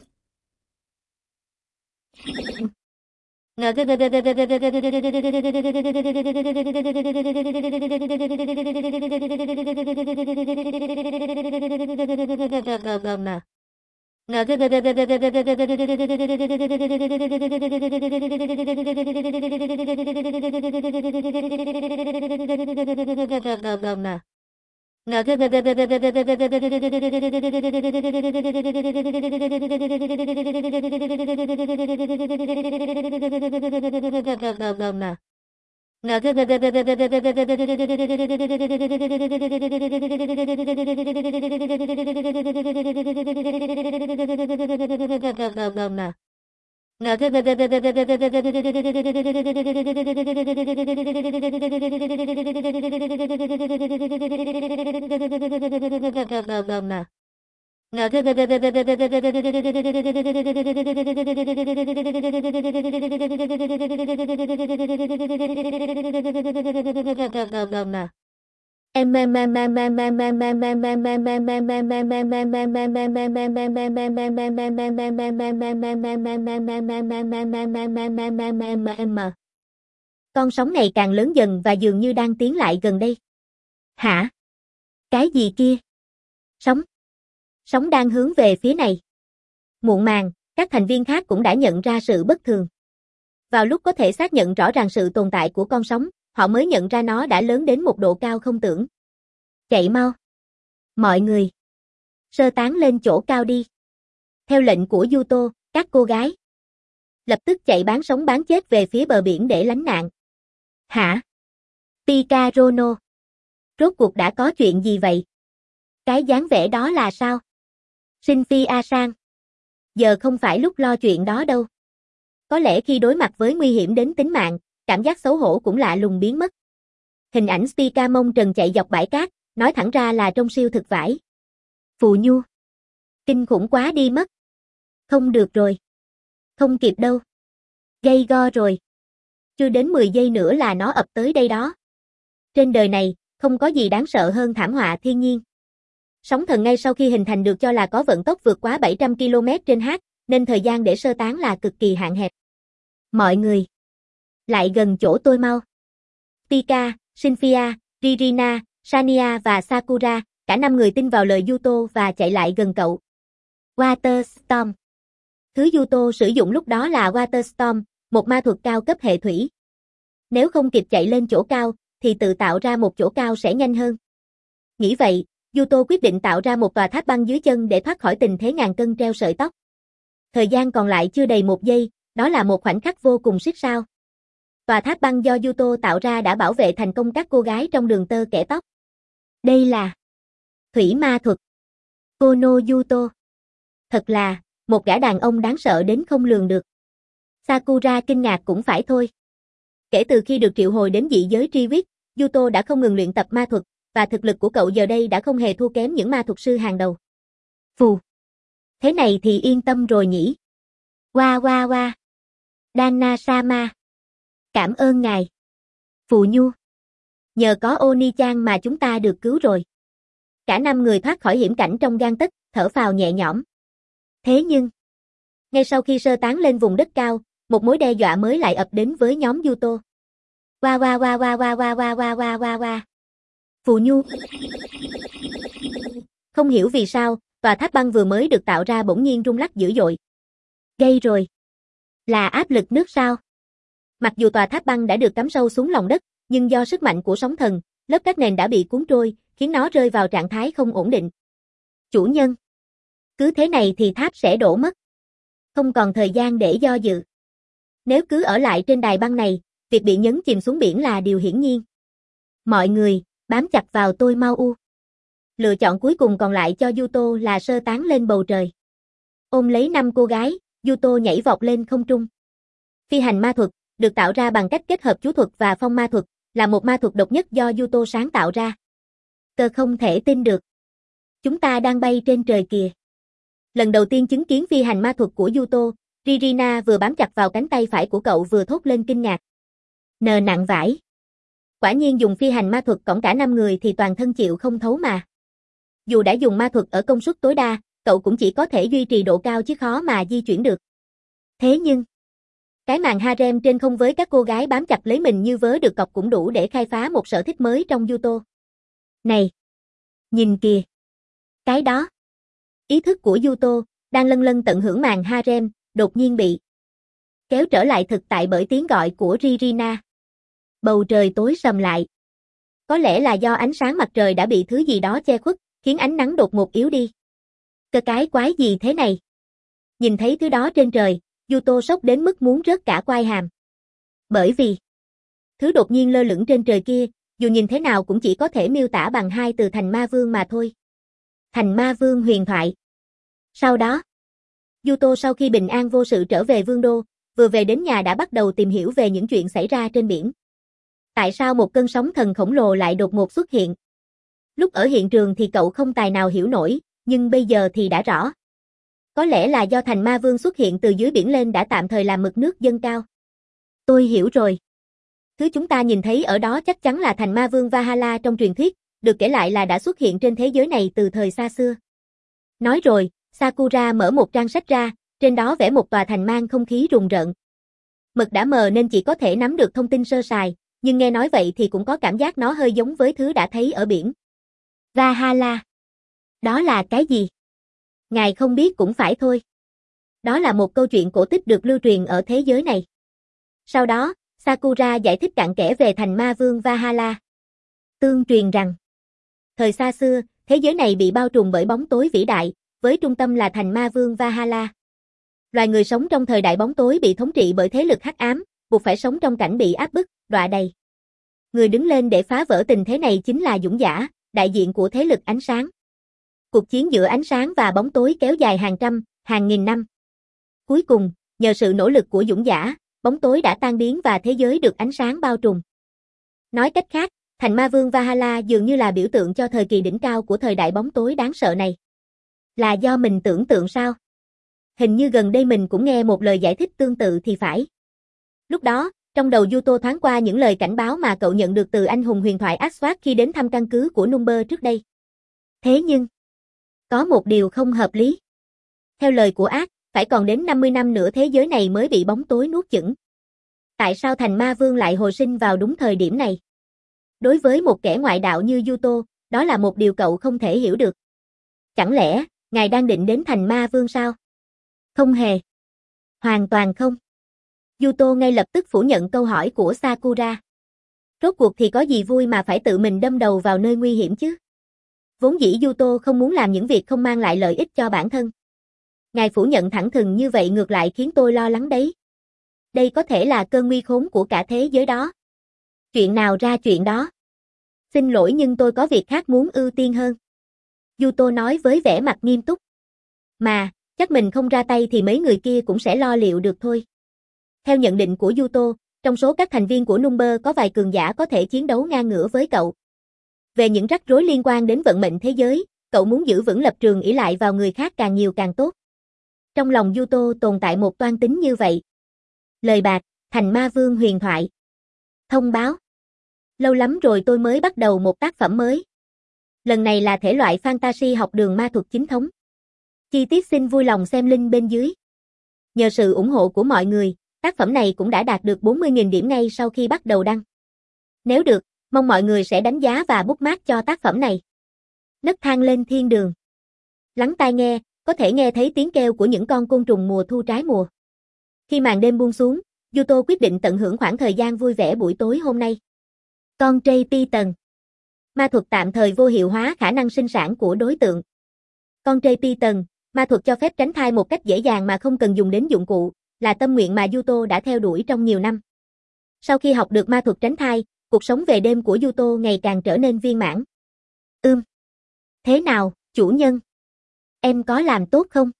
Con sóng này càng lớn dần và dường như đang tiến lại gần đây. Hả? Cái gì kia? Sóng. Sóng đang hướng về phía này. Muộn màng, các thành viên khác cũng đã nhận ra sự bất thường. Vào lúc có thể xác nhận rõ ràng sự tồn tại của con sóng, họ mới nhận ra nó đã lớn đến một độ cao không tưởng. Chạy mau. Mọi người. Sơ tán lên chỗ cao đi. Theo lệnh của Yuto, các cô gái lập tức chạy bán sống bán chết về phía bờ biển để lánh nạn. Hả? Pikarono. Rốt cuộc đã có chuyện gì vậy? Cái dáng vẻ đó là sao? Shinfi A-san. Giờ không phải lúc lo chuyện đó đâu. Có lẽ khi đối mặt với nguy hiểm đến tính mạng, cảm giác xấu hổ cũng lạ lùng biến mất. Hình ảnh Pika mông trần chạy dọc bãi cát, nói thẳng ra là trông siêu thực vải. Phù Nhu. Kinh khủng quá đi mất. Không được rồi. Không kịp đâu. Gây go rồi. Chưa đến mười giây nữa là nó ập tới đây đó. Trên đời này, không có gì đáng sợ hơn thảm họa thiên nhiên. Sóng thần ngay sau khi hình thành được cho là có vận tốc vượt quá bảy trăm ki lô mét trên h, nên thời gian để sơ tán là cực kỳ hạn hẹp. Mọi người. Lại gần chỗ tôi mau. Pika, Shinfia, Ririna, Sania và Sakura, cả năm người tin vào lời Yuto và chạy lại gần cậu. Water Storm. Thứ Yuto sử dụng lúc đó là Water Storm, một ma thuật cao cấp hệ thủy. Nếu không kịp chạy lên chỗ cao, thì tự tạo ra một chỗ cao sẽ nhanh hơn. Nghĩ vậy, Yuto quyết định tạo ra một tòa tháp băng dưới chân để thoát khỏi tình thế ngàn cân treo sợi tóc. Thời gian còn lại chưa đầy một giây, đó là một khoảnh khắc vô cùng xít sao. Tòa tháp băng do Yuto tạo ra đã bảo vệ thành công các cô gái trong đường tơ kẻ tóc. Đây là thủy ma thuật. Kono Yuto. Thật là, một gã đàn ông đáng sợ đến không lường được. Sakura kinh ngạc cũng phải thôi. Kể từ khi được triệu hồi đến dị giới tri huyết, Yuto đã không ngừng luyện tập ma thuật, và thực lực của cậu giờ đây đã không hề thua kém những ma thuật sư hàng đầu. Phù. Thế này thì yên tâm rồi nhỉ. Wa wa wa. Dana-sama. Cảm ơn ngài. Phù Nhu. Nhờ có Oni-chan mà chúng ta được cứu rồi. Cả năm người thoát khỏi hiểm cảnh trong gang tấc, thở phào nhẹ nhõm. Thế nhưng, ngay sau khi sơ tán lên vùng đất cao, một mối đe dọa mới lại ập đến với nhóm Yuto. Wa wa wa wa wa wa wa wa wa wa wa. Phù Nhu. Không hiểu vì sao, tòa tháp băng vừa mới được tạo ra bỗng nhiên rung lắc dữ dội. Gây rồi. Là áp lực nước sao? Mặc dù tòa tháp băng đã được cắm sâu xuống lòng đất, nhưng do sức mạnh của sóng thần, lớp cát nền đã bị cuốn trôi, khiến nó rơi vào trạng thái không ổn định. Chủ nhân. Cứ thế này thì tháp sẽ đổ mất. Không còn thời gian để do dự. Nếu cứ ở lại trên đài băng này, việc bị nhấn chìm xuống biển là điều hiển nhiên. Mọi người, bám chặt vào tôi mau u. Lựa chọn cuối cùng còn lại cho Yuto là sơ tán lên bầu trời. Ôm lấy năm cô gái, Yuto nhảy vọt lên không trung. Phi hành ma thuật, được tạo ra bằng cách kết hợp chú thuật và phong ma thuật, là một ma thuật độc nhất do Yuto sáng tạo ra. Cơ không thể tin được. Chúng ta đang bay trên trời kìa. Lần đầu tiên chứng kiến phi hành ma thuật của Yuto, Ririna vừa bám chặt vào cánh tay phải của cậu vừa thốt lên kinh ngạc. Nờ nặng vãi. Quả nhiên dùng phi hành ma thuật cõng cả năm người thì toàn thân chịu không thấu mà. Dù đã dùng ma thuật ở công suất tối đa, cậu cũng chỉ có thể duy trì độ cao chứ khó mà di chuyển được. Thế nhưng, cái màn harem trên không với các cô gái bám chặt lấy mình như vớ được cọc cũng đủ để khai phá một sở thích mới trong Yuto. Này! Nhìn kìa! Cái đó! Ý thức của Yuto, đang lân lân tận hưởng màn harem, đột nhiên bị kéo trở lại thực tại bởi tiếng gọi của Ririna. Bầu trời tối sầm lại. Có lẽ là do ánh sáng mặt trời đã bị thứ gì đó che khuất, khiến ánh nắng đột ngột yếu đi. Cơ cái quái gì thế này? Nhìn thấy thứ đó trên trời, Yuto sốc đến mức muốn rớt cả quai hàm. Bởi vì, thứ đột nhiên lơ lửng trên trời kia, dù nhìn thế nào cũng chỉ có thể miêu tả bằng hai từ Thành Ma Vương mà thôi. Thành Ma Vương huyền thoại. Sau đó, Yuto sau khi bình an vô sự trở về Vương đô, vừa về đến nhà đã bắt đầu tìm hiểu về những chuyện xảy ra trên biển. Tại sao một cơn sóng thần khổng lồ lại đột ngột xuất hiện? Lúc ở hiện trường thì cậu không tài nào hiểu nổi, nhưng bây giờ thì đã rõ. Có lẽ là do Thành Ma Vương xuất hiện từ dưới biển lên đã tạm thời làm mực nước dâng cao. Tôi hiểu rồi. Thứ chúng ta nhìn thấy ở đó chắc chắn là Thành Ma Vương Valhalla trong truyền thuyết, được kể lại là đã xuất hiện trên thế giới này từ thời xa xưa. Nói rồi, Sakura mở một trang sách ra, trên đó vẽ một tòa thành mang không khí rùng rợn. Mực đã mờ nên chỉ có thể nắm được thông tin sơ sài, nhưng nghe nói vậy thì cũng có cảm giác nó hơi giống với thứ đã thấy ở biển. Valhalla. Đó là cái gì? Ngài không biết cũng phải thôi. Đó là một câu chuyện cổ tích được lưu truyền ở thế giới này. Sau đó, Sakura giải thích cặn kẽ về Thành Ma Vương Valhalla. Tương truyền rằng, thời xa xưa, thế giới này bị bao trùm bởi bóng tối vĩ đại, với trung tâm là Thành Ma Vương Valhalla. Loài người sống trong thời đại bóng tối bị thống trị bởi thế lực hắc ám, buộc phải sống trong cảnh bị áp bức, đọa đầy. Người đứng lên để phá vỡ tình thế này chính là Dũng Giả, đại diện của thế lực ánh sáng. Cuộc chiến giữa ánh sáng và bóng tối kéo dài hàng trăm, hàng nghìn năm. Cuối cùng, nhờ sự nỗ lực của Dũng Giả, bóng tối đã tan biến và thế giới được ánh sáng bao trùm. Nói cách khác, Thành Ma Vương Valhalla dường như là biểu tượng cho thời kỳ đỉnh cao của thời đại bóng tối đáng sợ này. Là do mình tưởng tượng sao? Hình như gần đây mình cũng nghe một lời giải thích tương tự thì phải. Lúc đó, trong đầu Yuto thoáng qua những lời cảnh báo mà cậu nhận được từ anh hùng huyền thoại Aswad khi đến thăm căn cứ của Number trước đây. Thế nhưng, có một điều không hợp lý. Theo lời của ác, phải còn đến năm mươi năm nữa thế giới này mới bị bóng tối nuốt chửng. Tại sao Thành Ma Vương lại hồi sinh vào đúng thời điểm này? Đối với một kẻ ngoại đạo như Yuto, đó là một điều cậu không thể hiểu được. Chẳng lẽ, ngài đang định đến Thành Ma Vương sao? Không hề. Hoàn toàn không. Yuto ngay lập tức phủ nhận câu hỏi của Sakura. Rốt cuộc thì có gì vui mà phải tự mình đâm đầu vào nơi nguy hiểm chứ? Vốn dĩ Yuto không muốn làm những việc không mang lại lợi ích cho bản thân. Ngài phủ nhận thẳng thừng như vậy ngược lại khiến tôi lo lắng đấy. Đây có thể là cơn nguy khốn của cả thế giới đó. Chuyện nào ra chuyện đó. Xin lỗi nhưng tôi có việc khác muốn ưu tiên hơn. Yuto nói với vẻ mặt nghiêm túc. Mà, chắc mình không ra tay thì mấy người kia cũng sẽ lo liệu được thôi. Theo nhận định của Yuto, trong số các thành viên của Number có vài cường giả có thể chiến đấu ngang ngửa với cậu. Về những rắc rối liên quan đến vận mệnh thế giới, cậu muốn giữ vững lập trường ỷ lại vào người khác càng nhiều càng tốt. Trong lòng Yuto tồn tại một toan tính như vậy. Lời bạc, Thành Ma Vương huyền thoại. Thông báo. Lâu lắm rồi tôi mới bắt đầu một tác phẩm mới. Lần này là thể loại fantasy học đường ma thuật chính thống. Chi tiết xin vui lòng xem link bên dưới. Nhờ sự ủng hộ của mọi người, tác phẩm này cũng đã đạt được bốn mươi nghìn điểm ngay sau khi bắt đầu đăng. Nếu được, mong mọi người sẽ đánh giá và bookmark cho tác phẩm này. Nấc thang lên thiên đường. Lắng tai nghe, có thể nghe thấy tiếng kêu của những con côn trùng mùa thu trái mùa. Khi màn đêm buông xuống, Yuto quyết định tận hưởng khoảng thời gian vui vẻ buổi tối hôm nay. Con trai Titan. Ma thuật tạm thời vô hiệu hóa khả năng sinh sản của đối tượng. Con trai Titan, ma thuật cho phép tránh thai một cách dễ dàng mà không cần dùng đến dụng cụ, là tâm nguyện mà Yuto đã theo đuổi trong nhiều năm. Sau khi học được ma thuật tránh thai, cuộc sống về đêm của Yuto ngày càng trở nên viên mãn. Ưm. Thế nào, chủ nhân? Em có làm tốt không?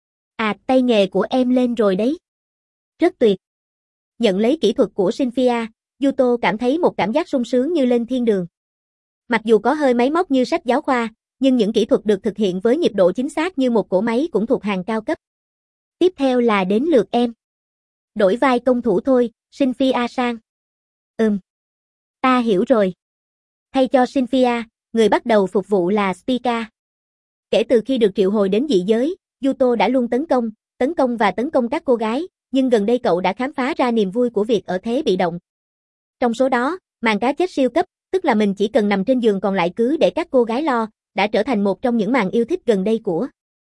À, tay nghề của em lên rồi đấy. Rất tuyệt. Nhận lấy kỹ thuật của Cynthia, Yuto cảm thấy một cảm giác sung sướng như lên thiên đường. Mặc dù có hơi máy móc như sách giáo khoa, nhưng những kỹ thuật được thực hiện với nhịp độ chính xác như một cỗ máy cũng thuộc hàng cao cấp. Tiếp theo là đến lượt em. Đổi vai công thủ thôi, Cynthia sang. Ừm. Ta hiểu rồi. Thay cho Cynthia, người bắt đầu phục vụ là Spica. Kể từ khi được triệu hồi đến dị giới, Yuto đã luôn tấn công, tấn công và tấn công các cô gái, nhưng gần đây cậu đã khám phá ra niềm vui của việc ở thế bị động. Trong số đó, màn cá chết siêu cấp, tức là mình chỉ cần nằm trên giường còn lại cứ để các cô gái lo, đã trở thành một trong những màn yêu thích gần đây của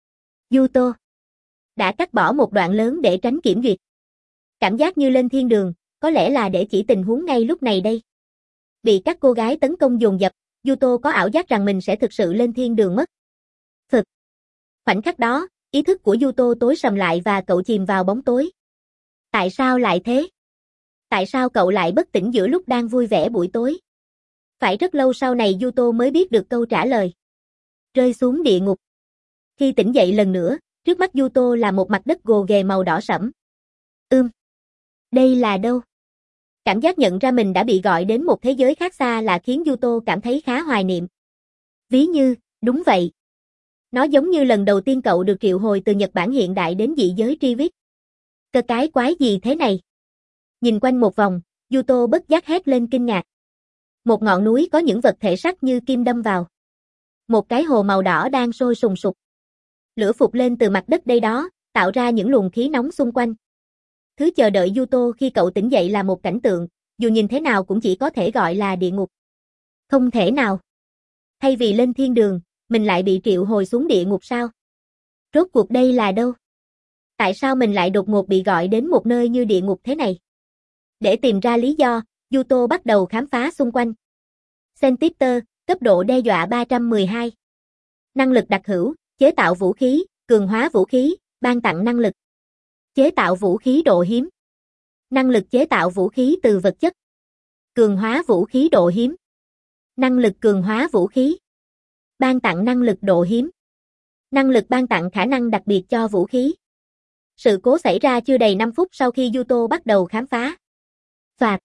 Yuto. Đã cắt bỏ một đoạn lớn để tránh kiểm duyệt. Cảm giác như lên thiên đường, có lẽ là để chỉ tình huống ngay lúc này đây. Bị các cô gái tấn công dồn dập, Yuto có ảo giác rằng mình sẽ thực sự lên thiên đường mất. Thực. Khoảnh khắc đó, ý thức của Yuto tối sầm lại và cậu chìm vào bóng tối. Tại sao lại thế? Tại sao cậu lại bất tỉnh giữa lúc đang vui vẻ buổi tối? Phải rất lâu sau này Yuto mới biết được câu trả lời. Rơi xuống địa ngục. Khi tỉnh dậy lần nữa, trước mắt Yuto là một mặt đất gồ ghề màu đỏ sẫm. Ưm. Đây là đâu? Cảm giác nhận ra mình đã bị gọi đến một thế giới khác xa là khiến Yuto cảm thấy khá hoài niệm. Ví như, đúng vậy. Nó giống như lần đầu tiên cậu được triệu hồi từ Nhật Bản hiện đại đến dị giới Trivis. Cơ cái quái gì thế này? Nhìn quanh một vòng, Yuto bất giác hét lên kinh ngạc. Một ngọn núi có những vật thể sắt như kim đâm vào. Một cái hồ màu đỏ đang sôi sùng sục. Lửa phụt lên từ mặt đất đây đó, tạo ra những luồng khí nóng xung quanh. Thứ chờ đợi Yuto khi cậu tỉnh dậy là một cảnh tượng, dù nhìn thế nào cũng chỉ có thể gọi là địa ngục. Không thể nào. Thay vì lên thiên đường, mình lại bị triệu hồi xuống địa ngục sao? Rốt cuộc đây là đâu? Tại sao mình lại đột ngột bị gọi đến một nơi như địa ngục thế này? Để tìm ra lý do, Yuto bắt đầu khám phá xung quanh. Sentinel, cấp độ đe dọa ba trăm mười hai. Năng lực đặc hữu, chế tạo vũ khí, cường hóa vũ khí, ban tặng năng lực. Chế tạo vũ khí độ hiếm. Năng lực chế tạo vũ khí từ vật chất. Cường hóa vũ khí độ hiếm. Năng lực cường hóa vũ khí. Ban tặng năng lực độ hiếm. Năng lực ban tặng khả năng đặc biệt cho vũ khí. Sự cố xảy ra chưa đầy năm phút sau khi Yuto bắt đầu khám phá. Phạt.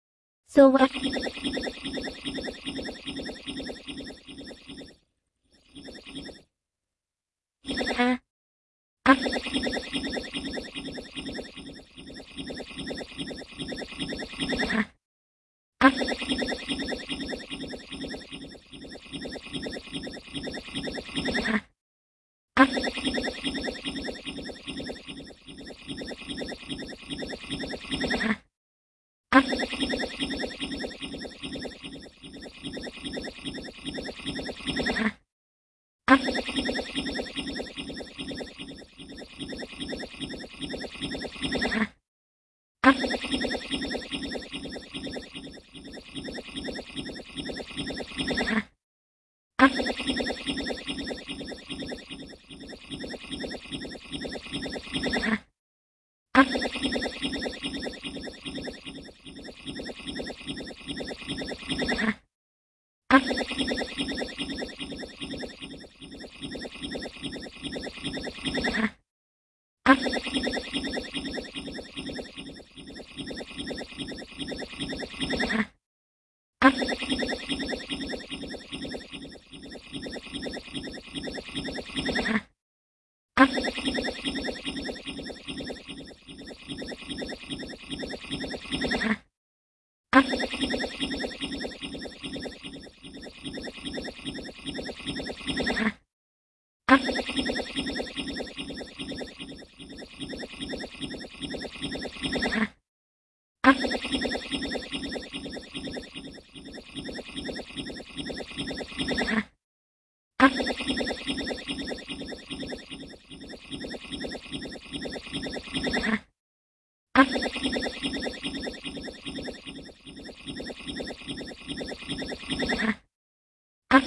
Soa. A. A. A. A. A. A. A. A. A. A. A. A. A. A. A. A. A. A. A.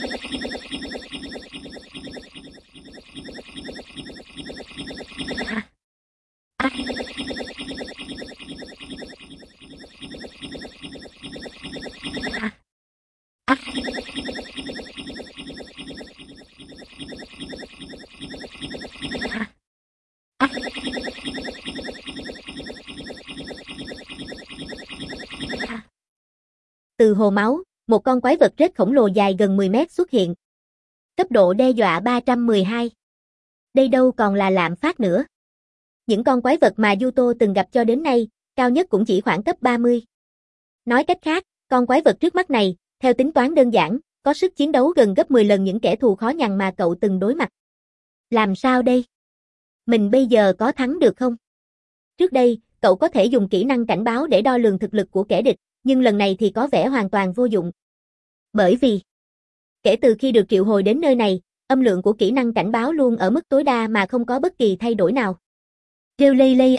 Từ hồ máu, một con quái vật rết khổng lồ dài gần mười mét xuất hiện. Cấp độ đe dọa ba trăm mười hai. Đây đâu còn là lạm phát nữa. Những con quái vật mà Yuto từng gặp cho đến nay, cao nhất cũng chỉ khoảng cấp ba mươi. Nói cách khác, con quái vật trước mắt này, theo tính toán đơn giản, có sức chiến đấu gần gấp mười lần những kẻ thù khó nhằn mà cậu từng đối mặt. Làm sao đây? Mình bây giờ có thắng được không? Trước đây, cậu có thể dùng kỹ năng cảnh báo để đo lường thực lực của kẻ địch, nhưng lần này thì có vẻ hoàn toàn vô dụng. Bởi vì, kể từ khi được triệu hồi đến nơi này, âm lượng của kỹ năng cảnh báo luôn ở mức tối đa mà không có bất kỳ thay đổi nào. Rêu lây lây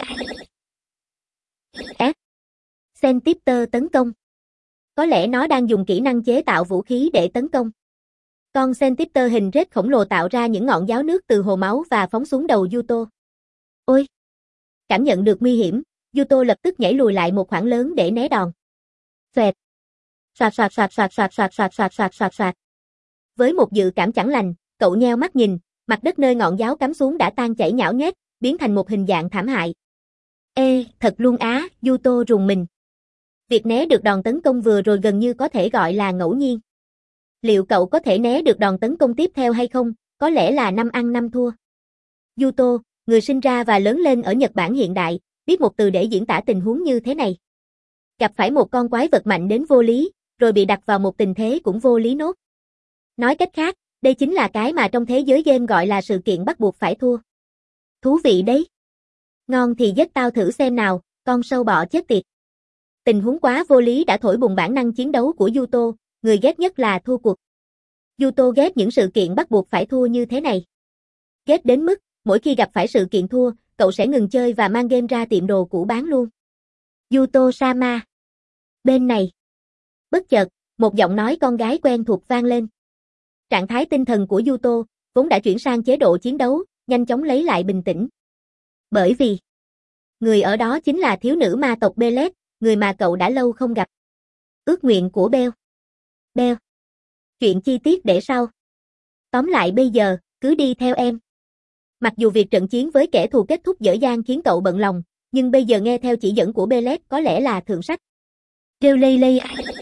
S. Centipter tấn công. Có lẽ nó đang dùng kỹ năng chế tạo vũ khí để tấn công. Con Centipter hình rết khổng lồ tạo ra những ngọn giáo nước từ hồ máu và phóng xuống đầu Yuto. Ôi! Cảm nhận được nguy hiểm, Yuto lập tức nhảy lùi lại một khoảng lớn để né đòn. Xoẹt! Soạt soạt soạt soạt soạt soạt soạt soạt soạt soạt soạt. Với một dự cảm chẳng lành, cậu nheo mắt nhìn, mặt đất nơi ngọn giáo cắm xuống đã tan chảy nhão nhét, biến thành một hình dạng thảm hại. Ê, thật luôn á, Yuto rùng mình. Việc né được đòn tấn công vừa rồi gần như có thể gọi là ngẫu nhiên. Liệu cậu có thể né được đòn tấn công tiếp theo hay không? Có lẽ là năm ăn năm thua. Yuto, người sinh ra và lớn lên ở Nhật Bản hiện đại, biết một từ để diễn tả tình huống như thế này. Gặp phải một con quái vật mạnh đến vô lý, rồi bị đặt vào một tình thế cũng vô lý nốt. Nói cách khác, đây chính là cái mà trong thế giới game gọi là sự kiện bắt buộc phải thua. Thú vị đấy. Ngon thì giết tao thử xem nào, con sâu bọ chết tiệt. Tình huống quá vô lý đã thổi bùng bản năng chiến đấu của Yuto, người ghét nhất là thua cuộc. Yuto ghét những sự kiện bắt buộc phải thua như thế này. Ghét đến mức, mỗi khi gặp phải sự kiện thua, cậu sẽ ngừng chơi và mang game ra tiệm đồ cũ bán luôn. Yuto-sama. Bên này. Bất chợt, một giọng nói con gái quen thuộc vang lên. Trạng thái tinh thần của Yuto, vốn đã chuyển sang chế độ chiến đấu, nhanh chóng lấy lại bình tĩnh. Bởi vì, người ở đó chính là thiếu nữ ma tộc Belet, người mà cậu đã lâu không gặp. Ước nguyện của Bell. Bell. Chuyện chi tiết để sau. Tóm lại bây giờ, cứ đi theo em. Mặc dù việc trận chiến với kẻ thù kết thúc dở dang khiến cậu bận lòng, nhưng bây giờ nghe theo chỉ dẫn của Belet có lẽ là thượng sách. Rêu lây lây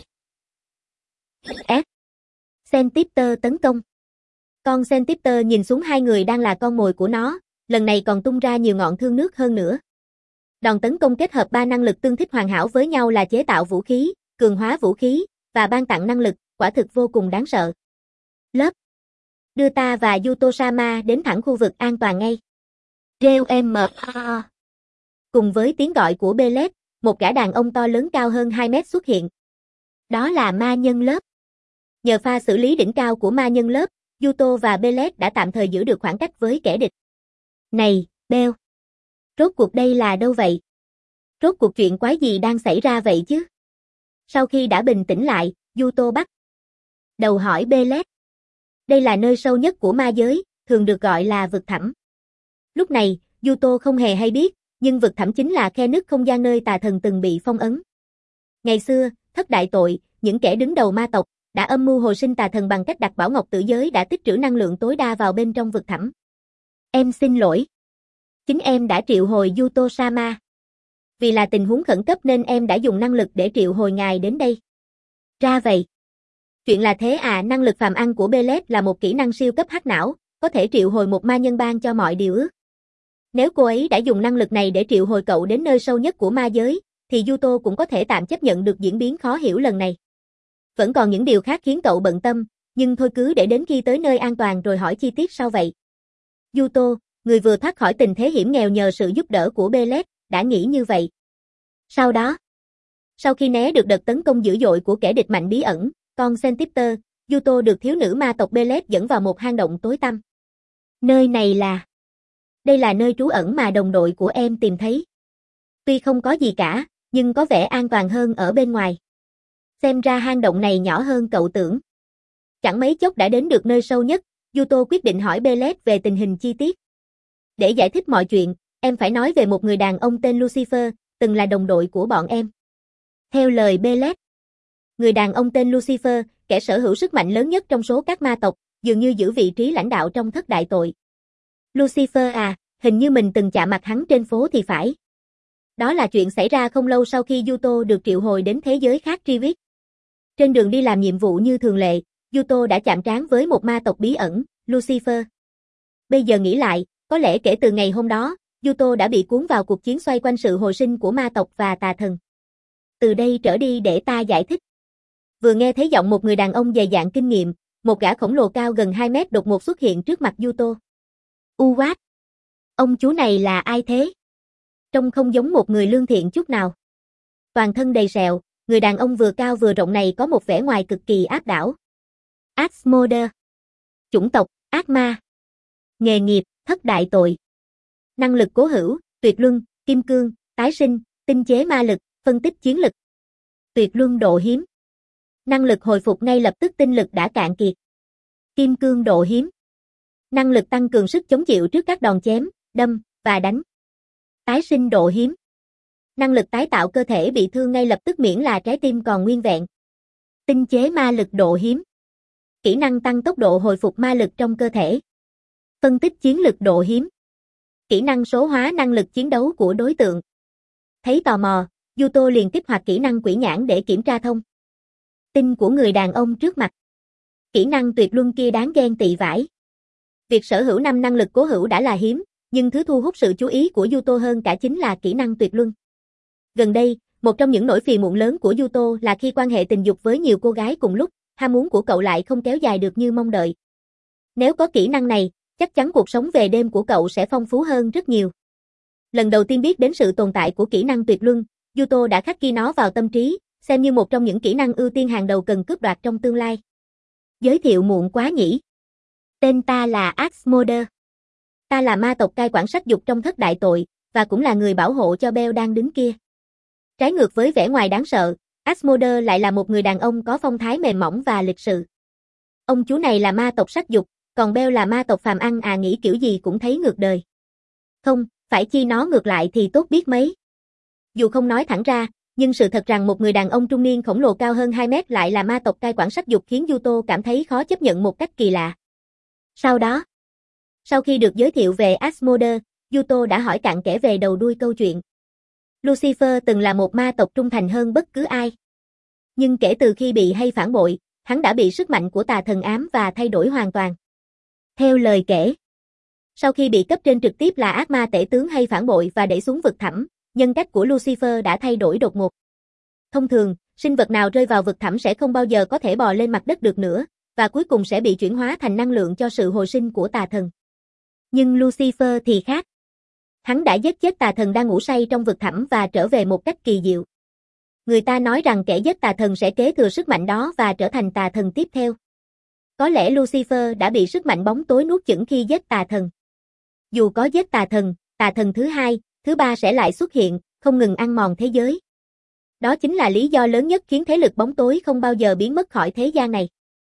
S. Centipter tấn công. Con Centipter nhìn xuống hai người đang là con mồi của nó, lần này còn tung ra nhiều ngọn thương nước hơn nữa. Đòn tấn công kết hợp ba năng lực tương thích hoàn hảo với nhau là chế tạo vũ khí, cường hóa vũ khí, và ban tặng năng lực, quả thực vô cùng đáng sợ. Lớp. Đưa ta và Yuto-sama đến thẳng khu vực an toàn ngay. Rêu em mờ. Cùng với tiếng gọi của Belet, một gã đàn ông to lớn cao hơn hai mét xuất hiện. Đó là ma nhân lớp. Nhờ pha xử lý đỉnh cao của ma nhân lớp, Yuto và Belet đã tạm thời giữ được khoảng cách với kẻ địch. Này, Bell. Rốt cuộc đây là đâu vậy? Rốt cuộc chuyện quái gì đang xảy ra vậy chứ? Sau khi đã bình tĩnh lại, Yuto bắt đầu hỏi Belet. Đây là nơi sâu nhất của ma giới, thường được gọi là vực thẳm. Lúc này, Yuto không hề hay biết, nhưng vực thẳm chính là khe nứt không gian nơi tà thần từng bị phong ấn. Ngày xưa, thất đại tội, những kẻ đứng đầu ma tộc, đã âm mưu hồi sinh tà thần bằng cách đặt bảo ngọc tử giới đã tích trữ năng lượng tối đa vào bên trong vực thẳm. Em xin lỗi. Chính em đã triệu hồi Yuto-sama. Vì là tình huống khẩn cấp nên em đã dùng năng lực để triệu hồi ngài đến đây. Ra vậy. Chuyện là thế à, năng lực phàm ăn của Belet là một kỹ năng siêu cấp hắc não, có thể triệu hồi một ma nhân ban cho mọi điều ước. Nếu cô ấy đã dùng năng lực này để triệu hồi cậu đến nơi sâu nhất của ma giới, thì Yuto cũng có thể tạm chấp nhận được diễn biến khó hiểu lần này. Vẫn còn những điều khác khiến cậu bận tâm, nhưng thôi cứ để đến khi tới nơi an toàn rồi hỏi chi tiết sau vậy. Yuto, người vừa thoát khỏi tình thế hiểm nghèo nhờ sự giúp đỡ của Belet, đã nghĩ như vậy. Sau đó, sau khi né được đợt tấn công dữ dội của kẻ địch mạnh bí ẩn, con Centipter, Yuto được thiếu nữ ma tộc Belet dẫn vào một hang động tối tăm. Nơi này là... Đây là nơi trú ẩn mà đồng đội của em tìm thấy. Tuy không có gì cả, nhưng có vẻ an toàn hơn ở bên ngoài. Xem ra hang động này nhỏ hơn cậu tưởng. Chẳng mấy chốc đã đến được nơi sâu nhất, Yuto quyết định hỏi Belet về tình hình chi tiết. Để giải thích mọi chuyện, em phải nói về một người đàn ông tên Lucifer, từng là đồng đội của bọn em. Theo lời Belet, người đàn ông tên Lucifer, kẻ sở hữu sức mạnh lớn nhất trong số các ma tộc, dường như giữ vị trí lãnh đạo trong thất đại tội. Lucifer à, hình như mình từng chạm mặt hắn trên phố thì phải. Đó là chuyện xảy ra không lâu sau khi Yuto được triệu hồi đến thế giới khác Triwis. Trên đường đi làm nhiệm vụ như thường lệ, Yuto đã chạm trán với một ma tộc bí ẩn, Lucifer. Bây giờ nghĩ lại, có lẽ kể từ ngày hôm đó, Yuto đã bị cuốn vào cuộc chiến xoay quanh sự hồi sinh của ma tộc và tà thần. Từ đây trở đi để ta giải thích. Vừa nghe thấy giọng một người đàn ông dày dạn kinh nghiệm, một gã khổng lồ cao gần hai mét đột ngột xuất hiện trước mặt Yuto. Uwat! Ông chú này là ai thế? Trông không giống một người lương thiện chút nào. Toàn thân đầy sẹo, người đàn ông vừa cao vừa rộng này có một vẻ ngoài cực kỳ áp đảo. Asmodee. Chủng tộc, ác ma. Nghề nghiệp, thất đại tội. Năng lực cố hữu, tuyệt luân, kim cương, tái sinh, tinh chế ma lực, phân tích chiến lực. Tuyệt luân độ hiếm. Năng lực hồi phục ngay lập tức tinh lực đã cạn kiệt. Kim cương độ hiếm. Năng lực tăng cường sức chống chịu trước các đòn chém, đâm, và đánh. Tái sinh độ hiếm. Năng lực tái tạo cơ thể bị thương ngay lập tức miễn là trái tim còn nguyên vẹn. Tinh chế ma lực độ hiếm. Kỹ năng tăng tốc độ hồi phục ma lực trong cơ thể. Phân tích chiến lực độ hiếm. Kỹ năng số hóa năng lực chiến đấu của đối tượng. Thấy tò mò, Yuto liền kích hoạt kỹ năng quỷ nhãn để kiểm tra thông tin của người đàn ông trước mặt. Kỹ năng tuyệt luân kia đáng ghen tị vãi. Việc sở hữu năm năng lực cố hữu đã là hiếm, nhưng thứ thu hút sự chú ý của Yuto hơn cả chính là kỹ năng tuyệt luân. Gần đây, một trong những nỗi phiền muộn lớn của Yuto là khi quan hệ tình dục với nhiều cô gái cùng lúc, ham muốn của cậu lại không kéo dài được như mong đợi. Nếu có kỹ năng này, chắc chắn cuộc sống về đêm của cậu sẽ phong phú hơn rất nhiều. Lần đầu tiên biết đến sự tồn tại của kỹ năng tuyệt luân, Yuto đã khắc ghi nó vào tâm trí, xem như một trong những kỹ năng ưu tiên hàng đầu cần cướp đoạt trong tương lai. Giới thiệu muộn quá nhỉ? Tên ta là Asmodee. Ta là ma tộc cai quản sắc dục trong thất đại tội, và cũng là người bảo hộ cho Bell đang đứng kia. Trái ngược với vẻ ngoài đáng sợ, Asmodee lại là một người đàn ông có phong thái mềm mỏng và lịch sự. Ông chú này là ma tộc sắc dục, còn Bell là ma tộc phàm ăn à, nghĩ kiểu gì cũng thấy ngược đời. Không, phải chi nó ngược lại thì tốt biết mấy. Dù không nói thẳng ra, nhưng sự thật rằng một người đàn ông trung niên khổng lồ cao hơn hai mét lại là ma tộc cai quản sắc dục khiến Yuto cảm thấy khó chấp nhận một cách kỳ lạ. Sau đó, sau khi được giới thiệu về Asmodee, Yuto đã hỏi cặn kẽ về đầu đuôi câu chuyện. Lucifer từng là một ma tộc trung thành hơn bất cứ ai. Nhưng kể từ khi bị hay phản bội, hắn đã bị sức mạnh của tà thần ám và thay đổi hoàn toàn. Theo lời kể, sau khi bị cấp trên trực tiếp là ác ma tể tướng hay phản bội và đẩy xuống vực thẳm, nhân cách của Lucifer đã thay đổi đột ngột. Thông thường, sinh vật nào rơi vào vực thẳm sẽ không bao giờ có thể bò lên mặt đất được nữa, và cuối cùng sẽ bị chuyển hóa thành năng lượng cho sự hồi sinh của tà thần. Nhưng Lucifer thì khác. Hắn đã giết chết tà thần đang ngủ say trong vực thẳm và trở về một cách kỳ diệu. Người ta nói rằng kẻ giết tà thần sẽ kế thừa sức mạnh đó và trở thành tà thần tiếp theo. Có lẽ Lucifer đã bị sức mạnh bóng tối nuốt chửng khi giết tà thần. Dù có giết tà thần, tà thần thứ hai, thứ ba sẽ lại xuất hiện, không ngừng ăn mòn thế giới. Đó chính là lý do lớn nhất khiến thế lực bóng tối không bao giờ biến mất khỏi thế gian này.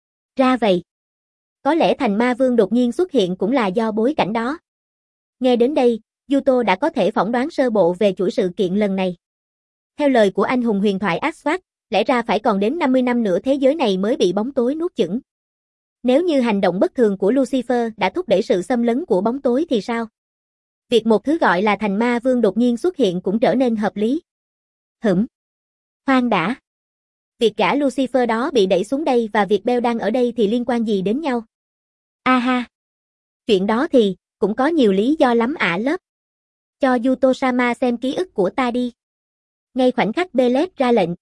Ra vậy. Có lẽ thành ma vương đột nhiên xuất hiện cũng là do bối cảnh đó. Nghe đến đây, Yuto đã có thể phỏng đoán sơ bộ về chuỗi sự kiện lần này. Theo lời của anh hùng huyền thoại Aswad, lẽ ra phải còn đến năm mươi năm nữa thế giới này mới bị bóng tối nuốt chửng. Nếu như hành động bất thường của Lucifer đã thúc đẩy sự xâm lấn của bóng tối thì sao? Việc một thứ gọi là thành ma vương đột nhiên xuất hiện cũng trở nên hợp lý. Hửm. Khoan đã. Việc gã Lucifer đó bị đẩy xuống đây và việc Bell đang ở đây thì liên quan gì đến nhau? Aha. Chuyện đó thì, cũng có nhiều lý do lắm ả lớp. Cho Yuto-sama xem ký ức của ta đi. Ngay khoảnh khắc Bellet ra lệnh.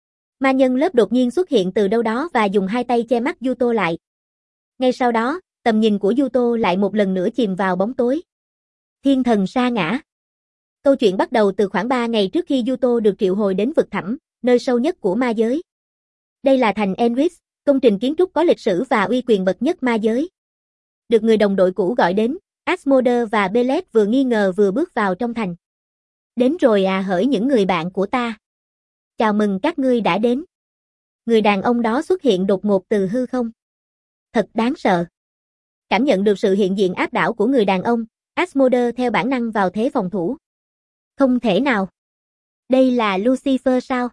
Ma nhân lớp đột nhiên xuất hiện từ đâu đó và dùng hai tay che mắt Yuto lại. Ngay sau đó, tầm nhìn của Yuto lại một lần nữa chìm vào bóng tối. Thiên thần sa ngã. Câu chuyện bắt đầu từ khoảng ba ngày trước khi Yuto được triệu hồi đến vực thẳm, nơi sâu nhất của ma giới. Đây là thành Enris, công trình kiến trúc có lịch sử và uy quyền bậc nhất ma giới. Được người đồng đội cũ gọi đến, Asmodee và Bellet vừa nghi ngờ vừa bước vào trong thành. Đến rồi à, hỡi những người bạn của ta. Chào mừng các ngươi đã đến. Người đàn ông đó xuất hiện đột ngột từ hư không. Thật đáng sợ. Cảm nhận được sự hiện diện áp đảo của người đàn ông, Asmodee theo bản năng vào thế phòng thủ. Không thể nào. Đây là Lucifer sao?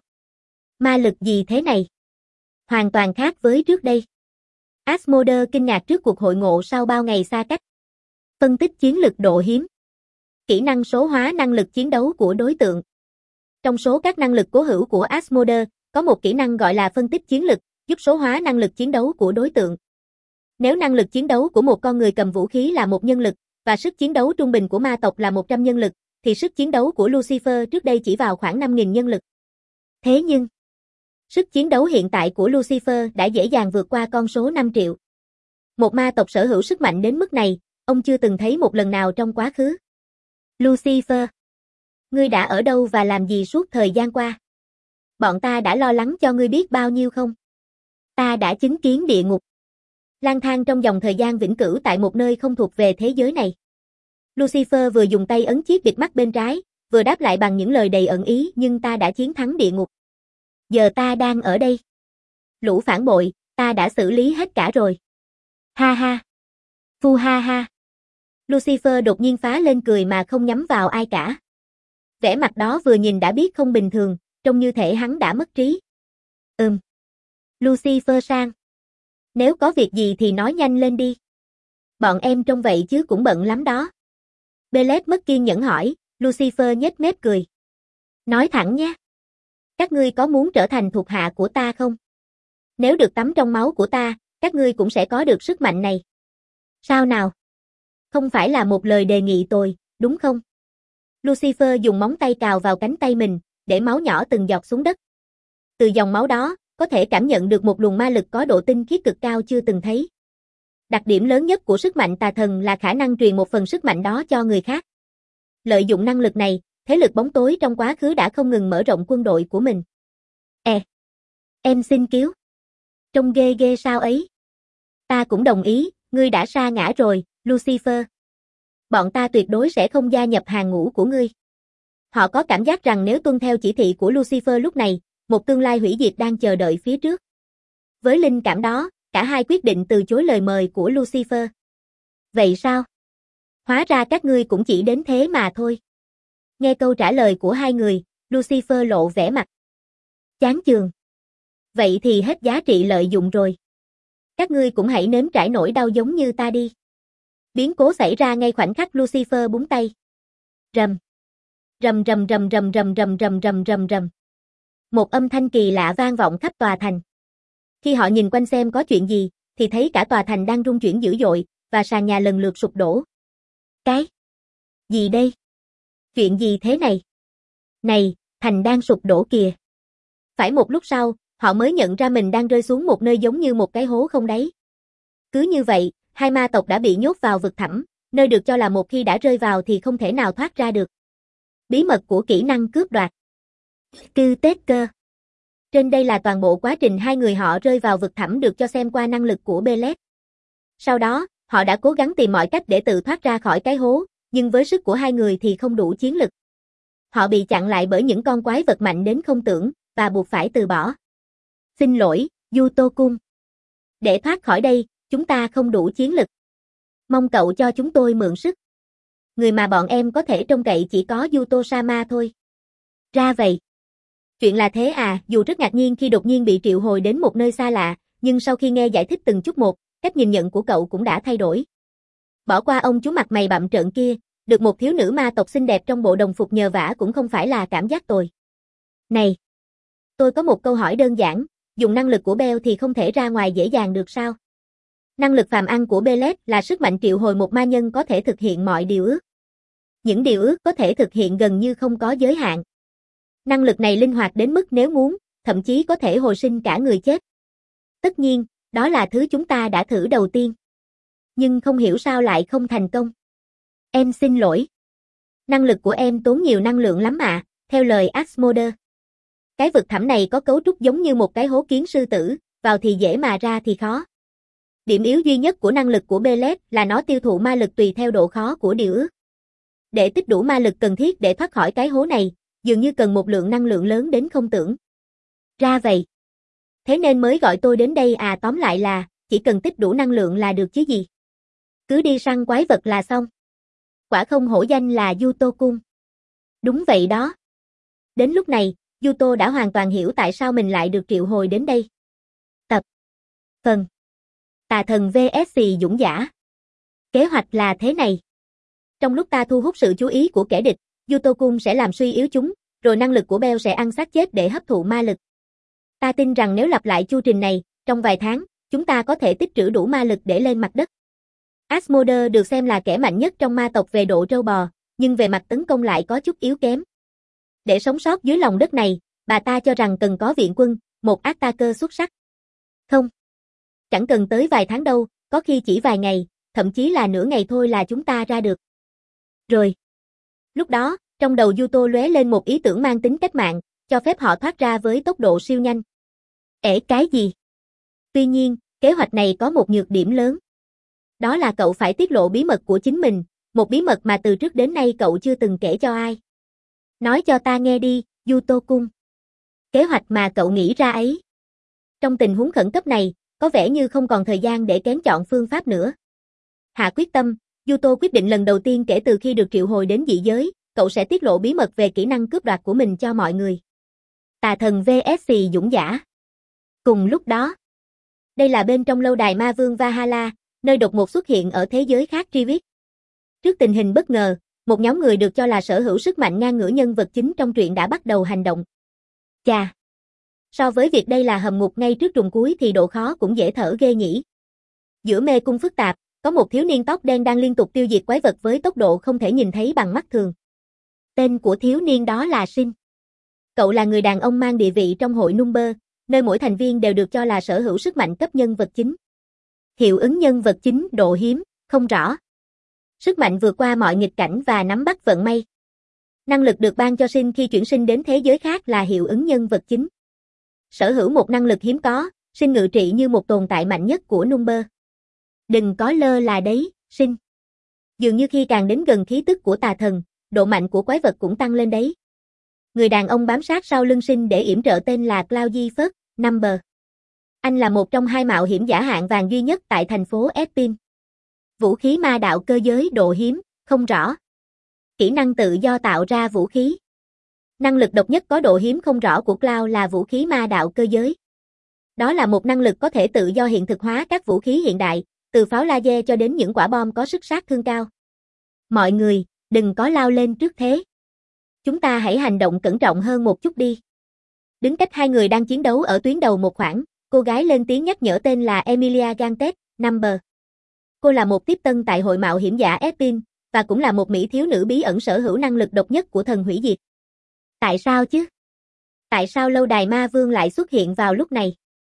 Ma lực gì thế này? Hoàn toàn khác với trước đây. Asmodee kinh ngạc trước cuộc hội ngộ sau bao ngày xa cách. Phân tích chiến lực độ hiếm. Kỹ năng số hóa năng lực chiến đấu của đối tượng. Trong số các năng lực cố hữu của Asmodee, có một kỹ năng gọi là phân tích chiến lực, giúp số hóa năng lực chiến đấu của đối tượng. Nếu năng lực chiến đấu của một con người cầm vũ khí là một nhân lực, và sức chiến đấu trung bình của ma tộc là một trăm nhân lực, thì sức chiến đấu của Lucifer trước đây chỉ vào khoảng năm nghìn nhân lực. Thế nhưng, sức chiến đấu hiện tại của Lucifer đã dễ dàng vượt qua con số năm triệu. Một ma tộc sở hữu sức mạnh đến mức này, ông chưa từng thấy một lần nào trong quá khứ. Lucifer, ngươi đã ở đâu và làm gì suốt thời gian qua? Bọn ta đã lo lắng cho ngươi biết bao nhiêu không? Ta đã chứng kiến địa ngục. Lang thang trong dòng thời gian vĩnh cửu tại một nơi không thuộc về thế giới này. Lucifer vừa dùng tay ấn chiếc bịt mắt bên trái, vừa đáp lại bằng những lời đầy ẩn ý, nhưng ta đã chiến thắng địa ngục. Giờ ta đang ở đây. Lũ phản bội, ta đã xử lý hết cả rồi. Ha ha. Phu ha ha. Lucifer đột nhiên phá lên cười mà không nhắm vào ai cả. Vẻ mặt đó vừa nhìn đã biết không bình thường, trông như thể hắn đã mất trí. Ừm. Lucifer sang. Nếu có việc gì thì nói nhanh lên đi. Bọn em trông vậy chứ cũng bận lắm đó. Bellet mất kiên nhẫn hỏi, Lucifer nhếch mép cười. Nói thẳng nhé. Các ngươi có muốn trở thành thuộc hạ của ta không? Nếu được tắm trong máu của ta, các ngươi cũng sẽ có được sức mạnh này. Sao nào? Không phải là một lời đề nghị tồi, đúng không? Lucifer dùng móng tay cào vào cánh tay mình, để máu nhỏ từng giọt xuống đất. Từ dòng máu đó, có thể cảm nhận được một luồng ma lực có độ tinh khiết cực cao chưa từng thấy. Đặc điểm lớn nhất của sức mạnh tà thần là khả năng truyền một phần sức mạnh đó cho người khác. Lợi dụng năng lực này, thế lực bóng tối trong quá khứ đã không ngừng mở rộng quân đội của mình. E. Em xin cứu. Trông ghê ghê sao ấy. Ta cũng đồng ý, ngươi đã sa ngã rồi, Lucifer. Bọn ta tuyệt đối sẽ không gia nhập hàng ngũ của ngươi. Họ có cảm giác rằng nếu tuân theo chỉ thị của Lucifer lúc này, một tương lai hủy diệt đang chờ đợi phía trước. Với linh cảm đó, cả hai quyết định từ chối lời mời của Lucifer. Vậy sao? Hóa ra các ngươi cũng chỉ đến thế mà thôi. Nghe câu trả lời của hai người, Lucifer lộ vẻ mặt chán chường. Vậy thì hết giá trị lợi dụng rồi. Các ngươi cũng hãy nếm trải nỗi đau giống như ta đi. Biến cố xảy ra ngay khoảnh khắc Lucifer búng tay. Rầm. Rầm rầm rầm rầm rầm rầm rầm rầm rầm rầm. Một âm thanh kỳ lạ vang vọng khắp tòa thành. Khi họ nhìn quanh xem có chuyện gì, thì thấy cả tòa thành đang rung chuyển dữ dội, và sàn nhà lần lượt sụp đổ. Cái gì đây? Chuyện gì thế này? Này, thành đang sụp đổ kìa. Phải một lúc sau, họ mới nhận ra mình đang rơi xuống một nơi giống như một cái hố không đáy. Cứ như vậy, hai ma tộc đã bị nhốt vào vực thẳm, nơi được cho là một khi đã rơi vào thì không thể nào thoát ra được. Bí mật của kỹ năng cướp đoạt. Cư tết cơ. Trên đây là toàn bộ quá trình hai người họ rơi vào vực thẳm được cho xem qua năng lực của Bellet. Sau đó, họ đã cố gắng tìm mọi cách để tự thoát ra khỏi cái hố, nhưng với sức của hai người thì không đủ chiến lực. Họ bị chặn lại bởi những con quái vật mạnh đến không tưởng, và buộc phải từ bỏ. Xin lỗi, Yuto-kun. Để thoát khỏi đây, chúng ta không đủ chiến lực. Mong cậu cho chúng tôi mượn sức. Người mà bọn em có thể trông cậy chỉ có Yuto-sama thôi. Ra vậy. Chuyện là thế à, dù rất ngạc nhiên khi đột nhiên bị triệu hồi đến một nơi xa lạ, nhưng sau khi nghe giải thích từng chút một, cách nhìn nhận của cậu cũng đã thay đổi. Bỏ qua ông chú mặt mày bặm trợn kia, được một thiếu nữ ma tộc xinh đẹp trong bộ đồng phục nhờ vả cũng không phải là cảm giác tồi. Này, tôi có một câu hỏi đơn giản, dùng năng lực của Bell thì không thể ra ngoài dễ dàng được sao? Năng lực phàm ăn của Bellet là sức mạnh triệu hồi một ma nhân có thể thực hiện mọi điều ước. Những điều ước có thể thực hiện gần như không có giới hạn. Năng lực này linh hoạt đến mức nếu muốn, thậm chí có thể hồi sinh cả người chết. Tất nhiên, đó là thứ chúng ta đã thử đầu tiên. Nhưng không hiểu sao lại không thành công. Em xin lỗi. Năng lực của em tốn nhiều năng lượng lắm ạ, à, theo lời Asmodee. Cái vực thẳm này có cấu trúc giống như một cái hố kiến sư tử, vào thì dễ mà ra thì khó. Điểm yếu duy nhất của năng lực của Bellet là nó tiêu thụ ma lực tùy theo độ khó của điều ước. Để tích đủ ma lực cần thiết để thoát khỏi cái hố này, dường như cần một lượng năng lượng lớn đến không tưởng. Ra vậy. Thế nên mới gọi tôi đến đây à, tóm lại là, chỉ cần tích đủ năng lượng là được chứ gì. Cứ đi săn quái vật là xong. Quả không hổ danh là Yuto-kun. Đúng vậy đó. Đến lúc này, Yuto đã hoàn toàn hiểu tại sao mình lại được triệu hồi đến đây. Tập Phần Tà thần vs dũng giả. Kế hoạch là thế này. Trong lúc ta thu hút sự chú ý của kẻ địch, Yuto-kun sẽ làm suy yếu chúng, rồi năng lực của Bell sẽ ăn xác chết để hấp thụ ma lực. Ta tin rằng nếu lặp lại chu trình này, trong vài tháng, chúng ta có thể tích trữ đủ ma lực để lên mặt đất. Asmodee được xem là kẻ mạnh nhất trong ma tộc về độ trâu bò, nhưng về mặt tấn công lại có chút yếu kém. Để sống sót dưới lòng đất này, bà ta cho rằng cần có viện quân, một attacker xuất sắc. Không. Chẳng cần tới vài tháng đâu, có khi chỉ vài ngày, thậm chí là nửa ngày thôi là chúng ta ra được. Rồi. Lúc đó, trong đầu Yuto lóe lên một ý tưởng mang tính cách mạng, cho phép họ thoát ra với tốc độ siêu nhanh. Ể cái gì? Tuy nhiên, kế hoạch này có một nhược điểm lớn. Đó là cậu phải tiết lộ bí mật của chính mình, một bí mật mà từ trước đến nay cậu chưa từng kể cho ai. Nói cho ta nghe đi, Yuto-kun. Kế hoạch mà cậu nghĩ ra ấy. Trong tình huống khẩn cấp này, có vẻ như không còn thời gian để kén chọn phương pháp nữa. Hạ quyết tâm, Yuto quyết định lần đầu tiên kể từ khi được triệu hồi đến dị giới, cậu sẽ tiết lộ bí mật về kỹ năng cướp đoạt của mình cho mọi người. Tà thần vs dũng giả. Cùng lúc đó, đây là bên trong lâu đài ma vương Valhalla, nơi đột ngột xuất hiện ở thế giới khác Trivic. Trước tình hình bất ngờ, một nhóm người được cho là sở hữu sức mạnh ngang ngửa nhân vật chính trong truyện đã bắt đầu hành động. Chà! So với việc đây là hầm ngục ngay trước trùng cuối thì độ khó cũng dễ thở ghê nhỉ. Giữa mê cung phức tạp, có một thiếu niên tóc đen đang liên tục tiêu diệt quái vật với tốc độ không thể nhìn thấy bằng mắt thường. Tên của thiếu niên đó là Shin. Cậu là người đàn ông mang địa vị trong hội Number, nơi mỗi thành viên đều được cho là sở hữu sức mạnh cấp nhân vật chính. Hiệu ứng nhân vật chính độ hiếm, không rõ. Sức mạnh vượt qua mọi nghịch cảnh và nắm bắt vận may. Năng lực được ban cho Shin khi chuyển sinh đến thế giới khác là hiệu ứng nhân vật chính. Sở hữu một năng lực hiếm có, Shin ngự trị như một tồn tại mạnh nhất của Number. Đừng có lơ là đấy, Shin. Dường như khi càng đến gần khí tức của tà thần, độ mạnh của quái vật cũng tăng lên đấy. Người đàn ông bám sát sau lưng Shin để yểm trợ tên là Cloudy First, Number. Anh là một trong hai mạo hiểm giả hạng vàng duy nhất tại thành phố Espin. Vũ khí ma đạo cơ giới độ hiếm, không rõ. Kỹ năng tự do tạo ra vũ khí. Năng lực độc nhất có độ hiếm không rõ của Cloud là vũ khí ma đạo cơ giới. Đó là một năng lực có thể tự do hiện thực hóa các vũ khí hiện đại, từ pháo laser cho đến những quả bom có sức sát thương cao. Mọi người, đừng có lao lên trước thế. Chúng ta hãy hành động cẩn trọng hơn một chút đi. Đứng cách hai người đang chiến đấu ở tuyến đầu một khoảng, cô gái lên tiếng nhắc nhở tên là Emilia Gantet, Number. Cô là một tiếp tân tại hội mạo hiểm giả Espin, và cũng là một mỹ thiếu nữ bí ẩn sở hữu năng lực độc nhất của thần hủy diệt. Tại sao chứ? Tại sao lâu đài ma vương lại xuất hiện vào lúc này?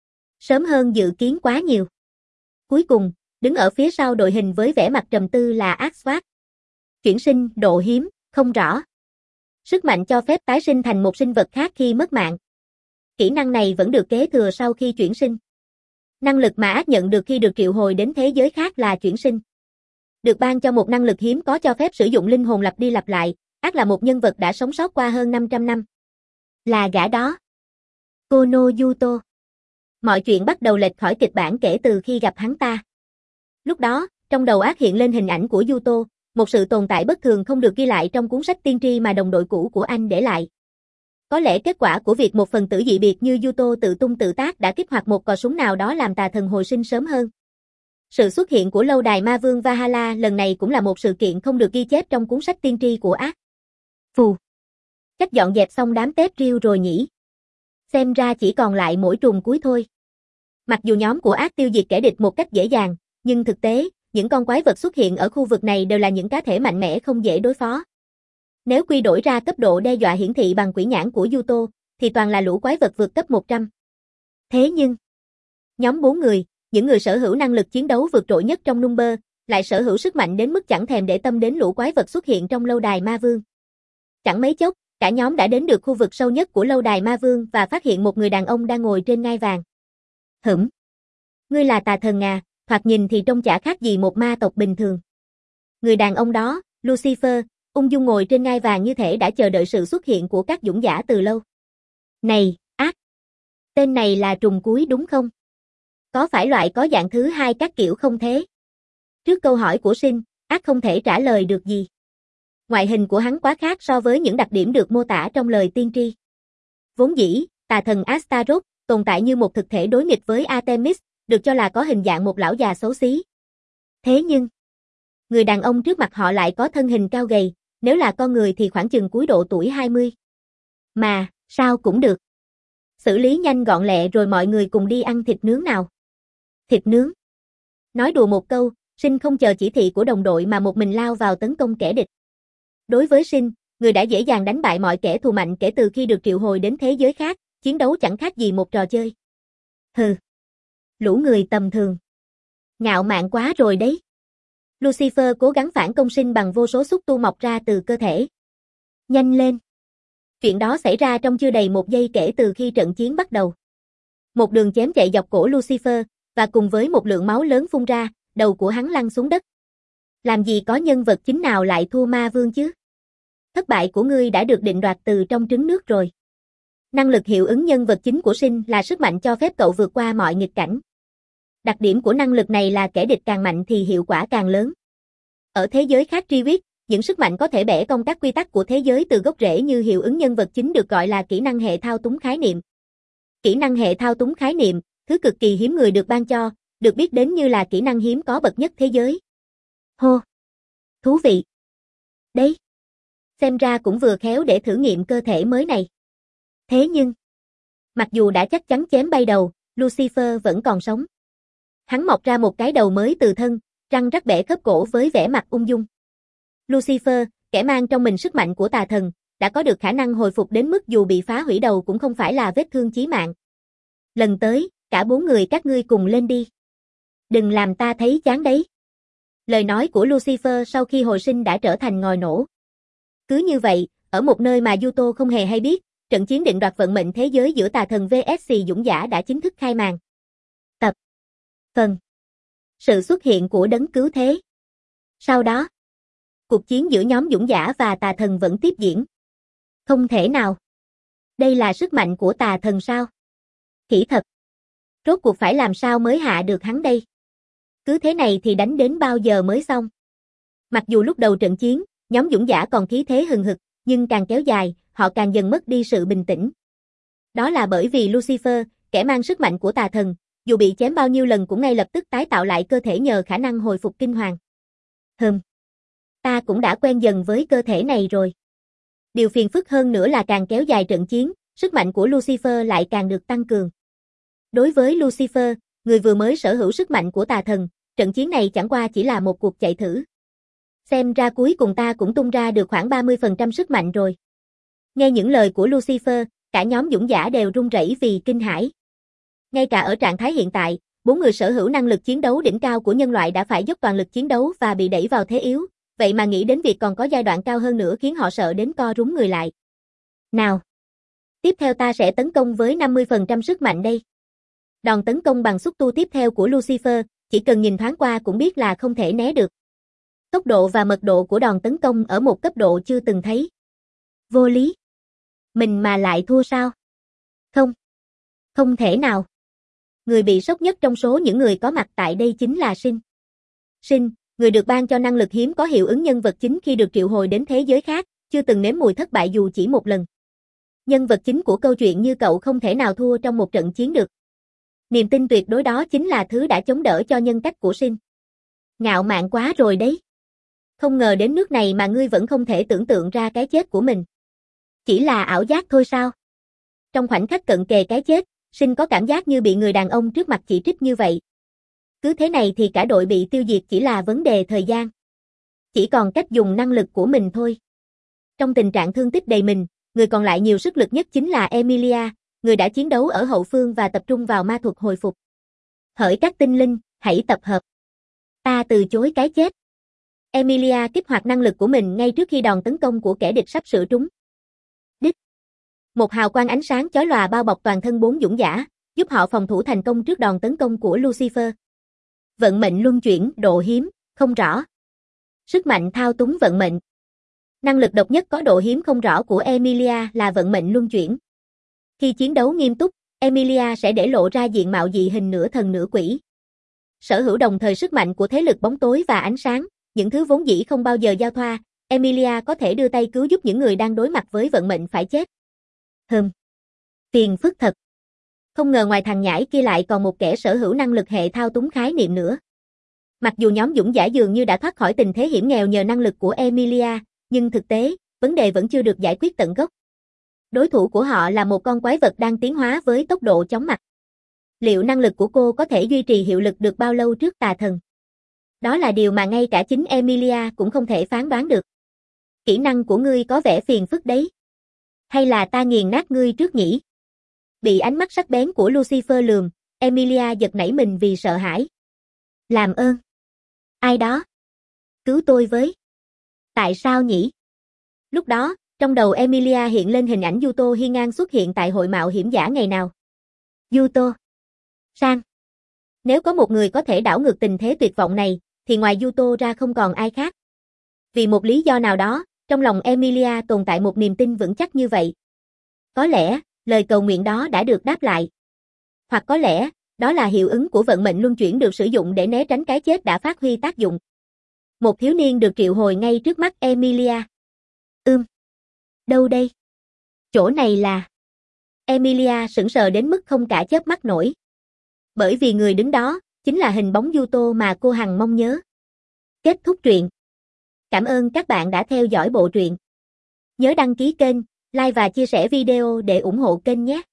Sớm hơn dự kiến quá nhiều. Cuối cùng, đứng ở phía sau đội hình với vẻ mặt trầm tư là Axvat. Chuyển sinh, độ hiếm, không rõ. Sức mạnh cho phép tái sinh thành một sinh vật khác khi mất mạng. Kỹ năng này vẫn được kế thừa sau khi chuyển sinh. Năng lực mà ác nhận được khi được triệu hồi đến thế giới khác là chuyển sinh. Được ban cho một năng lực hiếm có cho phép sử dụng linh hồn lặp đi lặp lại, ác là một nhân vật đã sống sót qua hơn năm trăm năm. Là gã đó. Kono Yuto. Mọi chuyện bắt đầu lệch khỏi kịch bản kể từ khi gặp hắn ta. Lúc đó, trong đầu ác hiện lên hình ảnh của Yuto, một sự tồn tại bất thường không được ghi lại trong cuốn sách tiên tri mà đồng đội cũ của anh để lại. Có lẽ kết quả của việc một phần tử dị biệt như Yuto tự tung tự tác đã kích hoạt một cò súng nào đó làm tà thần hồi sinh sớm hơn. Sự xuất hiện của lâu đài ma vương Valhalla lần này cũng là một sự kiện không được ghi chép trong cuốn sách tiên tri của ác. Phù. Chắc dọn dẹp xong đám tép riêu rồi nhỉ. Xem ra chỉ còn lại mỗi trùng cuối thôi. Mặc dù nhóm của ác tiêu diệt kẻ địch một cách dễ dàng, nhưng thực tế, những con quái vật xuất hiện ở khu vực này đều là những cá thể mạnh mẽ không dễ đối phó. Nếu quy đổi ra cấp độ đe dọa hiển thị bằng quỷ nhãn của Yuto, thì toàn là lũ quái vật vượt cấp một trăm. Thế nhưng, nhóm bốn người, những người sở hữu năng lực chiến đấu vượt trội nhất trong Number, lại sở hữu sức mạnh đến mức chẳng thèm để tâm đến lũ quái vật xuất hiện trong lâu đài ma vương. Chẳng mấy chốc, cả nhóm đã đến được khu vực sâu nhất của lâu đài ma vương và phát hiện một người đàn ông đang ngồi trên ngai vàng. Hửm. Ngươi là tà thần à, thoạt nhìn thì trông chả khác gì một ma tộc bình thường. Người đàn ông đó, Lucifer, ung dung ngồi trên ngai vàng như thể đã chờ đợi sự xuất hiện của các dũng giả từ lâu. Này, ác! Tên này là trùng cuối đúng không? Có phải loại có dạng thứ hai các kiểu không thế? Trước câu hỏi của Shin, ác không thể trả lời được gì. Ngoại hình của hắn quá khác so với những đặc điểm được mô tả trong lời tiên tri. Vốn dĩ, tà thần Astaroth tồn tại như một thực thể đối nghịch với Artemis, được cho là có hình dạng một lão già xấu xí. Thế nhưng, người đàn ông trước mặt họ lại có thân hình cao gầy, nếu là con người thì khoảng chừng cuối độ tuổi hai mươi. Mà, sao cũng được. Xử lý nhanh gọn lẹ rồi mọi người cùng đi ăn thịt nướng nào. Thịt nướng. Nói đùa một câu, Sinh không chờ chỉ thị của đồng đội mà một mình lao vào tấn công kẻ địch. Đối với Sinh, người đã dễ dàng đánh bại mọi kẻ thù mạnh kể từ khi được triệu hồi đến thế giới khác, chiến đấu chẳng khác gì một trò chơi. Hừ. Lũ người tầm thường. Ngạo mạn quá rồi đấy. Lucifer cố gắng phản công Sinh bằng vô số xúc tu mọc ra từ cơ thể. Nhanh lên. Chuyện đó xảy ra trong chưa đầy một giây kể từ khi trận chiến bắt đầu. Một đường chém chạy dọc cổ Lucifer, và cùng với một lượng máu lớn phun ra, đầu của hắn lăn xuống đất. Làm gì có nhân vật chính nào lại thua ma vương chứ? Thất bại của ngươi đã được định đoạt từ trong trứng nước rồi. Năng lực hiệu ứng nhân vật chính của Sinh là sức mạnh cho phép cậu vượt qua mọi nghịch cảnh. Đặc điểm của năng lực này là kẻ địch càng mạnh thì hiệu quả càng lớn. Ở thế giới khác Triwis, những sức mạnh có thể bẻ cong các quy tắc của thế giới từ gốc rễ như hiệu ứng nhân vật chính được gọi là kỹ năng hệ thao túng khái niệm. Kỹ năng hệ thao túng khái niệm, thứ cực kỳ hiếm người được ban cho, được biết đến như là kỹ năng hiếm có bậc nhất thế giới. Hô! Thú vị! Đấy! Xem ra cũng vừa khéo để thử nghiệm cơ thể mới này. Thế nhưng, mặc dù đã chắc chắn chém bay đầu, Lucifer vẫn còn sống. Hắn mọc ra một cái đầu mới từ thân, răng rắc bẻ khớp cổ với vẻ mặt ung dung. Lucifer, kẻ mang trong mình sức mạnh của tà thần, đã có được khả năng hồi phục đến mức dù bị phá hủy đầu cũng không phải là vết thương chí mạng. Lần tới, cả bốn người các ngươi cùng lên đi. Đừng làm ta thấy chán đấy. Lời nói của Lucifer sau khi hồi sinh đã trở thành ngòi nổ. Cứ như vậy, ở một nơi mà Yuto không hề hay biết, trận chiến định đoạt vận mệnh thế giới giữa tà thần vs dũng giả đã chính thức khai màn. Tập Phần Sự xuất hiện của đấng cứu thế. Sau đó, cuộc chiến giữa nhóm dũng giả và tà thần vẫn tiếp diễn. Không thể nào. Đây là sức mạnh của tà thần sao? Khỉ thật. Rốt cuộc phải làm sao mới hạ được hắn đây? Cứ thế này thì đánh đến bao giờ mới xong? Mặc dù lúc đầu trận chiến, nhóm dũng giả còn khí thế hừng hực, nhưng càng kéo dài, họ càng dần mất đi sự bình tĩnh. Đó là bởi vì Lucifer, kẻ mang sức mạnh của tà thần, dù bị chém bao nhiêu lần cũng ngay lập tức tái tạo lại cơ thể nhờ khả năng hồi phục kinh hoàng. Hừm. Ta cũng đã quen dần với cơ thể này rồi. Điều phiền phức hơn nữa là càng kéo dài trận chiến, sức mạnh của Lucifer lại càng được tăng cường. Đối với Lucifer, người vừa mới sở hữu sức mạnh của tà thần, trận chiến này chẳng qua chỉ là một cuộc chạy thử. Xem ra cuối cùng ta cũng tung ra được khoảng ba mươi phần trăm sức mạnh rồi. Nghe những lời của Lucifer, cả nhóm dũng giả đều run rẩy vì kinh hãi. Ngay cả ở trạng thái hiện tại, bốn người sở hữu năng lực chiến đấu đỉnh cao của nhân loại đã phải dốc toàn lực chiến đấu và bị đẩy vào thế yếu, vậy mà nghĩ đến việc còn có giai đoạn cao hơn nữa khiến họ sợ đến co rúm người lại. Nào! Tiếp theo ta sẽ tấn công với năm mươi phần trăm sức mạnh đây. Đòn tấn công bằng xúc tu tiếp theo của Lucifer, chỉ cần nhìn thoáng qua cũng biết là không thể né được. Tốc độ và mật độ của đòn tấn công ở một cấp độ chưa từng thấy. Vô lý. Mình mà lại thua sao? Không. Không thể nào. Người bị sốc nhất trong số những người có mặt tại đây chính là Sinh. Sinh, người được ban cho năng lực hiếm có hiệu ứng nhân vật chính khi được triệu hồi đến thế giới khác, chưa từng nếm mùi thất bại dù chỉ một lần. Nhân vật chính của câu chuyện như cậu không thể nào thua trong một trận chiến được. Niềm tin tuyệt đối đó chính là thứ đã chống đỡ cho nhân cách của Sinh. Ngạo mạn quá rồi đấy. Không ngờ đến nước này mà ngươi vẫn không thể tưởng tượng ra cái chết của mình. Chỉ là ảo giác thôi sao? Trong khoảnh khắc cận kề cái chết, Sinh có cảm giác như bị người đàn ông trước mặt chỉ trích như vậy. Cứ thế này thì cả đội bị tiêu diệt chỉ là vấn đề thời gian. Chỉ còn cách dùng năng lực của mình thôi. Trong tình trạng thương tích đầy mình, người còn lại nhiều sức lực nhất chính là Emilia, người đã chiến đấu ở hậu phương và tập trung vào ma thuật hồi phục. Hỡi các tinh linh, hãy tập hợp. Ta từ chối cái chết. Emilia kích hoạt năng lực của mình ngay trước khi đòn tấn công của kẻ địch sắp sửa trúng. Đích. Một hào quang ánh sáng chói lòa bao bọc toàn thân bốn dũng giả, giúp họ phòng thủ thành công trước đòn tấn công của Lucifer. Vận mệnh luân chuyển, độ hiếm, không rõ. Sức mạnh thao túng vận mệnh. Năng lực độc nhất có độ hiếm không rõ của Emilia là vận mệnh luân chuyển. Khi chiến đấu nghiêm túc, Emilia sẽ để lộ ra diện mạo dị hình nửa thần nửa quỷ. Sở hữu đồng thời sức mạnh của thế lực bóng tối và ánh sáng, những thứ vốn dĩ không bao giờ giao thoa, Emilia có thể đưa tay cứu giúp những người đang đối mặt với vận mệnh phải chết. Hừm. Phiền phức thật. Không ngờ ngoài thằng nhãi kia lại còn một kẻ sở hữu năng lực hệ thao túng khái niệm nữa. Mặc dù nhóm dũng giả dường như đã thoát khỏi tình thế hiểm nghèo nhờ năng lực của Emilia, nhưng thực tế, vấn đề vẫn chưa được giải quyết tận gốc. Đối thủ của họ là một con quái vật đang tiến hóa với tốc độ chóng mặt. Liệu năng lực của cô có thể duy trì hiệu lực được bao lâu trước tà thần? Đó là điều mà ngay cả chính Emilia cũng không thể phán đoán được. Kỹ năng của ngươi có vẻ phiền phức đấy. Hay là ta nghiền nát ngươi trước nhỉ? Bị ánh mắt sắc bén của Lucifer lườm, Emilia giật nảy mình vì sợ hãi. Làm ơn. Ai đó? Cứu tôi với. Tại sao nhỉ? Lúc đó, trong đầu Emilia hiện lên hình ảnh Yuto hiên ngang xuất hiện tại hội mạo hiểm giả ngày nào. Yuto. Sang. Nếu có một người có thể đảo ngược tình thế tuyệt vọng này, thì ngoài Yuto ra không còn ai khác. Vì một lý do nào đó, trong lòng Emilia tồn tại một niềm tin vững chắc như vậy. Có lẽ, lời cầu nguyện đó đã được đáp lại. Hoặc có lẽ, đó là hiệu ứng của vận mệnh luân chuyển được sử dụng để né tránh cái chết đã phát huy tác dụng. Một thiếu niên được triệu hồi ngay trước mắt Emilia. Ưm. Đâu đây? Chỗ này là... Emilia sững sờ đến mức không cả chớp mắt nổi. Bởi vì người đứng đó, chính là hình bóng Yuto mà cô hằng mong nhớ. Kết thúc truyện. Cảm ơn các bạn đã theo dõi bộ truyện. Nhớ đăng ký kênh, like và chia sẻ video để ủng hộ kênh nhé.